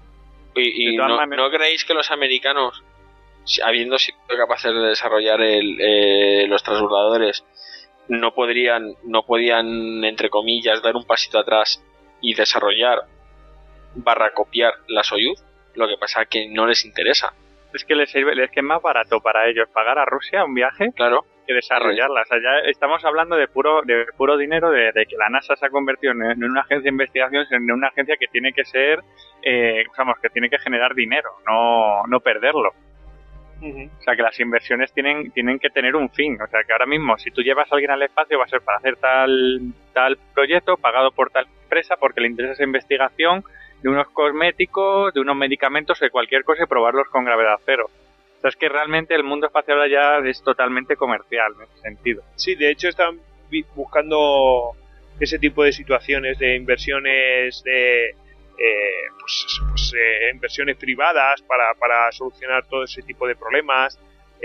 Y, y no, ¿no creéis que los americanos, habiendo sido capaces de desarrollar el, eh, los transbordadores, no podrían, no podían, entre comillas, dar un pasito atrás y desarrollar barra copiar la Soyuz? Lo que pasa es que no les interesa. Es que les sirve, es que es más barato para ellos pagar a Rusia un viaje, claro, que desarrollarla. O sea, ya estamos hablando de puro de puro dinero, de, de que la NASA se ha convertido en, en una agencia de investigación, en una agencia que tiene que ser, eh, vamos, que tiene que generar dinero, no, no perderlo. Uh-huh. O sea, que las inversiones tienen tienen que tener un fin. O sea, que ahora mismo, si tú llevas a alguien al espacio, va a ser para hacer tal tal proyecto, pagado por tal empresa, porque le interesa esa investigación de unos cosméticos, de unos medicamentos, de cualquier cosa y probarlos con gravedad cero. O sea, es que realmente el mundo espacial ahora ya es totalmente comercial en ese sentido. Sí, de hecho están buscando ese tipo de situaciones de inversiones de eh, pues, pues eh, inversiones privadas para, para solucionar todo ese tipo de problemas,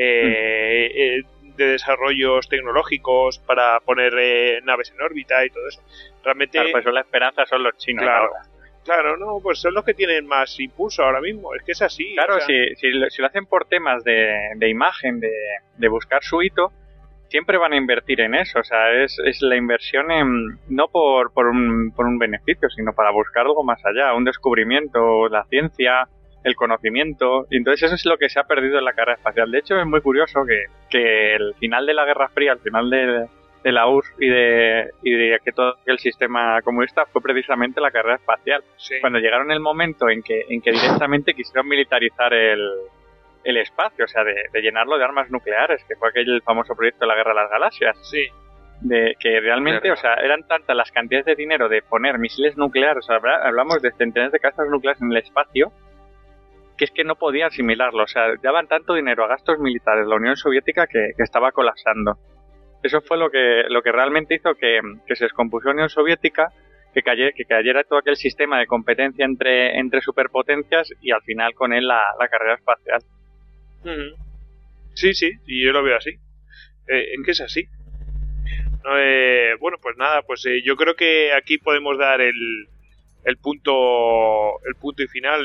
eh, mm. eh, de desarrollos tecnológicos para poner eh, naves en órbita y todo eso. Realmente, claro, pues eso la esperanza son los chinos. Claro, ahora. Claro, no, pues son los que tienen más impulso ahora mismo, es que es así. Claro, o sea... si, si, lo, si lo hacen por temas de, de imagen, de, de buscar su hito, siempre van a invertir en eso. O sea, es, es la inversión en, no por, por, un, por un beneficio, sino para buscar algo más allá, un descubrimiento, la ciencia, el conocimiento. Y entonces eso es lo que se ha perdido en la carrera espacial. De hecho, es muy curioso que, que el final de la Guerra Fría, el final de, de la U R S S y de, y de que todo el sistema comunista fue precisamente la carrera espacial. Sí. Cuando llegaron el momento en que, en que directamente quisieron militarizar el... el espacio, o sea, de, de llenarlo de armas nucleares, que fue aquel famoso proyecto de la Guerra de las Galaxias. Sí. De que realmente, o sea, eran tantas las cantidades de dinero de poner misiles nucleares, o sea, hablamos de centenares de casas nucleares en el espacio, que es que no podían asimilarlo, o sea, daban tanto dinero a gastos militares la Unión Soviética que, que estaba colapsando. Eso fue lo que lo que realmente hizo que, que se descompuso la Unión Soviética, que cayera, que cayera todo aquel sistema de competencia entre, entre superpotencias y al final con él la, la carrera espacial. Uh-huh. Sí, sí, y yo lo veo así. Eh, es que es así. No, eh, bueno, pues nada, pues eh, yo creo que aquí podemos dar el, el punto el punto y final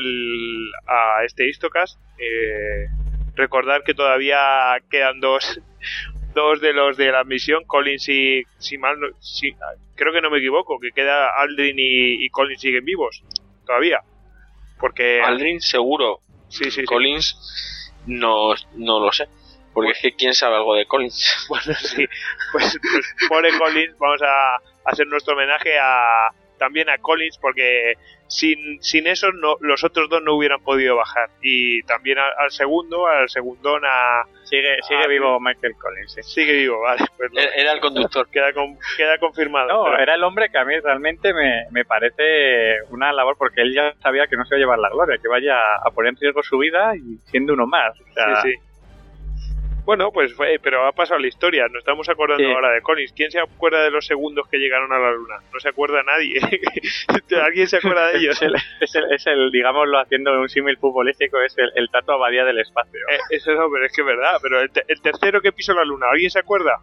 a este Histocast. Eh, recordar que todavía quedan dos dos de los de la misión, Collins y si mal no, si, creo que no me equivoco, que queda Aldrin y, y Collins siguen vivos todavía. Porque Aldrin seguro. Sí, sí, sí. Collins no no lo sé. Porque es que quién sabe algo de Collins. Bueno, sí, pues, pues pobre Collins, vamos a hacer nuestro homenaje a también a Collins, porque sin sin eso no, los otros dos no hubieran podido bajar. Y también a, al segundo, al segundón a... Sigue sigue a, vivo Michael Collins, sí. Sigue vivo, vale. Pues lo, era el conductor. Queda, con, queda confirmado. No, pero... era el hombre que a mí realmente me, me parece una labor, porque él ya sabía que no se iba a llevar la gloria, que vaya a poner en riesgo su vida y siendo uno más. O sea, sí, sí. Bueno, pues fue, pero ha pasado la historia. Nos estamos acordando sí. ahora de Collins. ¿Quién se acuerda de los segundos que llegaron a la Luna? No se acuerda nadie. ¿Alguien se acuerda de ellos? Es el, es el, es el digámoslo, haciendo un símil futbolístico, es el, el Tato Abadía del espacio. Eh, eso no, pero es que es verdad. Pero el, te, el tercero que pisó la Luna, ¿alguien se acuerda?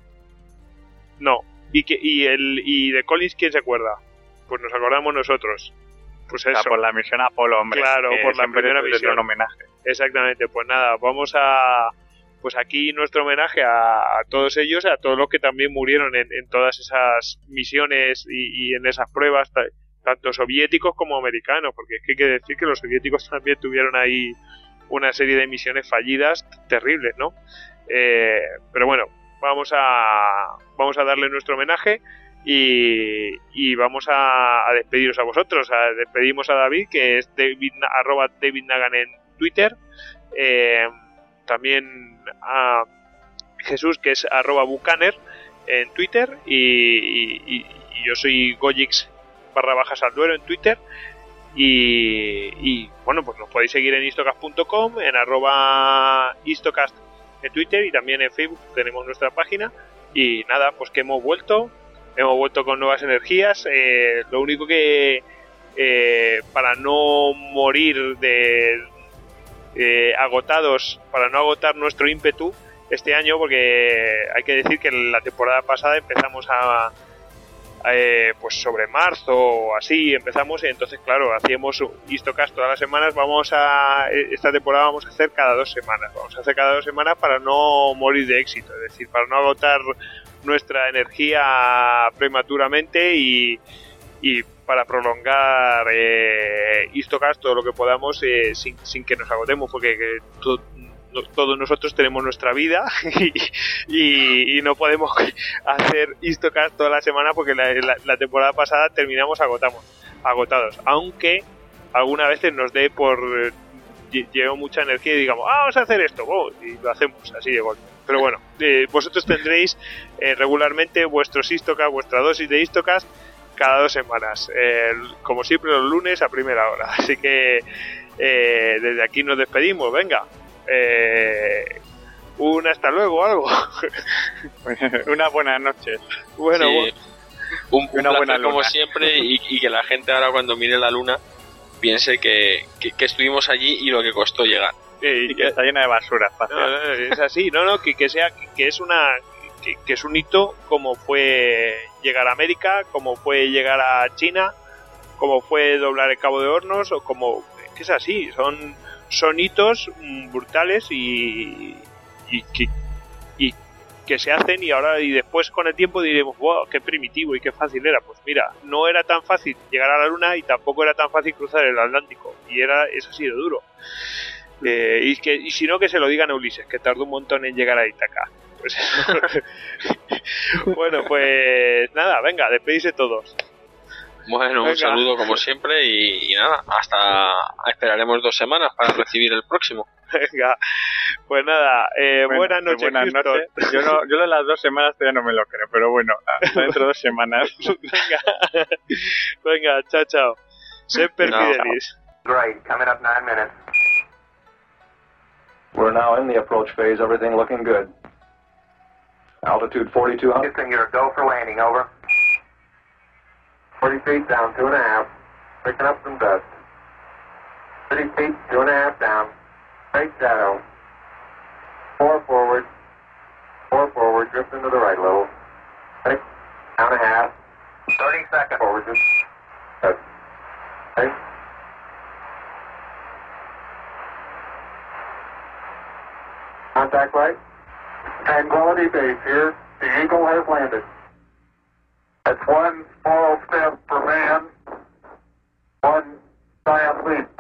No. ¿Y, que, y, el, y de Collins quién se acuerda? Pues nos acordamos nosotros. Pues eso. O sea, por la misión Apolo, hombre. Claro, por la primera misión. Un homenaje. Exactamente. Pues nada, vamos a... Pues aquí nuestro homenaje a, a todos ellos, a todos los que también murieron en, en todas esas misiones y, y en esas pruebas, t- tanto soviéticos como americanos, porque es que hay que decir que los soviéticos también tuvieron ahí una serie de misiones fallidas terribles, ¿no? Eh, pero bueno, vamos a vamos a darle nuestro homenaje y, y vamos a, a despediros a vosotros. A, despedimos a David, que es David, arroba David Nagan en Twitter. Eh, también a Jesús, que es arroba bucaner en Twitter, y, y, y yo soy Gojix barra bajas al duero en Twitter, y, y bueno, pues nos podéis seguir en istocast punto com, en arroba istocast en Twitter, y también en Facebook tenemos nuestra página. Y nada, pues que hemos vuelto hemos vuelto con nuevas energías. Eh, lo único que eh, para no morir de Eh, agotados, para no agotar nuestro ímpetu este año, porque hay que decir que la temporada pasada empezamos a, a eh, pues sobre marzo o así empezamos, y entonces claro, hacíamos Histocast todas las semanas. Vamos a esta temporada vamos a hacer cada dos semanas vamos a hacer cada dos semanas para no morir de éxito, es decir, para no agotar nuestra energía prematuramente, y y para prolongar eh, Histocast todo lo que podamos, eh, sin, sin que nos agotemos, porque que to, no, todos nosotros tenemos nuestra vida y, y, y no podemos hacer Histocast toda la semana, porque la, la, la temporada pasada terminamos agotamos, agotados, aunque algunas veces nos dé por lleve mucha energía y digamos, ah, vamos a hacer esto, oh, y lo hacemos así de golpe. Pero bueno, eh, vosotros tendréis eh, regularmente vuestros Histocast, vuestra dosis de Histocast cada dos semanas, eh, como siempre los lunes a primera hora. Así que eh, desde aquí nos despedimos, venga, eh, un hasta luego, algo. Unas buenas noches. Bueno, sí. bueno. Un, un Una placer buena luna. como siempre y, y que la gente ahora cuando mire la luna piense que, que, que estuvimos allí y lo que costó llegar. Eh, Y que está llena de basura espacial. No, no, es así, no, no, que, que sea, que, que es una, que, que es un hito como fue llegar a América, como fue llegar a China, como fue doblar el Cabo de Hornos, o como, que es así, son, son hitos mm, brutales y, y que, y que se hacen y ahora y después con el tiempo diremos, wow, qué primitivo y qué fácil era. Pues mira, no era tan fácil llegar a la Luna y tampoco era tan fácil cruzar el Atlántico, y era, eso ha sido duro. Eh, y, que, y si no, que se lo digan a Ulises, que tardó un montón en llegar a Ítaca. Pues bueno, pues nada, venga, despedidse todos. Bueno, Venga. un saludo como siempre y, y nada, hasta esperaremos dos semanas para recibir el próximo. Venga, pues nada, eh, Bueno, buenas pues noches, buenas Houston. noches. Yo, no, yo de las dos semanas todavía no me lo creo, pero bueno, hasta dentro de dos semanas. Venga, venga, chao, chao. Semper Chao. Fidelis. Great. Coming up nine minutes. We're now in the approach phase, everything looking good. Altitude forty-two hundred. Houston, you're go for landing, over. forty feet down, two and a half. Picking up some dust. thirty feet, two and a half down. Straight shadow. Four forward. Four forward, drift into the right a little. Six, down a half. thirty seconds. Forward, just. Good. Okay. Contact light. Tranquility Base here. The Eagle has landed. That's one small step for man, one giant leap